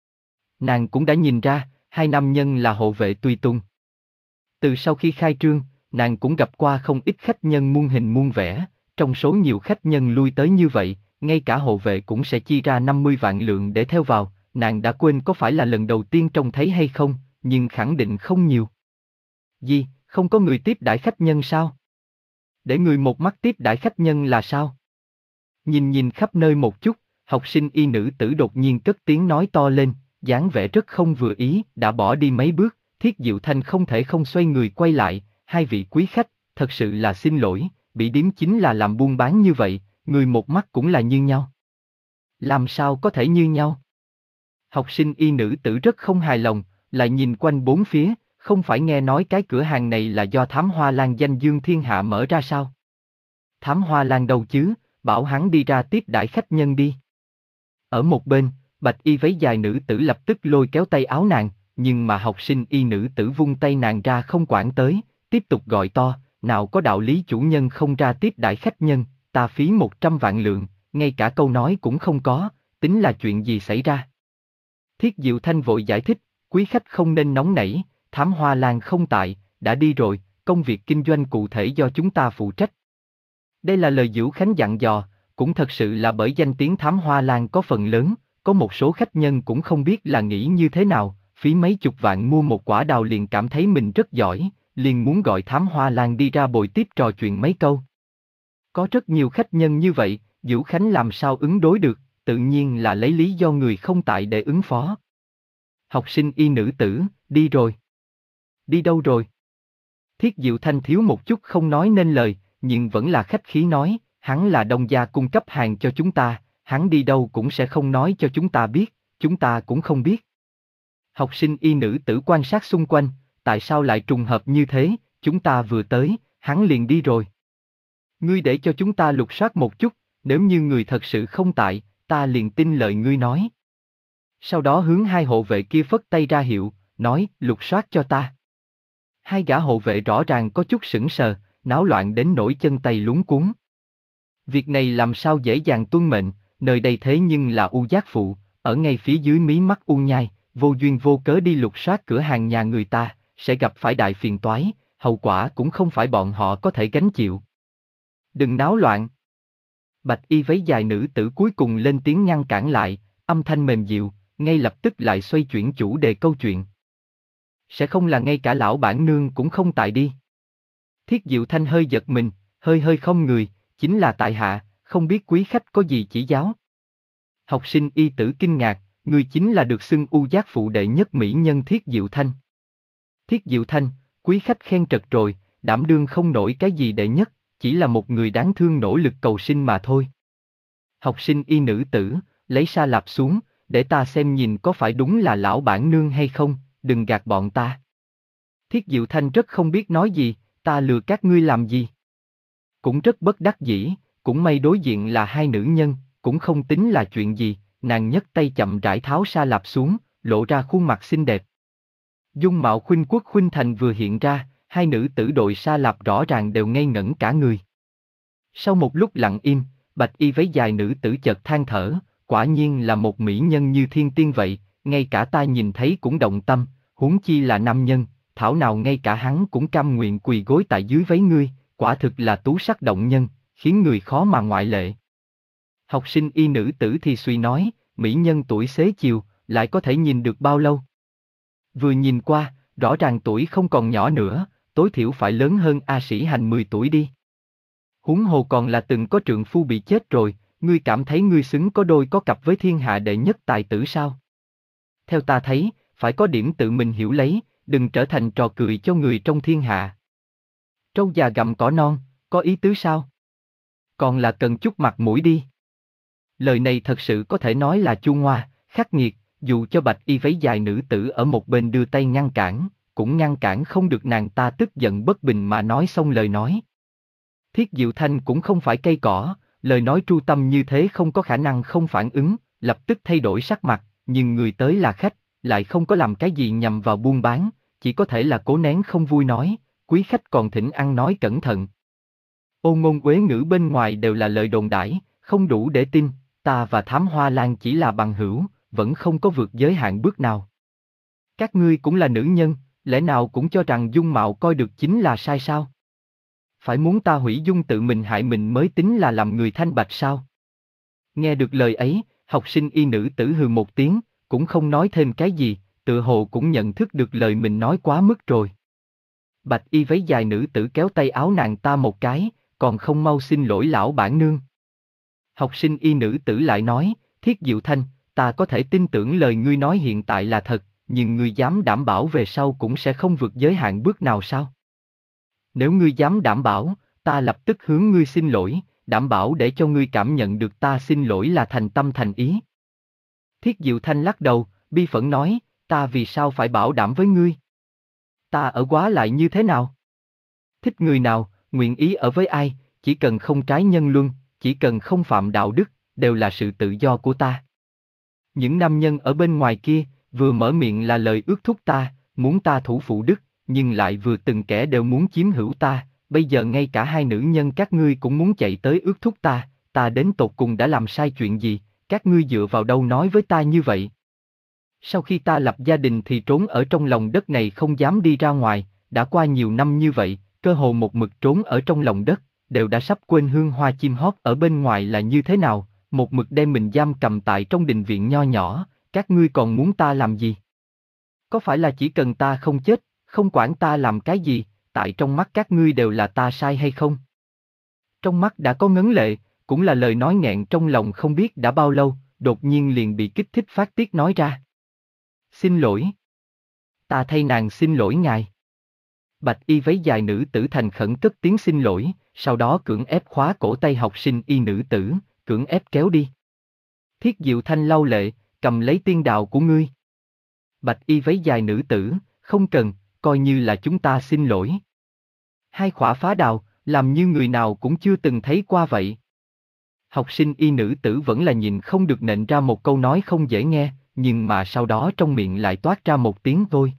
Nàng cũng đã nhìn ra, hai nam nhân là hộ vệ tùy tùng. Từ sau khi khai trương, nàng cũng gặp qua không ít khách nhân muôn hình muôn vẻ, trong số nhiều khách nhân lui tới như vậy, ngay cả hộ vệ cũng sẽ chi ra năm mươi vạn lượng để theo vào, nàng đã quên có phải là lần đầu tiên trông thấy hay không, nhưng khẳng định không nhiều. Gì, không có người tiếp đãi khách nhân sao? Để người một mắt tiếp đãi khách nhân là sao? Nhìn nhìn khắp nơi một chút, học sinh y nữ tử đột nhiên cất tiếng nói to lên, dáng vẻ rất không vừa ý, đã bỏ đi mấy bước, Thiết Diệu Thanh không thể không xoay người quay lại, hai vị quý khách, thật sự là xin lỗi, bị điếm chính là làm buôn bán như vậy, người một mắt cũng là như nhau. Làm sao có thể như nhau? Học sinh y nữ tử rất không hài lòng, lại nhìn quanh bốn phía, không phải nghe nói cái cửa hàng này là do Thám Hoa Lan danh dương thiên hạ mở ra sao? Thám Hoa Lan đâu chứ, bảo hắn đi ra tiếp đãi khách nhân đi. Ở một bên, bạch y váy dài nữ tử lập tức lôi kéo tay áo nàng, nhưng mà học sinh y nữ tử vung tay nàng ra không quản tới, tiếp tục gọi to, nào có đạo lý chủ nhân không ra tiếp đãi khách nhân, ta phí một trăm vạn lượng, ngay cả câu nói cũng không có, tính là chuyện gì xảy ra. Thiết Diệu Thanh vội giải thích, quý khách không nên nóng nảy, Thám Hoa Lan không tại, đã đi rồi, công việc kinh doanh cụ thể do chúng ta phụ trách. Đây là lời Diễu Khánh dặn dò, cũng thật sự là bởi danh tiếng Thám Hoa Lan có phần lớn, có một số khách nhân cũng không biết là nghĩ như thế nào, phí mấy chục vạn mua một quả đào liền cảm thấy mình rất giỏi, liền muốn gọi Thám Hoa Lan đi ra bồi tiếp trò chuyện mấy câu. Có rất nhiều khách nhân như vậy, Diễu Khánh làm sao ứng đối được, tự nhiên là lấy lý do người không tại để ứng phó. Học sinh y nữ tử, đi rồi. Đi đâu rồi? Thiết Diệu Thanh thiếu một chút không nói nên lời, nhưng vẫn là khách khí nói, hắn là Đông gia cung cấp hàng cho chúng ta, hắn đi đâu cũng sẽ không nói cho chúng ta biết, chúng ta cũng không biết. Học sinh y nữ tử quan sát xung quanh, tại sao lại trùng hợp như thế, chúng ta vừa tới, hắn liền đi rồi. Ngươi để cho chúng ta lục soát một chút, nếu như người thật sự không tại, ta liền tin lời ngươi nói. Sau đó hướng hai hộ vệ kia phất tay ra hiệu, nói, lục soát cho ta. Hai gã hộ vệ rõ ràng có chút sững sờ, náo loạn đến nỗi chân tay luống cuống. Việc này làm sao dễ dàng tuân mệnh, nơi đây thế nhưng là U Giác Phụ, ở ngay phía dưới mí mắt U Nhai, vô duyên vô cớ đi lục soát cửa hàng nhà người ta, sẽ gặp phải đại phiền toái, hậu quả cũng không phải bọn họ có thể gánh chịu. Đừng náo loạn. Bạch y váy dài nữ tử cuối cùng lên tiếng ngăn cản lại, âm thanh mềm dịu, ngay lập tức lại xoay chuyển chủ đề câu chuyện. Sẽ không là ngay cả lão bản nương cũng không tại đi. Thiết Diệu Thanh hơi giật mình, hơi hơi không người, chính là tại hạ, không biết quý khách có gì chỉ giáo. Học sinh y tử kinh ngạc, người chính là được xưng U Giác Phụ đệ nhất mỹ nhân Thiết Diệu Thanh. Thiết Diệu Thanh, quý khách khen trật rồi, đảm đương không nổi cái gì đệ nhất, chỉ là một người đáng thương nỗ lực cầu sinh mà thôi. Học sinh y nữ tử, lấy sa lạp xuống, để ta xem nhìn có phải đúng là lão bản nương hay không, đừng gạt bọn ta. Thiết Diệu Thanh rất không biết nói gì, ta lừa các ngươi làm gì. Cũng rất bất đắc dĩ, cũng may đối diện là hai nữ nhân, cũng không tính là chuyện gì, nàng nhấc tay chậm rãi tháo sa lạp xuống, lộ ra khuôn mặt xinh đẹp. Dung mạo khuynh quốc khuynh thành vừa hiện ra, hai nữ tử đội sa lạp rõ ràng đều ngây ngẩn cả người. Sau một lúc lặng im, bạch y váy dài nữ tử chợt than thở, quả nhiên là một mỹ nhân như thiên tiên vậy, ngay cả ta nhìn thấy cũng động tâm, huống chi là nam nhân, thảo nào ngay cả hắn cũng cam nguyện quỳ gối tại dưới váy ngươi, quả thực là tú sắc động nhân, khiến người khó mà ngoại lệ. Học sinh y nữ tử thì suy nói, mỹ nhân tuổi xế chiều, lại có thể nhìn được bao lâu? Vừa nhìn qua, rõ ràng tuổi không còn nhỏ nữa, tối thiểu phải lớn hơn A Sĩ Hành mười tuổi đi. Huống hồ còn là từng có trượng phu bị chết rồi, ngươi cảm thấy ngươi xứng có đôi có cặp với thiên hạ đệ nhất tài tử sao? Theo ta thấy, phải có điểm tự mình hiểu lấy, đừng trở thành trò cười cho người trong thiên hạ. Trâu già gặm cỏ non, có ý tứ sao? Còn là cần chút mặt mũi đi. Lời này thật sự có thể nói là chua ngoa, khắc nghiệt, dù cho bạch y váy dài nữ tử ở một bên đưa tay ngăn cản, cũng ngăn cản không được nàng ta tức giận bất bình mà nói xong lời nói. Thiết Diệu Thanh cũng không phải cây cỏ, lời nói tru tâm như thế không có khả năng không phản ứng, lập tức thay đổi sắc mặt, nhưng người tới là khách, lại không có làm cái gì nhằm vào buôn bán, chỉ có thể là cố nén không vui nói, quý khách còn thỉnh ăn nói cẩn thận. Ôn ngôn uế ngữ bên ngoài đều là lời đồn đãi, không đủ để tin, ta và Thám Hoa Lan chỉ là bằng hữu, vẫn không có vượt giới hạn bước nào. Các ngươi cũng là nữ nhân, lẽ nào cũng cho rằng dung mạo coi được chính là sai sao? Phải muốn ta hủy dung tự mình hại mình mới tính là làm người thanh bạch sao? Nghe được lời ấy, học sinh y nữ tử hừ một tiếng, cũng không nói thêm cái gì, tự hồ cũng nhận thức được lời mình nói quá mức rồi. Bạch y váy dài nữ tử kéo tay áo nàng ta một cái, còn không mau xin lỗi lão bản nương. Học sinh y nữ tử lại nói, Thiết Diệu Thanh, ta có thể tin tưởng lời ngươi nói hiện tại là thật, nhưng ngươi dám đảm bảo về sau cũng sẽ không vượt giới hạn bước nào sao? Nếu ngươi dám đảm bảo, ta lập tức hướng ngươi xin lỗi, đảm bảo để cho ngươi cảm nhận được ta xin lỗi là thành tâm thành ý. Thiết Diệu Thanh lắc đầu, bi phẫn nói, ta vì sao phải bảo đảm với ngươi? Ta ở quá lại như thế nào? Thích người nào, nguyện ý ở với ai, chỉ cần không trái nhân luân, chỉ cần không phạm đạo đức, đều là sự tự do của ta. Những nam nhân ở bên ngoài kia, vừa mở miệng là lời ước thúc ta, muốn ta thủ phụ đức, nhưng lại vừa từng kẻ đều muốn chiếm hữu ta, bây giờ ngay cả hai nữ nhân các ngươi cũng muốn chạy tới ước thúc ta, ta đến tột cùng đã làm sai chuyện gì, các ngươi dựa vào đâu nói với ta như vậy? Sau khi ta lập gia đình thì trốn ở trong lòng đất này không dám đi ra ngoài, đã qua nhiều năm như vậy, cơ hồ một mực trốn ở trong lòng đất, đều đã sắp quên hương hoa chim hót ở bên ngoài là như thế nào, một mực đem mình giam cầm tại trong đình viện nho nhỏ, các ngươi còn muốn ta làm gì? Có phải là chỉ cần ta không chết, không quản ta làm cái gì, tại trong mắt các ngươi đều là ta sai hay không? Trong mắt đã có ngấn lệ, cũng là lời nói nghẹn trong lòng không biết đã bao lâu, đột nhiên liền bị kích thích phát tiết nói ra. Xin lỗi. Ta thay nàng xin lỗi ngài. Bạch y váy dài nữ tử thành khẩn cất tiếng xin lỗi, sau đó cưỡng ép khóa cổ tay học sinh y nữ tử, cưỡng ép kéo đi. Thiết Diệu Thanh lau lệ, cầm lấy tiên đào của ngươi. Bạch y váy dài nữ tử, không cần, coi như là chúng ta xin lỗi. Hai khỏa phá đào, làm như người nào cũng chưa từng thấy qua vậy. Học sinh y nữ tử vẫn là nhìn không được nện ra một câu nói không dễ nghe, nhưng mà sau đó trong miệng lại toát ra một tiếng thôi.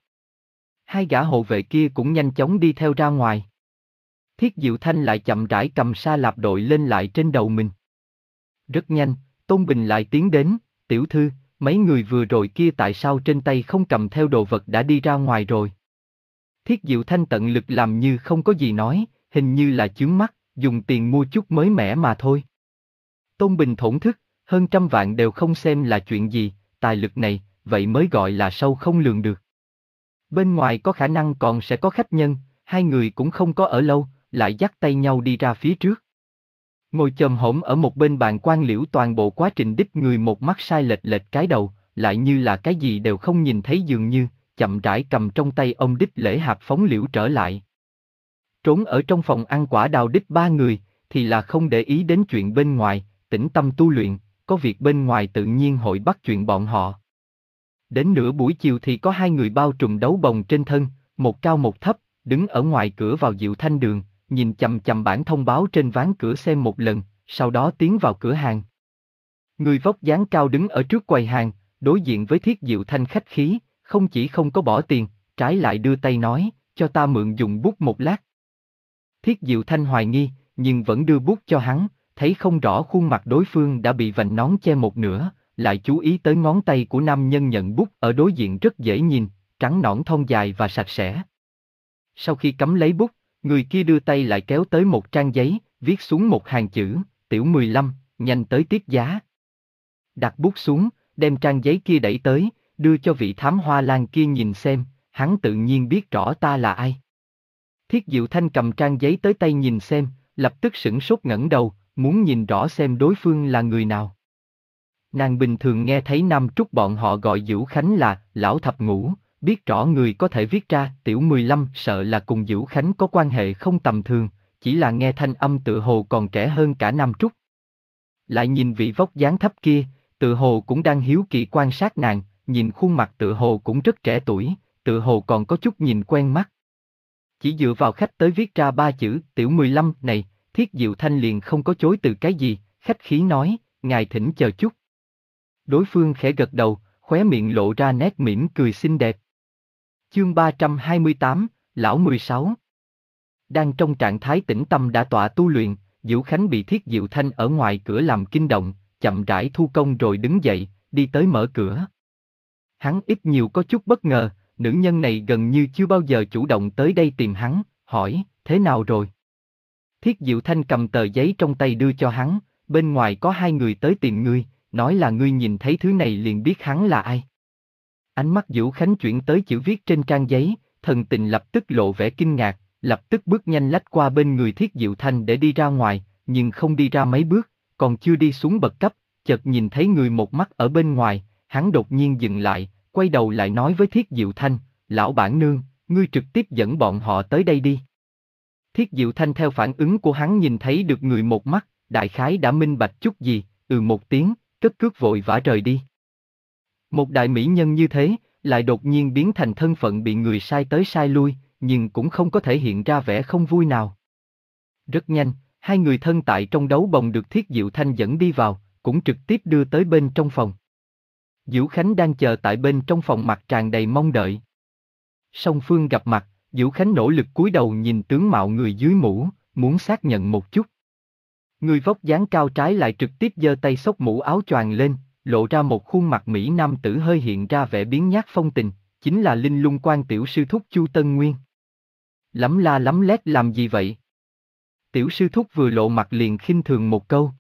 Hai gã hộ vệ kia cũng nhanh chóng đi theo ra ngoài. Thiết Diệu Thanh lại chậm rãi cầm sa lạp đội lên lại trên đầu mình. Rất nhanh, Tôn Bình lại tiến đến, tiểu thư, mấy người vừa rồi kia tại sao trên tay không cầm theo đồ vật đã đi ra ngoài rồi. Thiết Diệu Thanh tận lực làm như không có gì nói, hình như là chướng mắt, dùng tiền mua chút mới mẻ mà thôi. Tôn Bình thổn thức, hơn trăm vạn đều không xem là chuyện gì, tài lực này, vậy mới gọi là sâu không lường được. Bên ngoài có khả năng còn sẽ có khách nhân, hai người cũng không có ở lâu, lại dắt tay nhau đi ra phía trước. Ngồi chồm hổm ở một bên bàn quan liễu toàn bộ quá trình đích người một mắt sai lệch lệch cái đầu, lại như là cái gì đều không nhìn thấy dường như, chậm rãi cầm trong tay ông đích lễ hạt phóng liễu trở lại. Trốn ở trong phòng ăn quả đào đích ba người, thì là không để ý đến chuyện bên ngoài, tĩnh tâm tu luyện, có việc bên ngoài tự nhiên hội bắt chuyện bọn họ. Đến nửa buổi chiều thì có hai người bao trùm đấu bồng trên thân, một cao một thấp, đứng ở ngoài cửa vào Diệu Thanh đường, nhìn chằm chằm bản thông báo trên ván cửa xem một lần, sau đó tiến vào cửa hàng. Người vóc dáng cao đứng ở trước quầy hàng, đối diện với Thiết Diệu Thanh khách khí, không chỉ không có bỏ tiền, trái lại đưa tay nói, cho ta mượn dùng bút một lát. Thiết Diệu Thanh hoài nghi, nhưng vẫn đưa bút cho hắn, thấy không rõ khuôn mặt đối phương đã bị vành nón che một nửa, lại chú ý tới ngón tay của nam nhân nhận bút ở đối diện rất dễ nhìn, trắng nõn thon dài và sạch sẽ. Sau khi cắm lấy bút, người kia đưa tay lại kéo tới một trang giấy, viết xuống một hàng chữ, tiểu mười lăm, nhanh tới tiếp giá. Đặt bút xuống, đem trang giấy kia đẩy tới, đưa cho vị thám hoa lan kia nhìn xem, hắn tự nhiên biết rõ ta là ai. Thiết Diệu Thanh cầm trang giấy tới tay nhìn xem, lập tức sửng sốt ngẩng đầu, muốn nhìn rõ xem đối phương là người nào. Nàng bình thường nghe thấy Nam Trúc bọn họ gọi Dữu Khánh là lão thập ngũ, biết rõ người có thể viết ra tiểu mười lăm sợ là cùng Dữu Khánh có quan hệ không tầm thường, chỉ là nghe thanh âm tự hồ còn trẻ hơn cả Nam Trúc. Lại nhìn vị vóc dáng thấp kia, tự hồ cũng đang hiếu kỳ quan sát nàng, nhìn khuôn mặt tự hồ cũng rất trẻ tuổi, tự hồ còn có chút nhìn quen mắt. Chỉ dựa vào khách tới viết ra ba chữ tiểu mười lăm này, Thiết Diệu Thanh liền không có chối từ cái gì, khách khí nói, ngài thỉnh chờ chút. Đối phương khẽ gật đầu, khóe miệng lộ ra nét mỉm cười xinh đẹp. Chương ba trăm hai mươi tám, Lão mười sáu. Đang trong trạng thái tĩnh tâm đã tọa tu luyện, Dữu Khánh bị Thiết Diệu Thanh ở ngoài cửa làm kinh động, chậm rãi thu công rồi đứng dậy, đi tới mở cửa. Hắn ít nhiều có chút bất ngờ, nữ nhân này gần như chưa bao giờ chủ động tới đây tìm hắn, hỏi, thế nào rồi? Thiết Diệu Thanh cầm tờ giấy trong tay đưa cho hắn, bên ngoài có hai người tới tìm ngươi, nói là ngươi nhìn thấy thứ này liền biết hắn là ai. Ánh mắt Vũ Khánh chuyển tới chữ viết trên trang giấy, thần tình lập tức lộ vẻ kinh ngạc, lập tức bước nhanh lách qua bên người Thiết Diệu Thanh để đi ra ngoài, nhưng không đi ra mấy bước, còn chưa đi xuống bậc cấp, chợt nhìn thấy người một mắt ở bên ngoài, hắn đột nhiên dừng lại, quay đầu lại nói với Thiết Diệu Thanh, lão bản nương, ngươi trực tiếp dẫn bọn họ tới đây đi. Thiết Diệu Thanh theo phản ứng của hắn nhìn thấy được người một mắt, đại khái đã minh bạch chút gì, ừ một tiếng, cất cước vội vã rời đi. Một đại mỹ nhân như thế, lại đột nhiên biến thành thân phận bị người sai tới sai lui, nhưng cũng không có thể hiện ra vẻ không vui nào. Rất nhanh, hai người thân tại trong đấu bồng được Thiết Diệu Thanh dẫn đi vào, cũng trực tiếp đưa tới bên trong phòng. Vũ Khánh đang chờ tại bên trong phòng mặt tràn đầy mong đợi. Song phương gặp mặt, Vũ Khánh nỗ lực cúi đầu nhìn tướng mạo người dưới mũ, muốn xác nhận một chút. Người vóc dáng cao trái lại trực tiếp giơ tay xốc mũ áo choàng lên, lộ ra một khuôn mặt mỹ nam tử hơi hiện ra vẻ biến nhát phong tình, chính là Linh Lung Quan tiểu sư thúc Chu Tân Nguyên. Lắm la lắm lét làm gì vậy? Tiểu sư thúc vừa lộ mặt liền khinh thường một câu.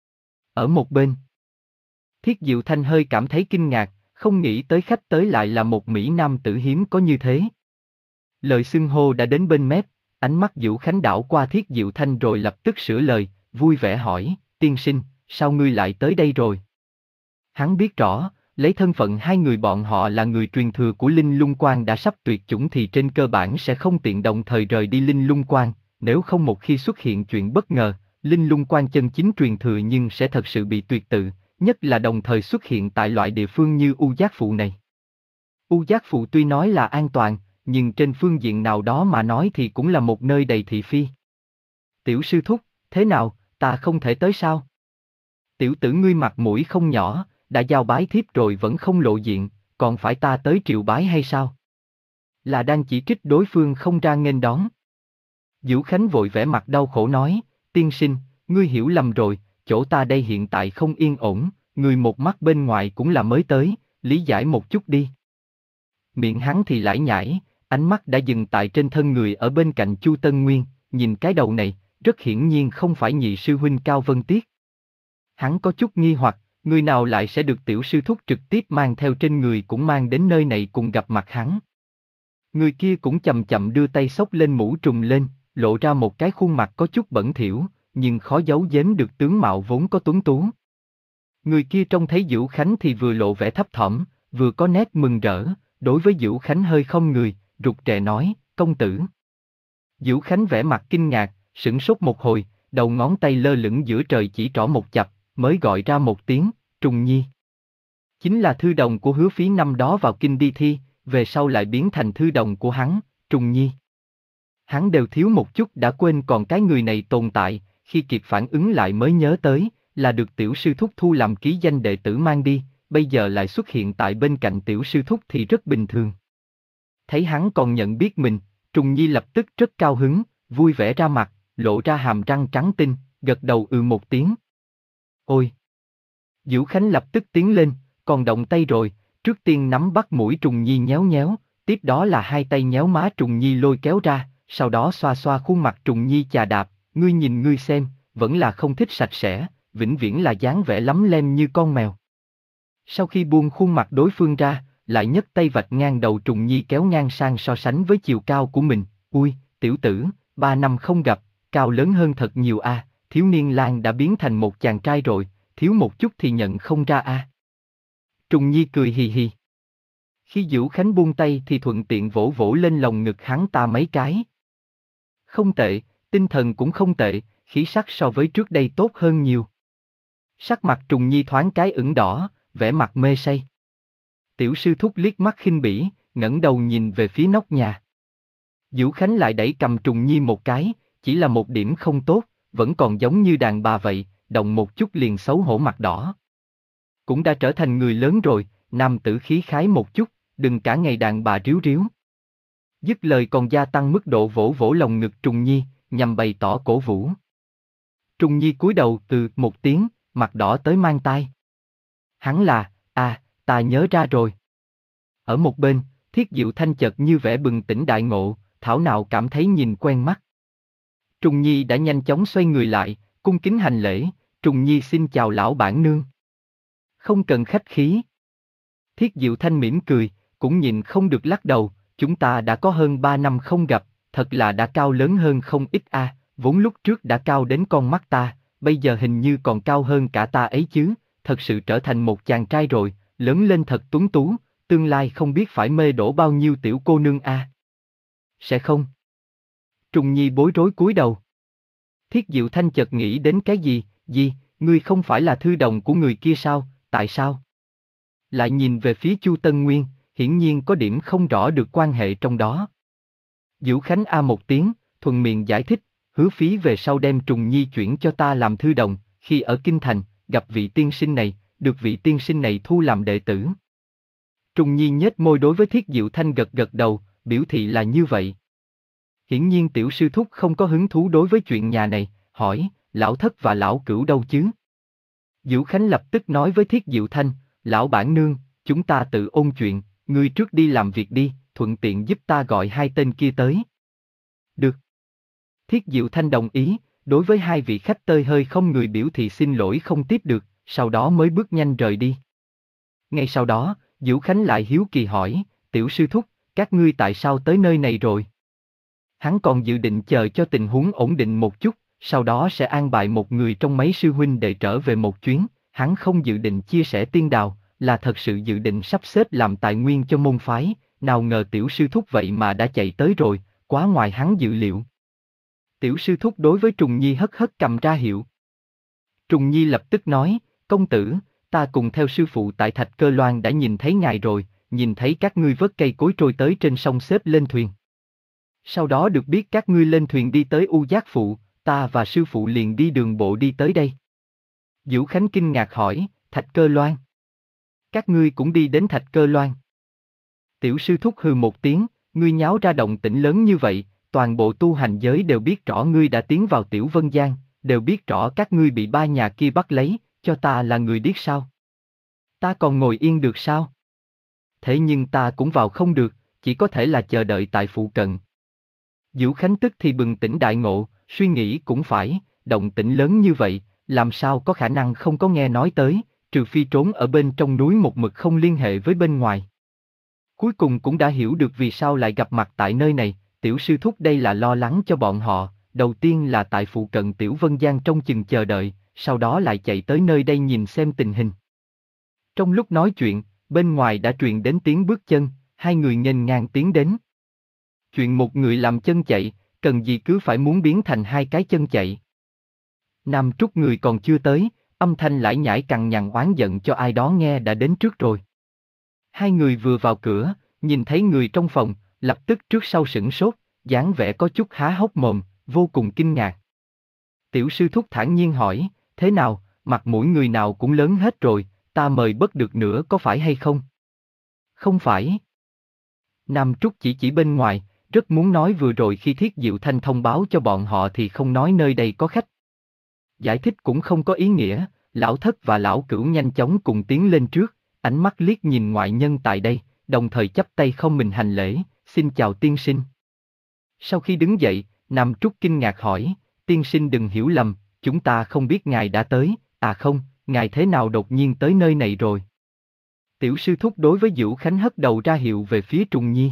Ở một bên, Thiết Diệu Thanh hơi cảm thấy kinh ngạc, không nghĩ tới khách tới lại là một mỹ nam tử hiếm có như thế. Lời xưng hô đã đến bên mép, ánh mắt Vũ Khánh đảo qua Thiết Diệu Thanh rồi lập tức sửa lời, vui vẻ hỏi, tiên sinh, sao ngươi lại tới đây rồi? Hắn biết rõ, lấy thân phận hai người bọn họ là người truyền thừa của Linh Lung Quan đã sắp tuyệt chủng thì trên cơ bản sẽ không tiện đồng thời rời đi Linh Lung Quan, nếu không một khi xuất hiện chuyện bất ngờ, Linh Lung Quan chân chính truyền thừa nhưng sẽ thật sự bị tuyệt tự, nhất là đồng thời xuất hiện tại loại địa phương như U Giác Phụ này. U Giác Phụ tuy nói là an toàn, nhưng trên phương diện nào đó mà nói thì cũng là một nơi đầy thị phi. Tiểu sư thúc, thế nào, ta không thể tới sao? Tiểu tử ngươi mặt mũi không nhỏ, đã giao bái thiếp rồi vẫn không lộ diện, còn phải ta tới triệu bái hay sao? Là đang chỉ trích đối phương không ra nghênh đón. Vũ Khánh vội vẻ mặt đau khổ nói, tiên sinh, ngươi hiểu lầm rồi, chỗ ta đây hiện tại không yên ổn, người một mắt bên ngoài cũng là mới tới, lý giải một chút đi. Miệng hắn thì lải nhải, ánh mắt đã dừng tại trên thân người ở bên cạnh Chu Tân Nguyên, nhìn cái đầu này, rất hiển nhiên không phải nhị sư huynh Cao Vân Tiết. Hắn có chút nghi hoặc, người nào lại sẽ được tiểu sư thúc trực tiếp mang theo trên người cũng mang đến nơi này cùng gặp mặt hắn. Người kia cũng chậm chậm đưa tay xốc lên mũ trùm lên, lộ ra một cái khuôn mặt có chút bẩn thỉu, nhưng khó giấu giếm được tướng mạo vốn có tuấn tú. Người kia trông thấy Vũ Khánh thì vừa lộ vẻ thấp thỏm, vừa có nét mừng rỡ, đối với Vũ Khánh hơi không người, rụt rè nói, công tử. Vũ Khánh vẻ mặt kinh ngạc, sửng sốt một hồi, đầu ngón tay lơ lửng giữa trời chỉ trỏ một chập, mới gọi ra một tiếng, Trùng Nhi. Chính là thư đồng của Hứa Phí năm đó vào kinh đi thi, về sau lại biến thành thư đồng của hắn, Trùng Nhi. Hắn đều thiếu một chút đã quên còn cái người này tồn tại, khi kịp phản ứng lại mới nhớ tới, là được tiểu sư thúc thu làm ký danh đệ tử mang đi, bây giờ lại xuất hiện tại bên cạnh tiểu sư thúc thì rất bình thường. Thấy hắn còn nhận biết mình, Trùng Nhi lập tức rất cao hứng, vui vẻ ra mặt, lộ ra hàm răng trắng tinh, gật đầu ừ một tiếng. Ôi! Vũ Khánh lập tức tiến lên, còn động tay rồi, trước tiên nắm bắt mũi Trùng Nhi nhéo nhéo, tiếp đó là hai tay nhéo má Trùng Nhi lôi kéo ra, sau đó xoa xoa khuôn mặt Trùng Nhi chà đạp, ngươi nhìn ngươi xem, vẫn là không thích sạch sẽ, vĩnh viễn là dáng vẻ lắm lem như con mèo. Sau khi buông khuôn mặt đối phương ra, lại nhấc tay vạch ngang đầu Trùng Nhi kéo ngang sang so sánh với chiều cao của mình, ui, tiểu tử, ba năm không gặp, cao lớn hơn thật nhiều a, à, thiếu niên lang đã biến thành một chàng trai rồi, thiếu một chút thì nhận không ra a. À. Trùng Nhi cười hì hì. Khi Vũ Khánh buông tay thì thuận tiện vỗ vỗ lên lồng ngực hắn ta mấy cái. Không tệ, tinh thần cũng không tệ, khí sắc so với trước đây tốt hơn nhiều. Sắc mặt Trùng Nhi thoáng cái ửng đỏ, vẻ mặt mê say. Tiểu sư thúc liếc mắt khinh bỉ, ngẩng đầu nhìn về phía nóc nhà. Vũ Khánh lại đẩy cầm Trùng Nhi một cái, chỉ là một điểm không tốt, vẫn còn giống như đàn bà vậy, động một chút liền xấu hổ mặt đỏ. Cũng đã trở thành người lớn rồi, nam tử khí khái một chút, đừng cả ngày đàn bà ríu ríu. Dứt lời còn gia tăng mức độ vỗ vỗ lồng ngực Trùng Nhi, nhằm bày tỏ cổ vũ. Trùng Nhi cúi đầu từ một tiếng, mặt đỏ tới mang tai. Hắn là, à, ta nhớ ra rồi. Ở một bên, Thiết Diệu Thanh chợt như vẻ bừng tỉnh đại ngộ, thảo nào cảm thấy nhìn quen mắt. Trùng Nhi đã nhanh chóng xoay người lại, cung kính hành lễ, Trùng Nhi xin chào lão bản nương. Không cần khách khí. Thiết Diệu Thanh mỉm cười, cũng nhìn không được lắc đầu, chúng ta đã có hơn ba năm không gặp, thật là đã cao lớn hơn không ít a, à, vốn lúc trước đã cao đến con mắt ta, bây giờ hình như còn cao hơn cả ta ấy chứ, thật sự trở thành một chàng trai rồi, lớn lên thật tuấn tú, tương lai không biết phải mê đổ bao nhiêu tiểu cô nương a. À. Sẽ không? Trùng Nhi bối rối cúi đầu. Thiết Diệu Thanh chợt nghĩ đến cái gì, gì, ngươi không phải là thư đồng của người kia sao, tại sao? Lại nhìn về phía Chu Tân Nguyên, hiển nhiên có điểm không rõ được quan hệ trong đó. Vũ Khánh a một tiếng, thuận miệng giải thích, hứa phí về sau đem Trùng Nhi chuyển cho ta làm thư đồng, khi ở Kinh Thành, gặp vị tiên sinh này, được vị tiên sinh này thu làm đệ tử. Trùng Nhi nhếch môi đối với Thiết Diệu Thanh gật gật đầu, biểu thị là như vậy. Hiển nhiên tiểu sư thúc không có hứng thú đối với chuyện nhà này, hỏi, lão thất và lão cửu đâu chứ? Vũ Khánh lập tức nói với Thiết Diệu Thanh, lão bản nương, chúng ta tự ôn chuyện, ngươi trước đi làm việc đi, thuận tiện giúp ta gọi hai tên kia tới. Được. Thiết Diệu Thanh đồng ý, đối với hai vị khách tơi hơi không người biểu thị xin lỗi không tiếp được, sau đó mới bước nhanh rời đi. Ngay sau đó, Vũ Khánh lại hiếu kỳ hỏi, tiểu sư thúc, các ngươi tại sao tới nơi này rồi? Hắn còn dự định chờ cho tình huống ổn định một chút, sau đó sẽ an bài một người trong mấy sư huynh để trở về một chuyến, hắn không dự định chia sẻ tiên đào, là thật sự dự định sắp xếp làm tài nguyên cho môn phái, nào ngờ tiểu sư thúc vậy mà đã chạy tới rồi, quá ngoài hắn dự liệu. Tiểu sư thúc đối với Trùng Nhi hất hất cầm ra hiệu. Trùng Nhi lập tức nói, công tử, ta cùng theo sư phụ tại Thạch Cơ Loan đã nhìn thấy ngài rồi, nhìn thấy các ngươi vớt cây cối trôi tới trên sông xếp lên thuyền. Sau đó được biết các ngươi lên thuyền đi tới U Giác Phụ, ta và sư phụ liền đi đường bộ đi tới đây. Vũ Khánh kinh ngạc hỏi, Thạch Cơ Loan? Các ngươi cũng đi đến Thạch Cơ Loan? Tiểu sư thúc hừ một tiếng, ngươi nháo ra động tĩnh lớn như vậy, toàn bộ tu hành giới đều biết rõ ngươi đã tiến vào Tiểu Vân Giang, đều biết rõ các ngươi bị ba nhà kia bắt lấy, cho ta là người điếc sao? Ta còn ngồi yên được sao? Thế nhưng ta cũng vào không được, chỉ có thể là chờ đợi tại phụ cận. Vũ Khánh tức thì bừng tỉnh đại ngộ, suy nghĩ cũng phải, động tĩnh lớn như vậy, làm sao có khả năng không có nghe nói tới, trừ phi trốn ở bên trong núi một mực không liên hệ với bên ngoài. Cuối cùng cũng đã hiểu được vì sao lại gặp mặt tại nơi này, tiểu sư thúc đây là lo lắng cho bọn họ, đầu tiên là tại phụ cận Tiểu Vân Giang trong chừng chờ đợi, sau đó lại chạy tới nơi đây nhìn xem tình hình. Trong lúc nói chuyện, bên ngoài đã truyền đến tiếng bước chân, hai người nghênh ngang tiến đến. Chuyện một người làm chân chạy, cần gì cứ phải muốn biến thành hai cái chân chạy. Nam Trúc người còn chưa tới, âm thanh lải nhải cằn nhằn oán giận cho ai đó nghe đã đến trước rồi. Hai người vừa vào cửa, nhìn thấy người trong phòng, lập tức trước sau sửng sốt, dáng vẻ có chút há hốc mồm, vô cùng kinh ngạc. Tiểu sư thúc thản nhiên hỏi, thế nào, mặt mũi người nào cũng lớn hết rồi, ta mời bất được nữa có phải hay không? Không phải. Nam Trúc chỉ chỉ bên ngoài, rất muốn nói vừa rồi khi Thiết Diệu Thanh thông báo cho bọn họ thì không nói nơi đây có khách. Giải thích cũng không có ý nghĩa, lão thất và lão cửu nhanh chóng cùng tiến lên trước, ánh mắt liếc nhìn ngoại nhân tại đây, đồng thời chắp tay không mình hành lễ, xin chào tiên sinh. Sau khi đứng dậy, Nam Trúc kinh ngạc hỏi, tiên sinh đừng hiểu lầm, chúng ta không biết ngài đã tới, à không, ngài thế nào đột nhiên tới nơi này rồi? Tiểu sư thúc đối với Vũ Khánh hất đầu ra hiệu về phía Trùng Nhi.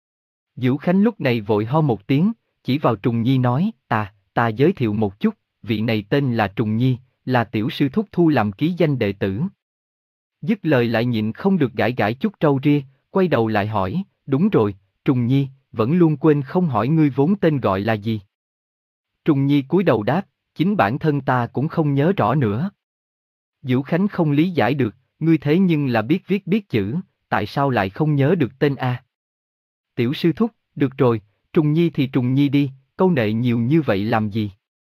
Vũ Khánh lúc này vội ho một tiếng, chỉ vào Trùng Nhi nói, à, ta giới thiệu một chút, vị này tên là Trùng Nhi, là tiểu sư thúc thu làm ký danh đệ tử. Dứt lời lại nhịn không được gãi gãi chút râu ria, quay đầu lại hỏi, đúng rồi, Trùng Nhi, vẫn luôn quên không hỏi ngươi vốn tên gọi là gì. Trùng Nhi cúi đầu đáp, chính bản thân ta cũng không nhớ rõ nữa. Vũ Khánh không lý giải được, ngươi thế nhưng là biết viết biết chữ, tại sao lại không nhớ được tên a? Tiểu sư thúc, được rồi, Trùng Nhi thì Trùng Nhi đi, câu nệ nhiều như vậy làm gì?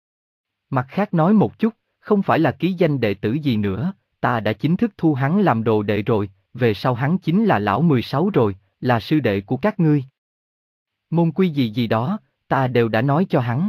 Mặt khác nói một chút, không phải là ký danh đệ tử gì nữa, ta đã chính thức thu hắn làm đồ đệ rồi, về sau hắn chính là lão mười sáu rồi, là sư đệ của các ngươi. Môn quy gì gì đó, ta đều đã nói cho hắn.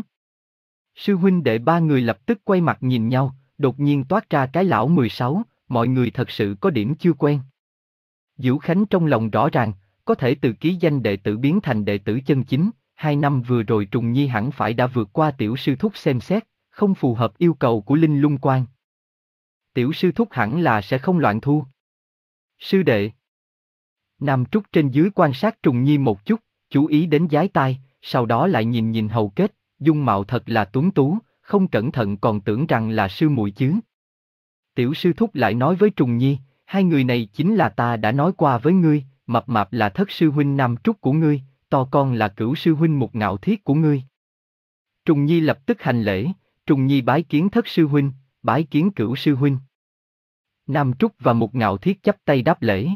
Sư huynh đệ ba người lập tức quay mặt nhìn nhau, đột nhiên toát ra cái lão mười sáu, mọi người thật sự có điểm chưa quen. Vũ Khánh trong lòng rõ ràng, có thể từ ký danh đệ tử biến thành đệ tử chân chính, hai năm vừa rồi Trùng Nhi hẳn phải đã vượt qua tiểu sư thúc xem xét, không phù hợp yêu cầu của Linh Lung Quan. Tiểu sư thúc hẳn là sẽ không loạn thu. Sư đệ. Nam Trúc trên dưới quan sát Trùng Nhi một chút, chú ý đến dái tai, sau đó lại nhìn nhìn Hầu Kết, dung mạo thật là tuấn tú, không cẩn thận còn tưởng rằng là sư muội chứ. Tiểu sư thúc lại nói với Trùng Nhi, hai người này chính là ta đã nói qua với ngươi, Mập Mạp là thất sư huynh Nam Trúc của ngươi, To Con là cửu sư huynh Mục Ngạo Thiết của ngươi. Trùng Nhi lập tức hành lễ, Trùng Nhi bái kiến thất sư huynh, bái kiến cửu sư huynh. Nam Trúc và Mục Ngạo Thiết chắp tay đáp lễ.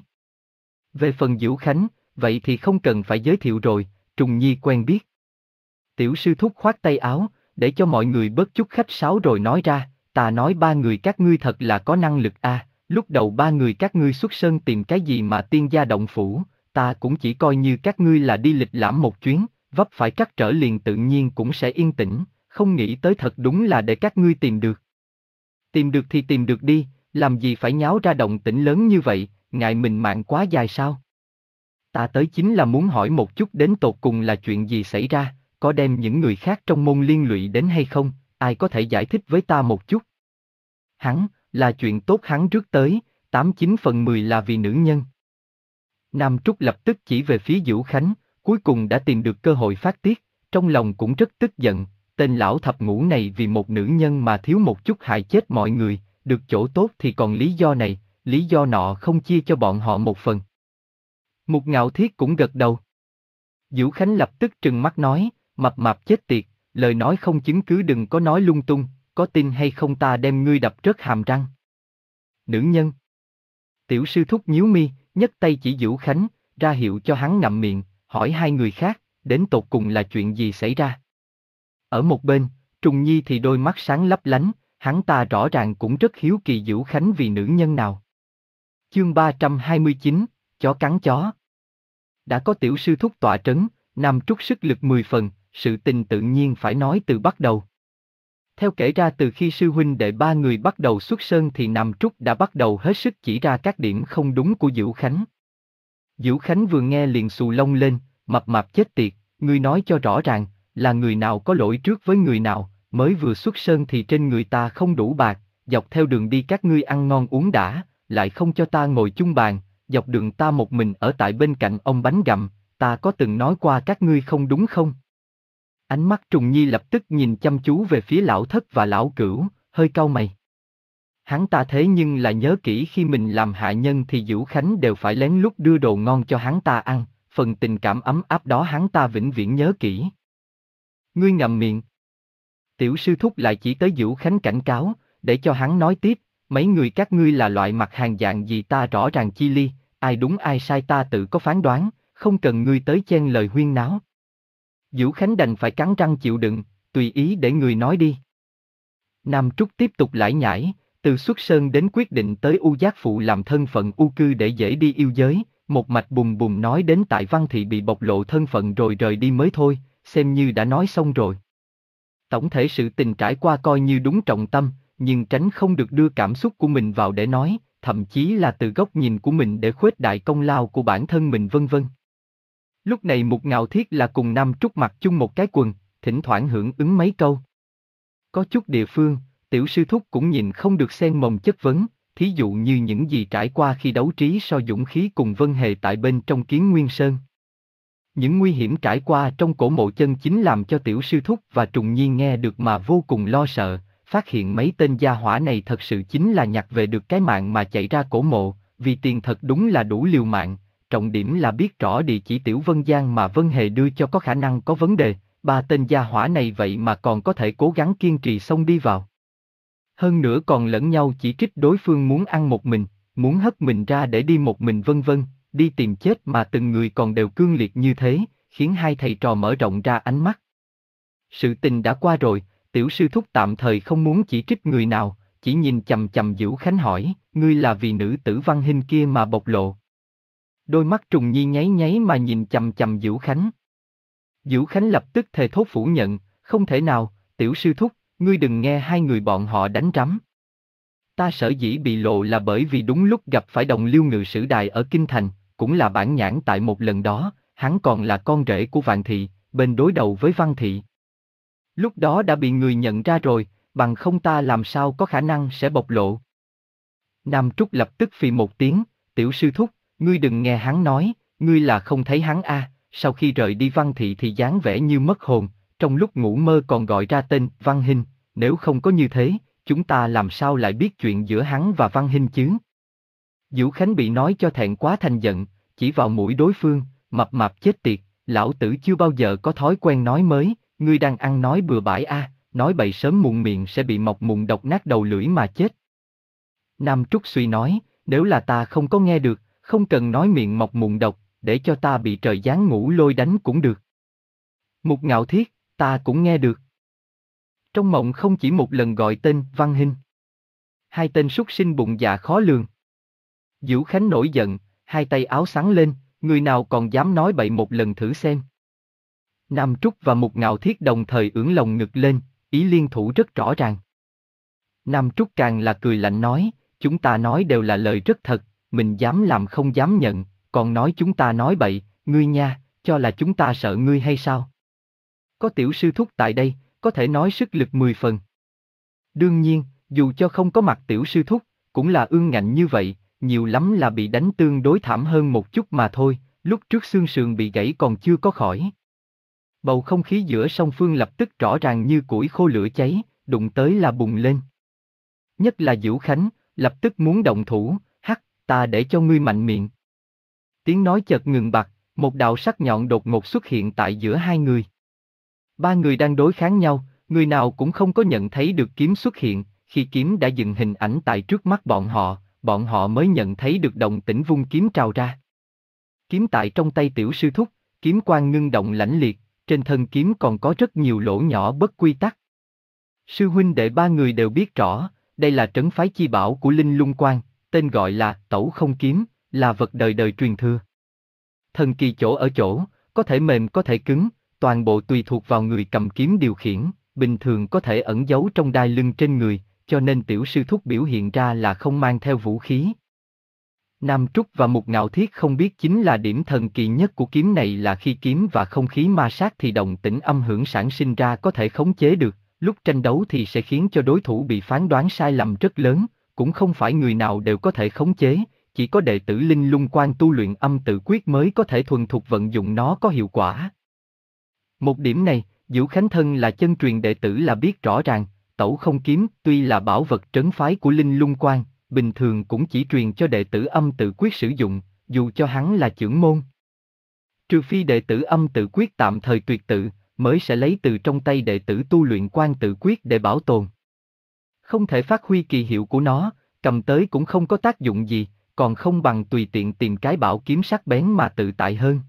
Về phần Diễu Khánh, vậy thì không cần phải giới thiệu rồi, Trùng Nhi quen biết. Tiểu sư thúc khoát tay áo, để cho mọi người bớt chút khách sáo rồi nói ra, ta nói ba người các ngươi thật là có năng lực a. À, lúc đầu ba người các ngươi xuất sơn tìm cái gì mà tiên gia động phủ, ta cũng chỉ coi như các ngươi là đi lịch lãm một chuyến, vấp phải trắc trở liền tự nhiên cũng sẽ yên tĩnh, không nghĩ tới thật đúng là để các ngươi tìm được. Tìm được thì tìm được đi, làm gì phải nháo ra động tĩnh lớn như vậy, ngại mình mạng quá dài sao? Ta tới chính là muốn hỏi một chút đến tột cùng là chuyện gì xảy ra, có đem những người khác trong môn liên lụy đến hay không, ai có thể giải thích với ta một chút? Hắn, là chuyện tốt hắn rước tới, tám chín phần mười là vì nữ nhân. Nam Trúc lập tức chỉ về phía Diễu Khánh, cuối cùng đã tìm được cơ hội phát tiết, trong lòng cũng rất tức giận, tên lão thập ngũ này vì một nữ nhân mà thiếu một chút hại chết mọi người, được chỗ tốt thì còn lý do này, lý do nọ không chia cho bọn họ một phần. Mục Ngạo Thiết cũng gật đầu. Diễu Khánh lập tức trừng mắt nói, Mập Mạp chết tiệt, lời nói không chứng cứ đừng có nói lung tung, có tin hay không ta đem ngươi đập rớt hàm răng. Nữ nhân. Tiểu sư thúc nhíu mi, nhấc tay chỉ Diễu Khánh, ra hiệu cho hắn ngậm miệng, hỏi hai người khác, đến tột cùng là chuyện gì xảy ra. Ở một bên, Trùng Nhi thì đôi mắt sáng lấp lánh, hắn ta rõ ràng cũng rất hiếu kỳ Diễu Khánh vì nữ nhân nào. Chương ba trăm hai mươi chín, chó cắn chó. Đã có tiểu sư thúc tọa trấn, Nam Trúc sức lực mười phần, sự tình tự nhiên phải nói từ bắt đầu. Theo kể ra từ khi sư huynh đệ ba người bắt đầu xuất sơn thì Nam Trúc đã bắt đầu hết sức chỉ ra các điểm không đúng của Diễu Khánh. Diễu Khánh vừa nghe liền xù lông lên, Mập Mạp chết tiệt, ngươi nói cho rõ ràng, là người nào có lỗi trước với người nào, mới vừa xuất sơn thì trên người ta không đủ bạc, dọc theo đường đi các ngươi ăn ngon uống đã, lại không cho ta ngồi chung bàn, dọc đường ta một mình ở tại bên cạnh ông bánh gặm, ta có từng nói qua các ngươi không đúng không? Ánh mắt Trùng Nhi lập tức nhìn chăm chú về phía lão thất và lão cửu, hơi cau mày. Hắn ta thế nhưng là nhớ kỹ khi mình làm hạ nhân thì Diễu Khánh đều phải lén lút đưa đồ ngon cho hắn ta ăn, phần tình cảm ấm áp đó hắn ta vĩnh viễn nhớ kỹ. Ngươi ngậm miệng. Tiểu sư thúc lại chỉ tới Diễu Khánh cảnh cáo, để cho hắn nói tiếp, mấy người các ngươi là loại mặt hàng dạng gì ta rõ ràng chi ly, ai đúng ai sai ta tự có phán đoán, không cần ngươi tới chen lời huyên náo. Diễu Khánh đành phải cắn răng chịu đựng, tùy ý để người nói đi. Nam Trúc tiếp tục lải nhải, từ xuất sơn đến quyết định tới U Giác Phụ làm thân phận U Cư để dễ đi yêu giới, một mạch bùng bùng nói đến tại Văn Thị bị bộc lộ thân phận rồi rời đi mới thôi, xem như đã nói xong rồi. Tổng thể sự tình trải qua coi như đúng trọng tâm, nhưng tránh không được đưa cảm xúc của mình vào để nói, thậm chí là từ góc nhìn của mình để khuếch đại công lao của bản thân mình vân vân. Lúc này Mục Ngạo Thiết là cùng Nam Trúc mặc chung một cái quần, thỉnh thoảng hưởng ứng mấy câu. Có chút địa phương, tiểu sư thúc cũng nhìn không được xen mồm chất vấn, thí dụ như những gì trải qua khi đấu trí so dũng khí cùng Vân Hề tại bên trong Kiến Nguyên Sơn. Những nguy hiểm trải qua trong cổ mộ chân chính làm cho tiểu sư thúc và Trùng Nhi nghe được mà vô cùng lo sợ, phát hiện mấy tên gia hỏa này thật sự chính là nhặt về được cái mạng mà chạy ra cổ mộ, vì tiền thật đúng là đủ liều mạng, trọng điểm là biết rõ địa chỉ Tiểu Vân Giang mà Vân Hề đưa cho có khả năng có vấn đề, ba tên gia hỏa này vậy mà còn có thể cố gắng kiên trì xông đi vào. Hơn nữa còn lẫn nhau chỉ trích đối phương muốn ăn một mình, muốn hất mình ra để đi một mình vân vân, đi tìm chết mà từng người còn đều cương liệt như thế, khiến hai thầy trò mở rộng ra ánh mắt. Sự tình đã qua rồi, tiểu sư thúc tạm thời không muốn chỉ trích người nào, chỉ nhìn chằm chằm Diễu Khánh hỏi, ngươi là vì nữ tử Văn Hinh kia mà bộc lộ. Đôi mắt Trùng Nhi nháy nháy mà nhìn chằm chằm Diễu Khánh. Diễu Khánh lập tức thề thốt phủ nhận, không thể nào, tiểu sư thúc, ngươi đừng nghe hai người bọn họ đánh rắm. Ta sở dĩ bị lộ là bởi vì đúng lúc gặp phải Đồng Liêu Ngự Sử Đài ở Kinh Thành, cũng là bản nhãn tại một lần đó, hắn còn là con rể của Vạn Thị, bên đối đầu với Văn Thị. Lúc đó đã bị người nhận ra rồi, bằng không ta làm sao có khả năng sẽ bộc lộ. Nam Trúc lập tức phì một tiếng, tiểu sư thúc, ngươi đừng nghe hắn nói, ngươi là không thấy hắn a, à. Sau khi rời đi Văn Thị thì dáng vẻ như mất hồn, trong lúc ngủ mơ còn gọi ra tên Văn Hinh, nếu không có như thế, chúng ta làm sao lại biết chuyện giữa hắn và Văn Hinh chứ? Vũ Khánh bị nói cho thẹn quá thành giận, chỉ vào mũi đối phương, mập mạp chết tiệt, lão tử chưa bao giờ có thói quen nói mới, ngươi đang ăn nói bừa bãi a, à, nói bậy sớm muộn miệng sẽ bị mọc mụn độc nát đầu lưỡi mà chết. Nam Trúc suy nói, nếu là ta không có nghe được, không cần nói miệng mọc mụn độc, để cho ta bị trời giáng ngủ lôi đánh cũng được. Mục Ngạo Thiết, ta cũng nghe được. Trong mộng không chỉ một lần gọi tên Văn Hinh. Hai tên súc sinh bụng dạ khó lường. Vũ Khánh nổi giận, hai tay áo xắn lên, người nào còn dám nói bậy một lần thử xem. Nam Trúc và Mục Ngạo Thiết đồng thời ưỡn lồng ngực lên, ý liên thủ rất rõ ràng. Nam Trúc càng là cười lạnh nói, chúng ta nói đều là lời rất thật, mình dám làm không dám nhận, còn nói chúng ta nói bậy, ngươi nha, cho là chúng ta sợ ngươi hay sao? Có tiểu sư thúc tại đây, có thể nói sức lực mười phần. Đương nhiên, dù cho không có mặt tiểu sư thúc, cũng là ương ngạnh như vậy, nhiều lắm là bị đánh tương đối thảm hơn một chút mà thôi, lúc trước xương sườn bị gãy còn chưa có khỏi. Bầu không khí giữa song phương lập tức rõ ràng như củi khô lửa cháy, đụng tới là bùng lên. Nhất là Vũ Khánh, lập tức muốn động thủ, hắc, ta để cho ngươi mạnh miệng. Tiếng nói chợt ngừng bặt, một đạo sắc nhọn đột ngột xuất hiện tại giữa hai người. Ba người đang đối kháng nhau, người nào cũng không có nhận thấy được kiếm xuất hiện, khi kiếm đã dựng hình ảnh tại trước mắt bọn họ, bọn họ mới nhận thấy được động tĩnh vung kiếm trào ra. Kiếm tại trong tay tiểu sư thúc, kiếm quang ngưng động lãnh liệt, trên thân kiếm còn có rất nhiều lỗ nhỏ bất quy tắc. Sư huynh đệ ba người đều biết rõ, đây là trấn phái chi bảo của Linh Lung Quan, tên gọi là Tẩu Không Kiếm, là vật đời đời truyền thừa. Thần kỳ chỗ ở chỗ, có thể mềm có thể cứng, toàn bộ tùy thuộc vào người cầm kiếm điều khiển, bình thường có thể ẩn giấu trong đai lưng trên người, cho nên tiểu sư thúc biểu hiện ra là không mang theo vũ khí. Nam Trúc và Mục Ngạo Thiết không biết chính là điểm thần kỳ nhất của kiếm này là khi kiếm và không khí ma sát thì động tĩnh âm hưởng sản sinh ra có thể khống chế được, lúc tranh đấu thì sẽ khiến cho đối thủ bị phán đoán sai lầm rất lớn, cũng không phải người nào đều có thể khống chế, chỉ có đệ tử Linh Lung Quan tu luyện âm tự quyết mới có thể thuần thục vận dụng nó có hiệu quả. Một điểm này, Vũ Khánh thân là chân truyền đệ tử là biết rõ ràng, Tẩu Không Kiếm tuy là bảo vật trấn phái của Linh Lung Quan, bình thường cũng chỉ truyền cho đệ tử âm tự quyết sử dụng, dù cho hắn là chưởng môn. Trừ phi đệ tử âm tự quyết tạm thời tuyệt tự, mới sẽ lấy từ trong tay đệ tử tu luyện quan tự quyết để bảo tồn. Không thể phát huy kỳ hiệu của nó, cầm tới cũng không có tác dụng gì, còn không bằng tùy tiện tìm cái bảo kiếm sắc bén mà tự tại hơn.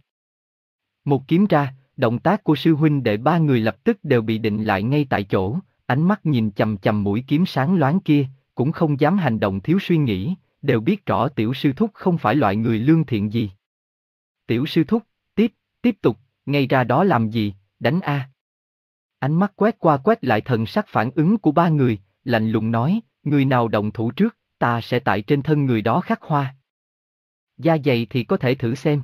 Một kiếm ra, động tác của sư huynh đệ ba người lập tức đều bị định lại ngay tại chỗ, ánh mắt nhìn chằm chằm mũi kiếm sáng loáng kia, cũng không dám hành động thiếu suy nghĩ, đều biết rõ tiểu sư thúc không phải loại người lương thiện gì. Tiểu sư thúc, tiếp, tiếp tục, ngay ra đó làm gì, đánh a. Ánh mắt quét qua quét lại thần sắc phản ứng của ba người, lạnh lùng nói, người nào động thủ trước, ta sẽ tại trên thân người đó khắc hoa. Da dày thì có thể thử xem.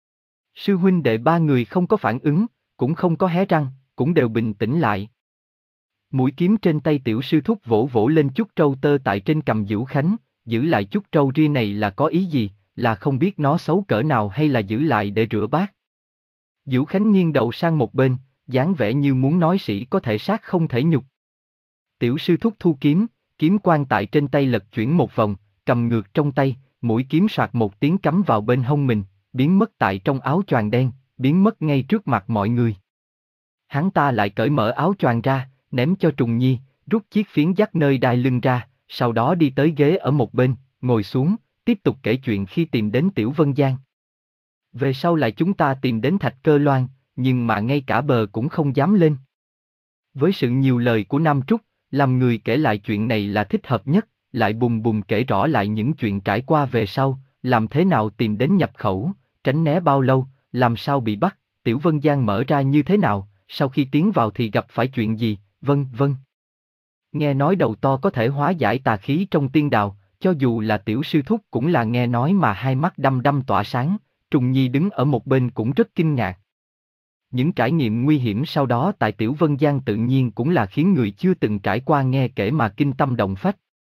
Sư huynh đệ ba người không có phản ứng, cũng không có hé răng, cũng đều bình tĩnh lại. Mũi kiếm trên tay tiểu sư thúc vỗ vỗ lên chút trâu tơ tại trên cằm Vũ Khánh, giữ lại chút trâu ria này là có ý gì, là không biết nó xấu cỡ nào hay là giữ lại để rửa bát. Vũ Khánh nghiêng đầu sang một bên, dáng vẻ như muốn nói sĩ có thể sát không thể nhục. Tiểu sư thúc thu kiếm, kiếm quang tại trên tay lật chuyển một vòng, cầm ngược trong tay, mũi kiếm soạt một tiếng cắm vào bên hông mình, biến mất tại trong áo choàng đen, biến mất ngay trước mặt mọi người. Hắn ta lại cởi mở áo choàng ra, ném cho Trùng Nhi, rút chiếc phiến dắt nơi đai lưng ra, sau đó đi tới ghế ở một bên, ngồi xuống, tiếp tục kể chuyện khi tìm đến Tiểu Vân Giang. Về sau lại chúng ta tìm đến Thạch Cơ Loan, nhưng mà ngay cả bờ cũng không dám lên. Với sự nhiều lời của Nam Trúc, làm người kể lại chuyện này là thích hợp nhất, lại bùng bùng kể rõ lại những chuyện trải qua về sau, làm thế nào tìm đến nhập khẩu, tránh né bao lâu, làm sao bị bắt, Tiểu Vân Giang mở ra như thế nào, sau khi tiến vào thì gặp phải chuyện gì, vân vân. Nghe nói đầu to có thể hóa giải tà khí trong tiên đào, cho dù là tiểu sư thúc cũng là nghe nói mà hai mắt đăm đăm tỏa sáng, Trùng Nhi đứng ở một bên cũng rất kinh ngạc. những trải nghiệm nguy hiểm sau đó tại Tiểu Vân Giang tự nhiên cũng là khiến người chưa từng trải qua nghe kể mà kinh tâm động phách.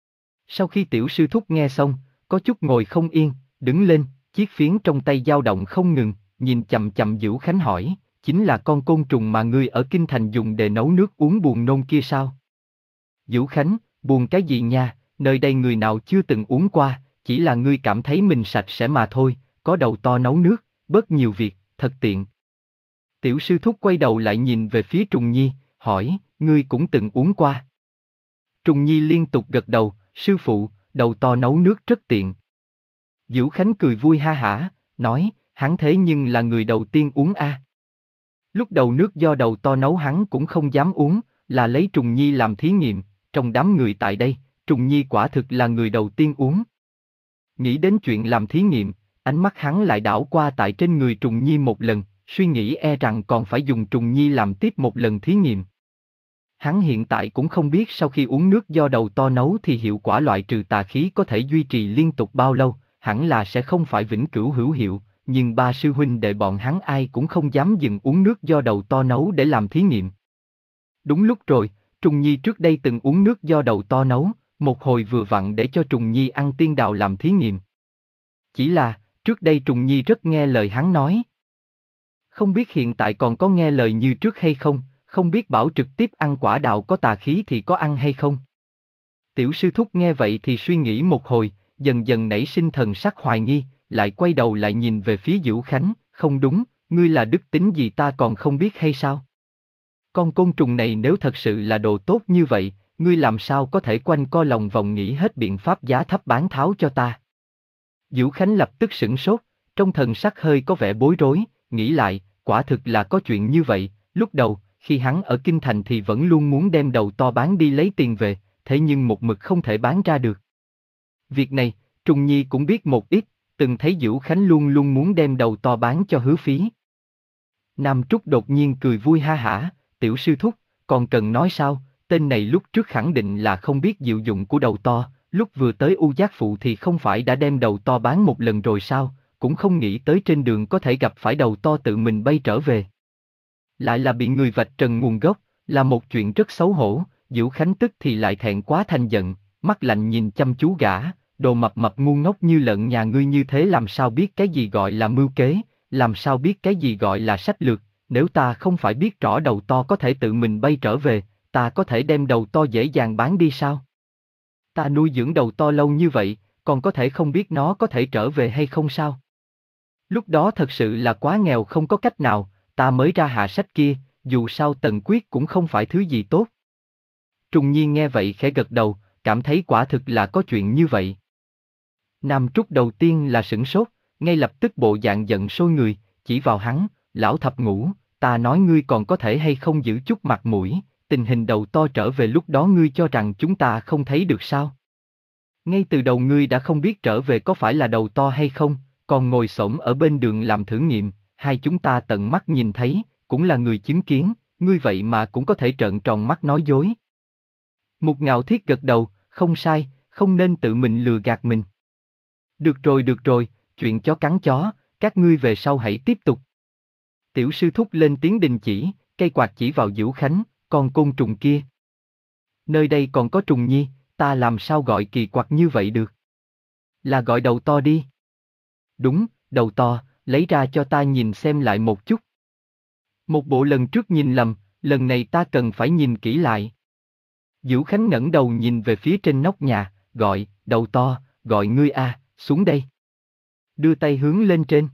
Sau khi Tiểu sư thúc nghe xong, có chút ngồi không yên, đứng lên, chiếc phiến trong tay dao động không ngừng, nhìn chằm chằm Dữu Khánh hỏi, chính là con côn trùng mà ngươi ở Kinh Thành dùng để nấu nước uống buồn nôn kia sao? Dữu Khánh, buồn cái gì nha, nơi đây người nào chưa từng uống qua, chỉ là ngươi cảm thấy mình sạch sẽ mà thôi, có đầu to nấu nước, bớt nhiều việc, thật tiện. Tiểu sư thúc quay đầu lại nhìn về phía Trùng Nhi, hỏi, ngươi cũng từng uống qua. Trùng Nhi liên tục gật đầu, sư phụ, đầu to nấu nước rất tiện. Dữu Khánh cười vui ha hả, nói, hắn thế nhưng là người đầu tiên uống a. Lúc đầu nước do đầu to nấu hắn cũng không dám uống, là lấy Trùng Nhi làm thí nghiệm, trong đám người tại đây, Trùng Nhi quả thực là người đầu tiên uống. Nghĩ đến chuyện làm thí nghiệm, ánh mắt hắn lại đảo qua tại trên người Trùng Nhi một lần, suy nghĩ e rằng còn phải dùng Trùng Nhi làm tiếp một lần thí nghiệm. Hắn hiện tại cũng không biết sau khi uống nước do đầu to nấu thì hiệu quả loại trừ tà khí có thể duy trì liên tục bao lâu, hẳn là sẽ không phải vĩnh cửu hữu hiệu, nhưng ba sư huynh đệ bọn hắn ai cũng không dám dừng uống nước do đầu to nấu để làm thí nghiệm. Đúng lúc rồi, Trùng Nhi trước đây từng uống nước do đầu to nấu, một hồi vừa vặn để cho Trùng Nhi ăn tiên đào làm thí nghiệm. Chỉ là, trước đây Trùng Nhi rất nghe lời hắn nói. Không biết hiện tại còn có nghe lời như trước hay không, không biết bảo trực tiếp ăn quả đào có tà khí thì có ăn hay không. Tiểu sư thúc nghe vậy thì suy nghĩ một hồi, dần dần nảy sinh thần sắc hoài nghi, lại quay đầu lại nhìn về phía Dữu Khánh, không đúng, ngươi là đức tính gì ta còn không biết hay sao? Con côn trùng này nếu thật sự là đồ tốt như vậy, ngươi làm sao có thể quanh co lòng vòng nghĩ hết biện pháp giá thấp bán tháo cho ta? Dữu Khánh lập tức sửng sốt, trong thần sắc hơi có vẻ bối rối, nghĩ lại, quả thực là có chuyện như vậy, lúc đầu, khi hắn ở Kinh Thành thì vẫn luôn muốn đem đầu to bán đi lấy tiền về, thế nhưng một mực không thể bán ra được. Việc này, Trùng Nhi cũng biết một ít, từng thấy Dữu Khánh luôn luôn muốn đem đầu to bán cho Hứa Phí. Nam Trúc đột nhiên cười vui ha hả, tiểu sư thúc, còn cần nói sao, tên này lúc trước khẳng định là không biết diệu dụng của đầu to, lúc vừa tới U Giác Phụ thì không phải đã đem đầu to bán một lần rồi sao, cũng không nghĩ tới trên đường có thể gặp phải đầu to tự mình bay trở về. Lại là bị người vạch trần nguồn gốc, là một chuyện rất xấu hổ, Dữu Khánh tức thì lại thẹn quá thành giận, mắt lạnh nhìn chăm chú gã, đồ mập mập ngu ngốc như lợn nhà ngươi như thế làm sao biết cái gì gọi là mưu kế, làm sao biết cái gì gọi là sách lược, nếu ta không phải biết rõ đầu to có thể tự mình bay trở về, ta có thể đem đầu to dễ dàng bán đi sao? Ta nuôi dưỡng đầu to lâu như vậy, còn có thể không biết nó có thể trở về hay không sao? Lúc đó thật sự là quá nghèo không có cách nào, ta mới ra hạ sách kia, dù sao Tần Quyết cũng không phải thứ gì tốt. Trùng Nhi nghe vậy khẽ gật đầu, cảm thấy quả thực là có chuyện như vậy. Nam Trúc đầu tiên là sửng sốt, ngay lập tức bộ dạng giận sôi người, chỉ vào hắn, lão thập ngũ, ta nói ngươi còn có thể hay không giữ chút mặt mũi, tình hình đầu to trở về lúc đó ngươi cho rằng chúng ta không thấy được sao? Ngay từ đầu ngươi đã không biết trở về có phải là đầu to hay không, còn ngồi xổm ở bên đường làm thử nghiệm, hai chúng ta tận mắt nhìn thấy, cũng là người chứng kiến, ngươi vậy mà cũng có thể trợn tròn mắt nói dối. Mục Ngạo Thiết gật đầu, không sai, không nên tự mình lừa gạt mình. Được rồi được rồi, chuyện chó cắn chó, các ngươi về sau hãy tiếp tục. Tiểu sư thúc lên tiếng đình chỉ, cây quạt chỉ vào Dữu Khánh, con côn trùng kia. Nơi đây còn có Trùng Nhi, ta làm sao gọi kỳ quặc như vậy được? Là gọi đầu to đi. Đúng, đầu to, lấy ra cho ta nhìn xem lại một chút. Một bộ lần trước nhìn lầm, lần này ta cần phải nhìn kỹ lại. Dữu Khánh ngẩng đầu nhìn về phía trên nóc nhà, gọi, đầu to, gọi ngươi a, xuống đây. Đưa tay hướng lên trên.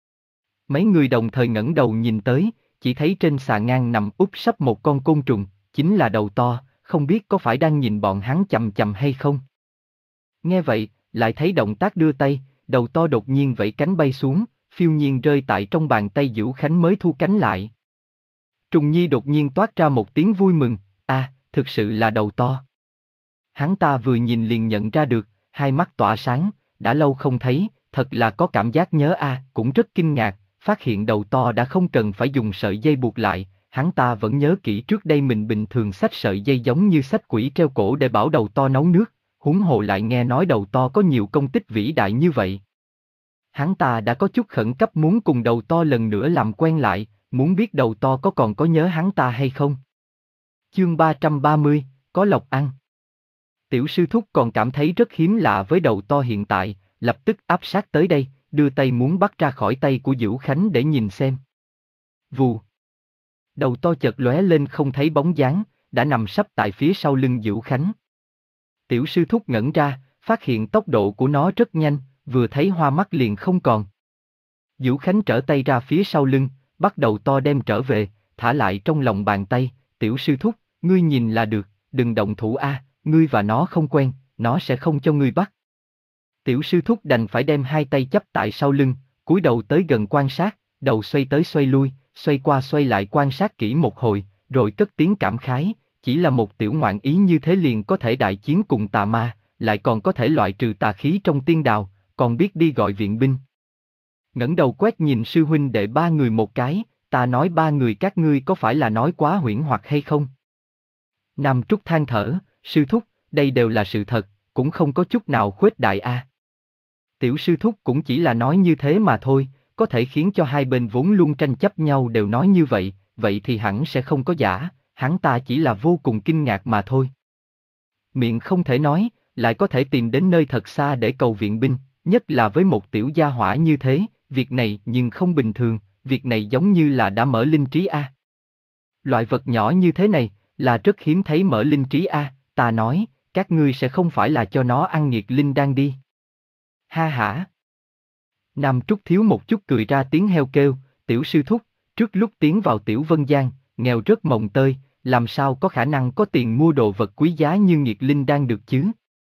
Mấy người đồng thời ngẩng đầu nhìn tới, chỉ thấy trên xà ngang nằm úp sấp một con côn trùng, chính là đầu to, không biết có phải đang nhìn bọn hắn chằm chằm hay không. Nghe vậy, lại thấy động tác đưa tay, đầu to đột nhiên vẫy cánh bay xuống, phiêu nhiên rơi tại trong bàn tay Dữu Khánh mới thu cánh lại. Trùng Nhi đột nhiên toát ra một tiếng vui mừng, a, à, thực sự là đầu to. Hắn ta vừa nhìn liền nhận ra được, hai mắt tỏa sáng, đã lâu không thấy, thật là có cảm giác nhớ a, à, cũng rất kinh ngạc, phát hiện đầu to đã không cần phải dùng sợi dây buộc lại, hắn ta vẫn nhớ kỹ trước đây mình bình thường xách sợi dây giống như xách quỷ treo cổ để bảo đầu to nấu nước, huống hồ lại nghe nói đầu to có nhiều công tích vĩ đại như vậy. Hắn ta đã có chút khẩn cấp muốn cùng đầu to lần nữa làm quen lại, muốn biết đầu to có còn có nhớ hắn ta hay không? Chương ba trăm ba mươi, có lộc ăn. Tiểu sư thúc còn cảm thấy rất hiếm lạ với đầu to hiện tại, lập tức áp sát tới đây, đưa tay muốn bắt ra khỏi tay của Dữu Khánh để nhìn xem. Vù. Đầu to chợt lóe lên không thấy bóng dáng, đã nằm sấp tại phía sau lưng Dữu Khánh. Tiểu sư thúc ngẩn ra, phát hiện tốc độ của nó rất nhanh, vừa thấy hoa mắt liền không còn. Dữu Khánh trở tay ra phía sau lưng, bắt đầu to đem trở về, thả lại trong lòng bàn tay. Tiểu sư thúc, ngươi nhìn là được, đừng động thủ a, ngươi và nó không quen, nó sẽ không cho ngươi bắt. Tiểu sư thúc đành phải đem hai tay chắp tại sau lưng, cúi đầu tới gần quan sát, đầu xoay tới xoay lui, xoay qua xoay lại quan sát kỹ một hồi, rồi cất tiếng cảm khái, chỉ là một tiểu ngoạn ý như thế liền có thể đại chiến cùng tà ma, lại còn có thể loại trừ tà khí trong tiên đào, còn biết đi gọi viện binh. Ngẩng đầu quét nhìn sư huynh đệ ba người một cái, ta nói ba người các ngươi có phải là nói quá huyễn hoặc hay không? Nam Trúc than thở, sư thúc, đây đều là sự thật, cũng không có chút nào khuếch đại a. Tiểu sư thúc cũng chỉ là nói như thế mà thôi, có thể khiến cho hai bên vốn luôn tranh chấp nhau đều nói như vậy, vậy thì hẳn sẽ không có giả, hắn ta chỉ là vô cùng kinh ngạc mà thôi. Miệng không thể nói, lại có thể tìm đến nơi thật xa để cầu viện binh, nhất là với một tiểu gia hỏa như thế, việc này nhưng không bình thường, việc này giống như là đã mở linh trí a. Loại vật nhỏ như thế này, là rất hiếm thấy mở linh trí a, ta nói, các ngươi sẽ không phải là cho nó ăn nghiệt linh đan đi. Ha hả. Nam Trúc thiếu một chút cười ra tiếng heo kêu, tiểu sư thúc, trước lúc tiến vào tiểu Vân Giang, nghèo rất mồng tơi, làm sao có khả năng có tiền mua đồ vật quý giá như nghiệt linh đan được chứ?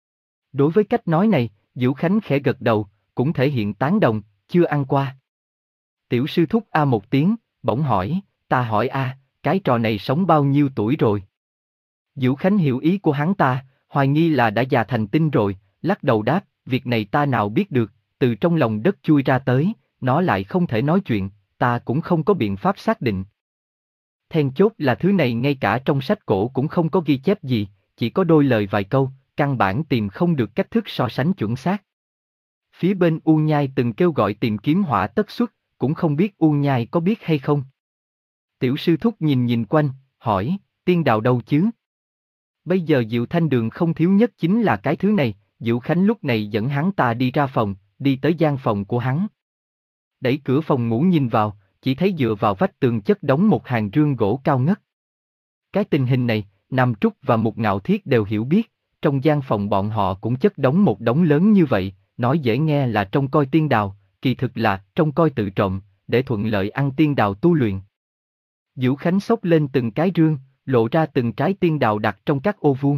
Đối với cách nói này, Dữu Khánh khẽ gật đầu, cũng thể hiện tán đồng, chưa ăn qua. Tiểu sư thúc a một tiếng, bỗng hỏi, ta hỏi a, cái trò này sống bao nhiêu tuổi rồi? Dữu Khánh hiểu ý của hắn ta, hoài nghi là đã già thành tinh rồi, lắc đầu đáp, việc này ta nào biết được, từ trong lòng đất chui ra tới, nó lại không thể nói chuyện, ta cũng không có biện pháp xác định. Then chốt là thứ này ngay cả trong sách cổ cũng không có ghi chép gì, chỉ có đôi lời vài câu, căn bản tìm không được cách thức so sánh chuẩn xác. Phía bên U Nhai từng kêu gọi tìm kiếm hỏa tất xuất, cũng không biết U Nhai có biết hay không. Tiểu sư thúc nhìn nhìn quanh, hỏi, tiên đào đâu chứ? Bây giờ Diệu Thanh Đường không thiếu nhất chính là cái thứ này, Dữu Khánh lúc này dẫn hắn ta đi ra phòng, đi tới gian phòng của hắn. Đẩy cửa phòng ngủ nhìn vào, chỉ thấy dựa vào vách tường chất đống một hàng rương gỗ cao ngất. Cái tình hình này, Nam Trúc và Mục Ngạo Thiết đều hiểu biết, trong gian phòng bọn họ cũng chất đống một đống lớn như vậy, nói dễ nghe là trông coi tiên đào, kỳ thực là trông coi tự trộm, để thuận lợi ăn tiên đào tu luyện. Dữu Khánh xốc lên từng cái rương, lộ ra từng trái tiên đào đặt trong các ô vuông.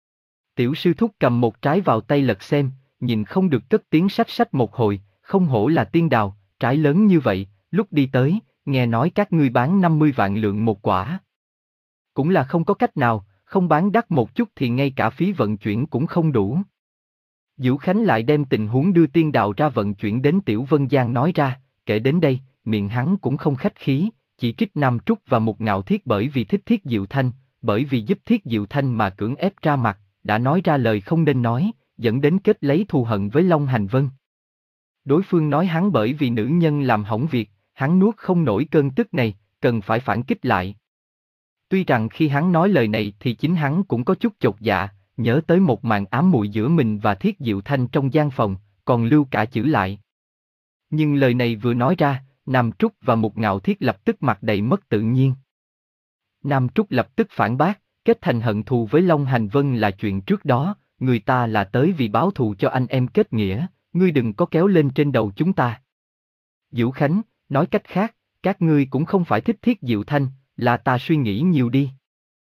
Tiểu sư thúc cầm một trái vào tay lật xem, nhìn không được cất tiếng sách sách một hồi, không hổ là tiên đào, trái lớn như vậy, lúc đi tới, nghe nói các ngươi bán năm mươi vạn lượng một quả. Cũng là không có cách nào, không bán đắt một chút thì ngay cả phí vận chuyển cũng không đủ. Dữu Khánh lại đem tình huống đưa tiên đào ra vận chuyển đến Tiểu Vân Giang nói ra, kể đến đây, miệng hắn cũng không khách khí, chỉ trích Nam Trúc và Mục Ngạo Thiết bởi vì thích Thiết Diệu Thanh, bởi vì giúp Thiết Diệu Thanh mà cưỡng ép ra mặt, đã nói ra lời không nên nói, dẫn đến kết lấy thù hận với Long Hành Vân. Đối phương nói hắn bởi vì nữ nhân làm hỏng việc, hắn nuốt không nổi cơn tức này, cần phải phản kích lại. Tuy rằng khi hắn nói lời này thì chính hắn cũng có chút chột dạ, nhớ tới một màn ám muội giữa mình và Thiết Diệu Thanh trong gian phòng, còn lưu cả chữ lại. Nhưng lời này vừa nói ra, Nam Trúc và Mục Ngạo Thiết lập tức mặt đầy mất tự nhiên. Nam Trúc lập tức phản bác, kết thành hận thù với Long Hành Vân là chuyện trước đó, người ta là tới vì báo thù cho anh em kết nghĩa, ngươi đừng có kéo lên trên đầu chúng ta. Dữu Khánh, nói cách khác, các ngươi cũng không phải thích Thiết Diệu Thanh, là ta suy nghĩ nhiều đi.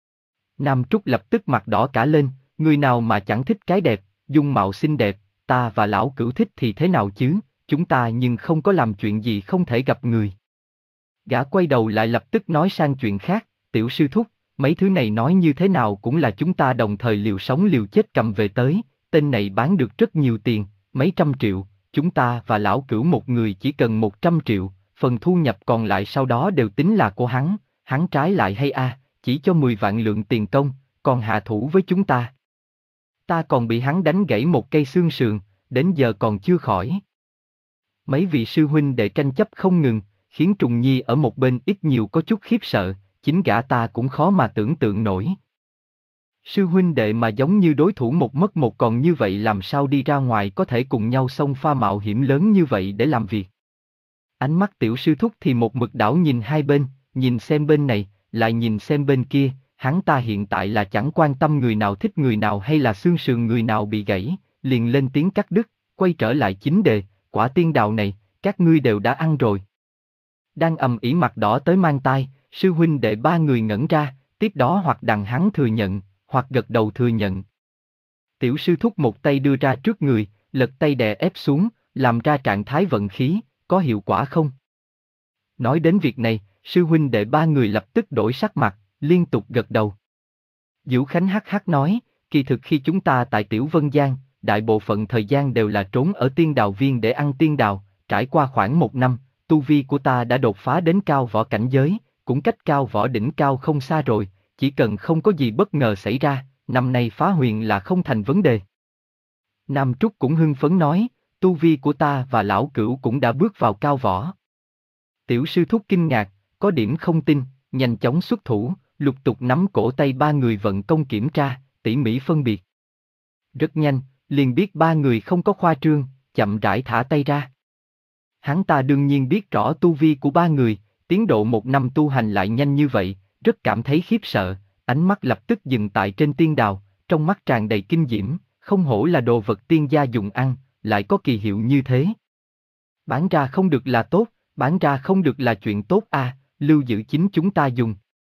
Nam Trúc lập tức mặt đỏ cả lên, người nào mà chẳng thích cái đẹp, dung mạo xinh đẹp, ta và lão cửu thích thì thế nào chứ, chúng ta nhưng không có làm chuyện gì không thể gặp người. Gã quay đầu lại lập tức nói sang chuyện khác, tiểu sư thúc, mấy thứ này nói như thế nào cũng là chúng ta đồng thời liều sống liều chết cầm về tới, tên này bán được rất nhiều tiền, mấy trăm triệu, chúng ta và lão cửu một người chỉ cần một trăm triệu, phần thu nhập còn lại sau đó đều tính là của hắn, hắn trái lại hay a, chỉ cho mười vạn lượng tiền công, còn hạ thủ với chúng ta. Ta còn bị hắn đánh gãy một cây xương sườn, đến giờ còn chưa khỏi. Mấy vị sư huynh đệ tranh chấp không ngừng, khiến Trùng Nhi ở một bên ít nhiều có chút khiếp sợ, chính gã ta cũng khó mà tưởng tượng nổi. Sư huynh đệ mà giống như đối thủ một mất một còn như vậy làm sao đi ra ngoài có thể cùng nhau xông pha mạo hiểm lớn như vậy để làm việc. Ánh mắt tiểu sư thúc thì một mực đảo nhìn hai bên, nhìn xem bên này, lại nhìn xem bên kia, hắn ta hiện tại là chẳng quan tâm người nào thích người nào hay là xương sườn người nào bị gãy, liền lên tiếng cắt đứt, quay trở lại chính đề, quả tiên đào này, các ngươi đều đã ăn rồi. Đang ầm ĩ mặt đỏ tới mang tai, sư huynh đệ ba người ngẩn ra, tiếp đó hoặc đằng hắn thừa nhận, hoặc gật đầu thừa nhận. Tiểu sư thúc một tay đưa ra trước người, lật tay đè ép xuống, làm ra trạng thái vận khí, có hiệu quả không? Nói đến việc này, sư huynh đệ ba người lập tức đổi sắc mặt, liên tục gật đầu. Vũ Khánh hắc hắc nói, kỳ thực khi chúng ta tại Tiểu Vân Giang, đại bộ phận thời gian đều là trốn ở tiên đào viên để ăn tiên đào, trải qua khoảng một năm, tu vi của ta đã đột phá đến cao võ cảnh giới, cũng cách cao võ đỉnh cao không xa rồi, chỉ cần không có gì bất ngờ xảy ra, năm nay phá huyền là không thành vấn đề. Nam Trúc cũng hưng phấn nói, tu vi của ta và lão cửu cũng đã bước vào cao võ. Tiểu sư thúc kinh ngạc, có điểm không tin, nhanh chóng xuất thủ, lục tục nắm cổ tay ba người vận công kiểm tra, tỉ mỉ phân biệt. Rất nhanh, liền biết ba người không có khoa trương, chậm rãi thả tay ra. Hắn ta đương nhiên biết rõ tu vi của ba người, tiến độ một năm tu hành lại nhanh như vậy, rất cảm thấy khiếp sợ, ánh mắt lập tức dừng tại trên tiên đào, trong mắt tràn đầy kinh diễm, không hổ là đồ vật tiên gia dùng ăn, lại có kỳ hiệu như thế. Bán ra không được là tốt, bán ra không được là chuyện tốt à, lưu giữ chính chúng ta dùng.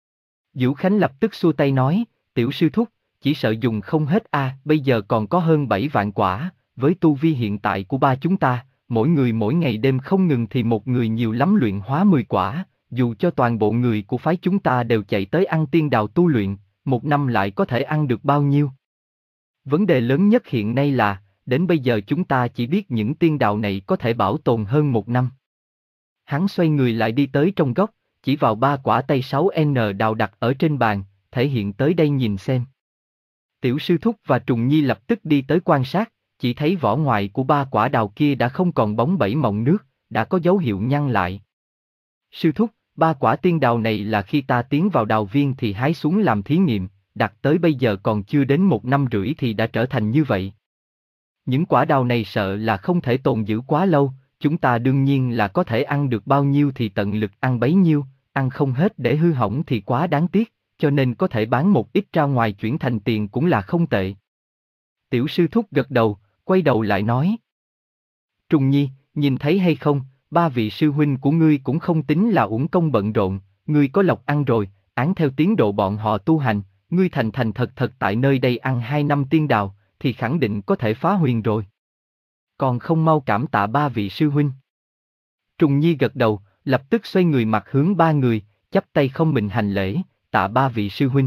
Vũ Khánh lập tức xua tay nói, tiểu sư thúc, chỉ sợ dùng không hết à, bây giờ còn có hơn bảy vạn quả, với tu vi hiện tại của ba chúng ta, mỗi người mỗi ngày đêm không ngừng thì một người nhiều lắm luyện hóa mười quả, dù cho toàn bộ người của phái chúng ta đều chạy tới ăn tiên đào tu luyện, một năm lại có thể ăn được bao nhiêu? Vấn đề lớn nhất hiện nay là, đến bây giờ chúng ta chỉ biết những tiên đào này có thể bảo tồn hơn một năm. Hắn xoay người lại đi tới trong góc, chỉ vào ba quả tay sáu N đào đặt ở trên bàn, thể hiện tới đây nhìn xem. Tiểu sư thúc và Trùng Nhi lập tức đi tới quan sát, chỉ thấy vỏ ngoài của ba quả đào kia đã không còn bóng bẩy mọng nước, đã có dấu hiệu nhăn lại. Sư thúc, ba quả tiên đào này là khi ta tiến vào đào viên thì hái xuống làm thí nghiệm, đặt tới bây giờ còn chưa đến một năm rưỡi thì đã trở thành như vậy. Những quả đào này sợ là không thể tồn giữ quá lâu, chúng ta đương nhiên là có thể ăn được bao nhiêu thì tận lực ăn bấy nhiêu, ăn không hết để hư hỏng thì quá đáng tiếc, cho nên có thể bán một ít ra ngoài chuyển thành tiền cũng là không tệ. Tiểu sư thúc gật đầu, quay đầu lại nói. Trùng Nhi, nhìn thấy hay không, ba vị sư huynh của ngươi cũng không tính là uổng công bận rộn, ngươi có lộc ăn rồi, án theo tiến độ bọn họ tu hành, ngươi thành thành thật thật tại nơi đây ăn hai năm tiên đào, thì khẳng định có thể phá huyền rồi. Còn không mau cảm tạ ba vị sư huynh. Trùng Nhi gật đầu, lập tức xoay người mặt hướng ba người, chắp tay không mình hành lễ, tạ ba vị sư huynh.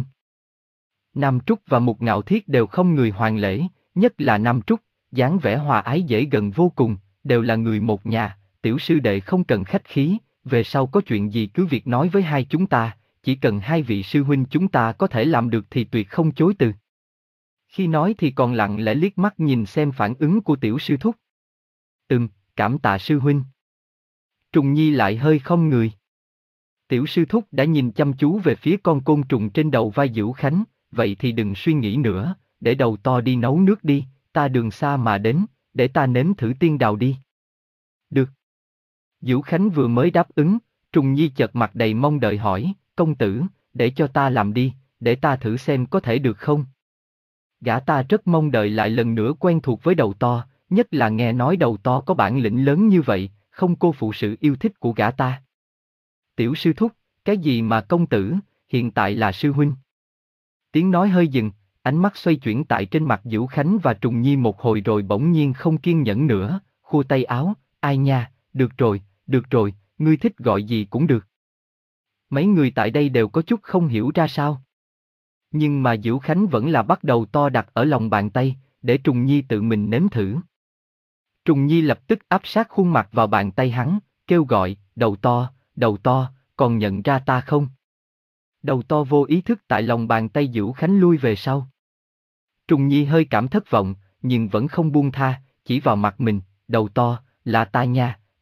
Nam Trúc và Mục Ngạo Thiết đều không người hoàn lễ, nhất là Nam Trúc, dáng vẻ hòa ái dễ gần vô cùng, đều là người một nhà, tiểu sư đệ không cần khách khí, về sau có chuyện gì cứ việc nói với hai chúng ta, chỉ cần hai vị sư huynh chúng ta có thể làm được thì tuyệt không chối từ. Khi nói thì còn lặng lẽ liếc mắt nhìn xem phản ứng của tiểu sư thúc. Ừm, cảm tạ sư huynh. Trùng Nhi lại hơi không người. Tiểu sư thúc đã nhìn chăm chú về phía con côn trùng trên đầu vai Vũ Khánh, vậy thì đừng suy nghĩ nữa, để đầu to đi nấu nước đi, ta đường xa mà đến, để ta nếm thử tiên đào đi. Được. Vũ Khánh vừa mới đáp ứng, Trùng Nhi chợt mặt đầy mong đợi hỏi, công tử, để cho ta làm đi, để ta thử xem có thể được không? Gã ta rất mong đợi lại lần nữa quen thuộc với đầu to, nhất là nghe nói đầu to có bản lĩnh lớn như vậy, không cô phụ sự yêu thích của gã ta. Tiểu sư thúc, cái gì mà công tử, hiện tại là sư huynh. Tiếng nói hơi dừng, ánh mắt xoay chuyển tại trên mặt Vũ Khánh và Trùng Nhi một hồi rồi bỗng nhiên không kiên nhẫn nữa, khua tay áo, ai nha, được rồi, được rồi, ngươi thích gọi gì cũng được. Mấy người tại đây đều có chút không hiểu ra sao. Nhưng mà Vũ Khánh vẫn là bắt đầu to đặt ở lòng bàn tay, để Trùng Nhi tự mình nếm thử. Trùng Nhi lập tức áp sát khuôn mặt vào bàn tay hắn, kêu gọi, đầu to, đầu to, còn nhận ra ta không? Đầu to vô ý thức tại lòng bàn tay Vũ Khánh lui về sau. Trùng Nhi hơi cảm thất vọng, nhưng vẫn không buông tha, chỉ vào mặt mình, đầu to, là ta nha,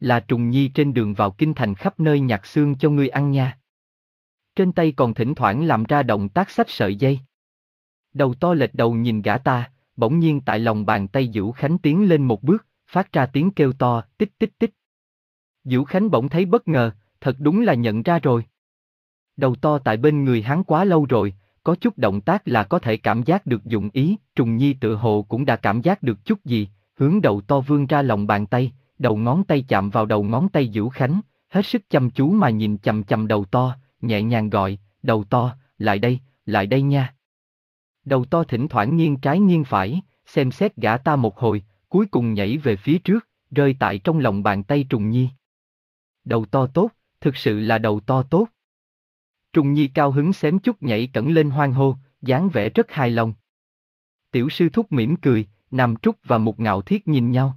là Trùng Nhi trên đường vào kinh thành khắp nơi nhặt xương cho ngươi ăn nha. Trên tay còn thỉnh thoảng làm ra động tác xách sợi dây. Đầu to lệch đầu nhìn gã ta, bỗng nhiên tại lòng bàn tay Vũ Khánh tiến lên một bước, phát ra tiếng kêu to, tích tích tích. Vũ Khánh bỗng thấy bất ngờ, thật đúng là nhận ra rồi. Đầu to tại bên người hắn quá lâu rồi, có chút động tác là có thể cảm giác được dụng ý, Trùng Nhi tự hồ cũng đã cảm giác được chút gì, hướng đầu to vươn ra lòng bàn tay, đầu ngón tay chạm vào đầu ngón tay Vũ Khánh, hết sức chăm chú mà nhìn chằm chằm đầu to, nhẹ nhàng gọi, đầu to, lại đây, lại đây nha. Đầu to thỉnh thoảng nghiêng trái nghiêng phải, xem xét gã ta một hồi, cuối cùng nhảy về phía trước, rơi tại trong lòng bàn tay Trùng Nhi. Đầu to tốt, thực sự là đầu to tốt. Trùng Nhi cao hứng xém chút nhảy cẫng lên hoan hô, dáng vẻ rất hài lòng. Tiểu sư thúc mỉm cười, Nam Trúc và Mục Ngạo Thiết nhìn nhau.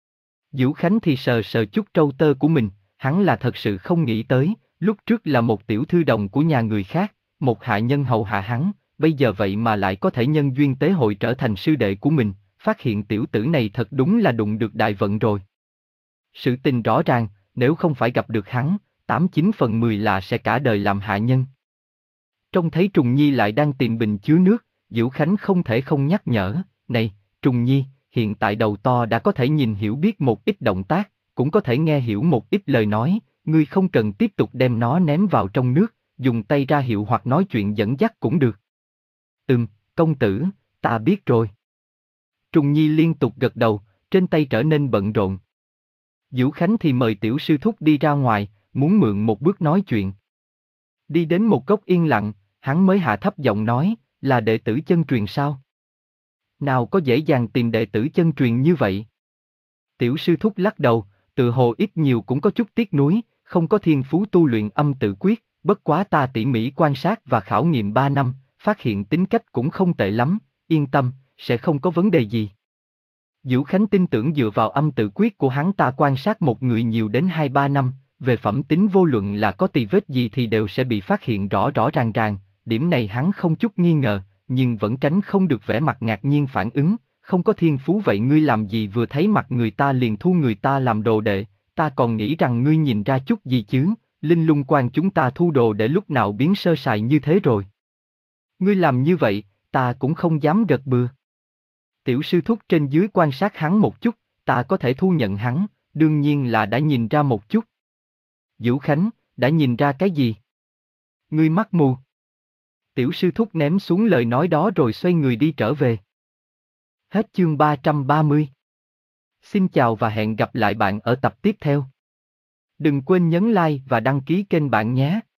Vũ Khánh thì sờ sờ chút trâu tơ của mình, hắn là thật sự không nghĩ tới, lúc trước là một tiểu thư đồng của nhà người khác, một hạ nhân hầu hạ hắn, bây giờ vậy mà lại có thể nhân duyên tế hội trở thành sư đệ của mình, phát hiện tiểu tử này thật đúng là đụng được đại vận rồi. Sự tình rõ ràng, nếu không phải gặp được hắn, tám chín phần mười là sẽ cả đời làm hạ nhân. Trông thấy Trùng Nhi lại đang tìm bình chứa nước, Vũ Khánh không thể không nhắc nhở, này, Trùng Nhi, hiện tại đầu to đã có thể nhìn hiểu biết một ít động tác, cũng có thể nghe hiểu một ít lời nói, ngươi không cần tiếp tục đem nó ném vào trong nước, dùng tay ra hiệu hoặc nói chuyện dẫn dắt cũng được. Ừm, công tử, ta biết rồi. Trùng Nhi liên tục gật đầu, trên tay trở nên bận rộn. Vũ Khánh thì mời tiểu sư thúc đi ra ngoài, muốn mượn một bước nói chuyện. Đi đến một góc yên lặng, hắn mới hạ thấp giọng nói, là đệ tử chân truyền sao? Nào có dễ dàng tìm đệ tử chân truyền như vậy? Tiểu sư thúc lắc đầu, tự hồ ít nhiều cũng có chút tiếc nuối, không có thiên phú tu luyện âm tự quyết, bất quá ta tỉ mỉ quan sát và khảo nghiệm ba năm, phát hiện tính cách cũng không tệ lắm, yên tâm, sẽ không có vấn đề gì. Vũ Khánh tin tưởng dựa vào âm tự quyết của hắn ta quan sát một người nhiều đến hai ba năm, về phẩm tính vô luận là có tì vết gì thì đều sẽ bị phát hiện rõ rõ ràng ràng, điểm này hắn không chút nghi ngờ, nhưng vẫn tránh không được vẻ mặt ngạc nhiên phản ứng, không có thiên phú vậy ngươi làm gì vừa thấy mặt người ta liền thu người ta làm đồ đệ, ta còn nghĩ rằng ngươi nhìn ra chút gì chứ, linh lung quan chúng ta thu đồ để lúc nào biến sơ sài như thế rồi. Ngươi làm như vậy, ta cũng không dám gật bừa. Tiểu sư thúc trên dưới quan sát hắn một chút, ta có thể thu nhận hắn, đương nhiên là đã nhìn ra một chút. Vũ Khánh, đã nhìn ra cái gì? Ngươi mắt mù. Tiểu sư thúc ném xuống lời nói đó rồi xoay người đi trở về. Hết chương ba trăm ba mươi. Xin chào và hẹn gặp lại bạn ở tập tiếp theo. Đừng quên nhấn like và đăng ký kênh bạn nhé.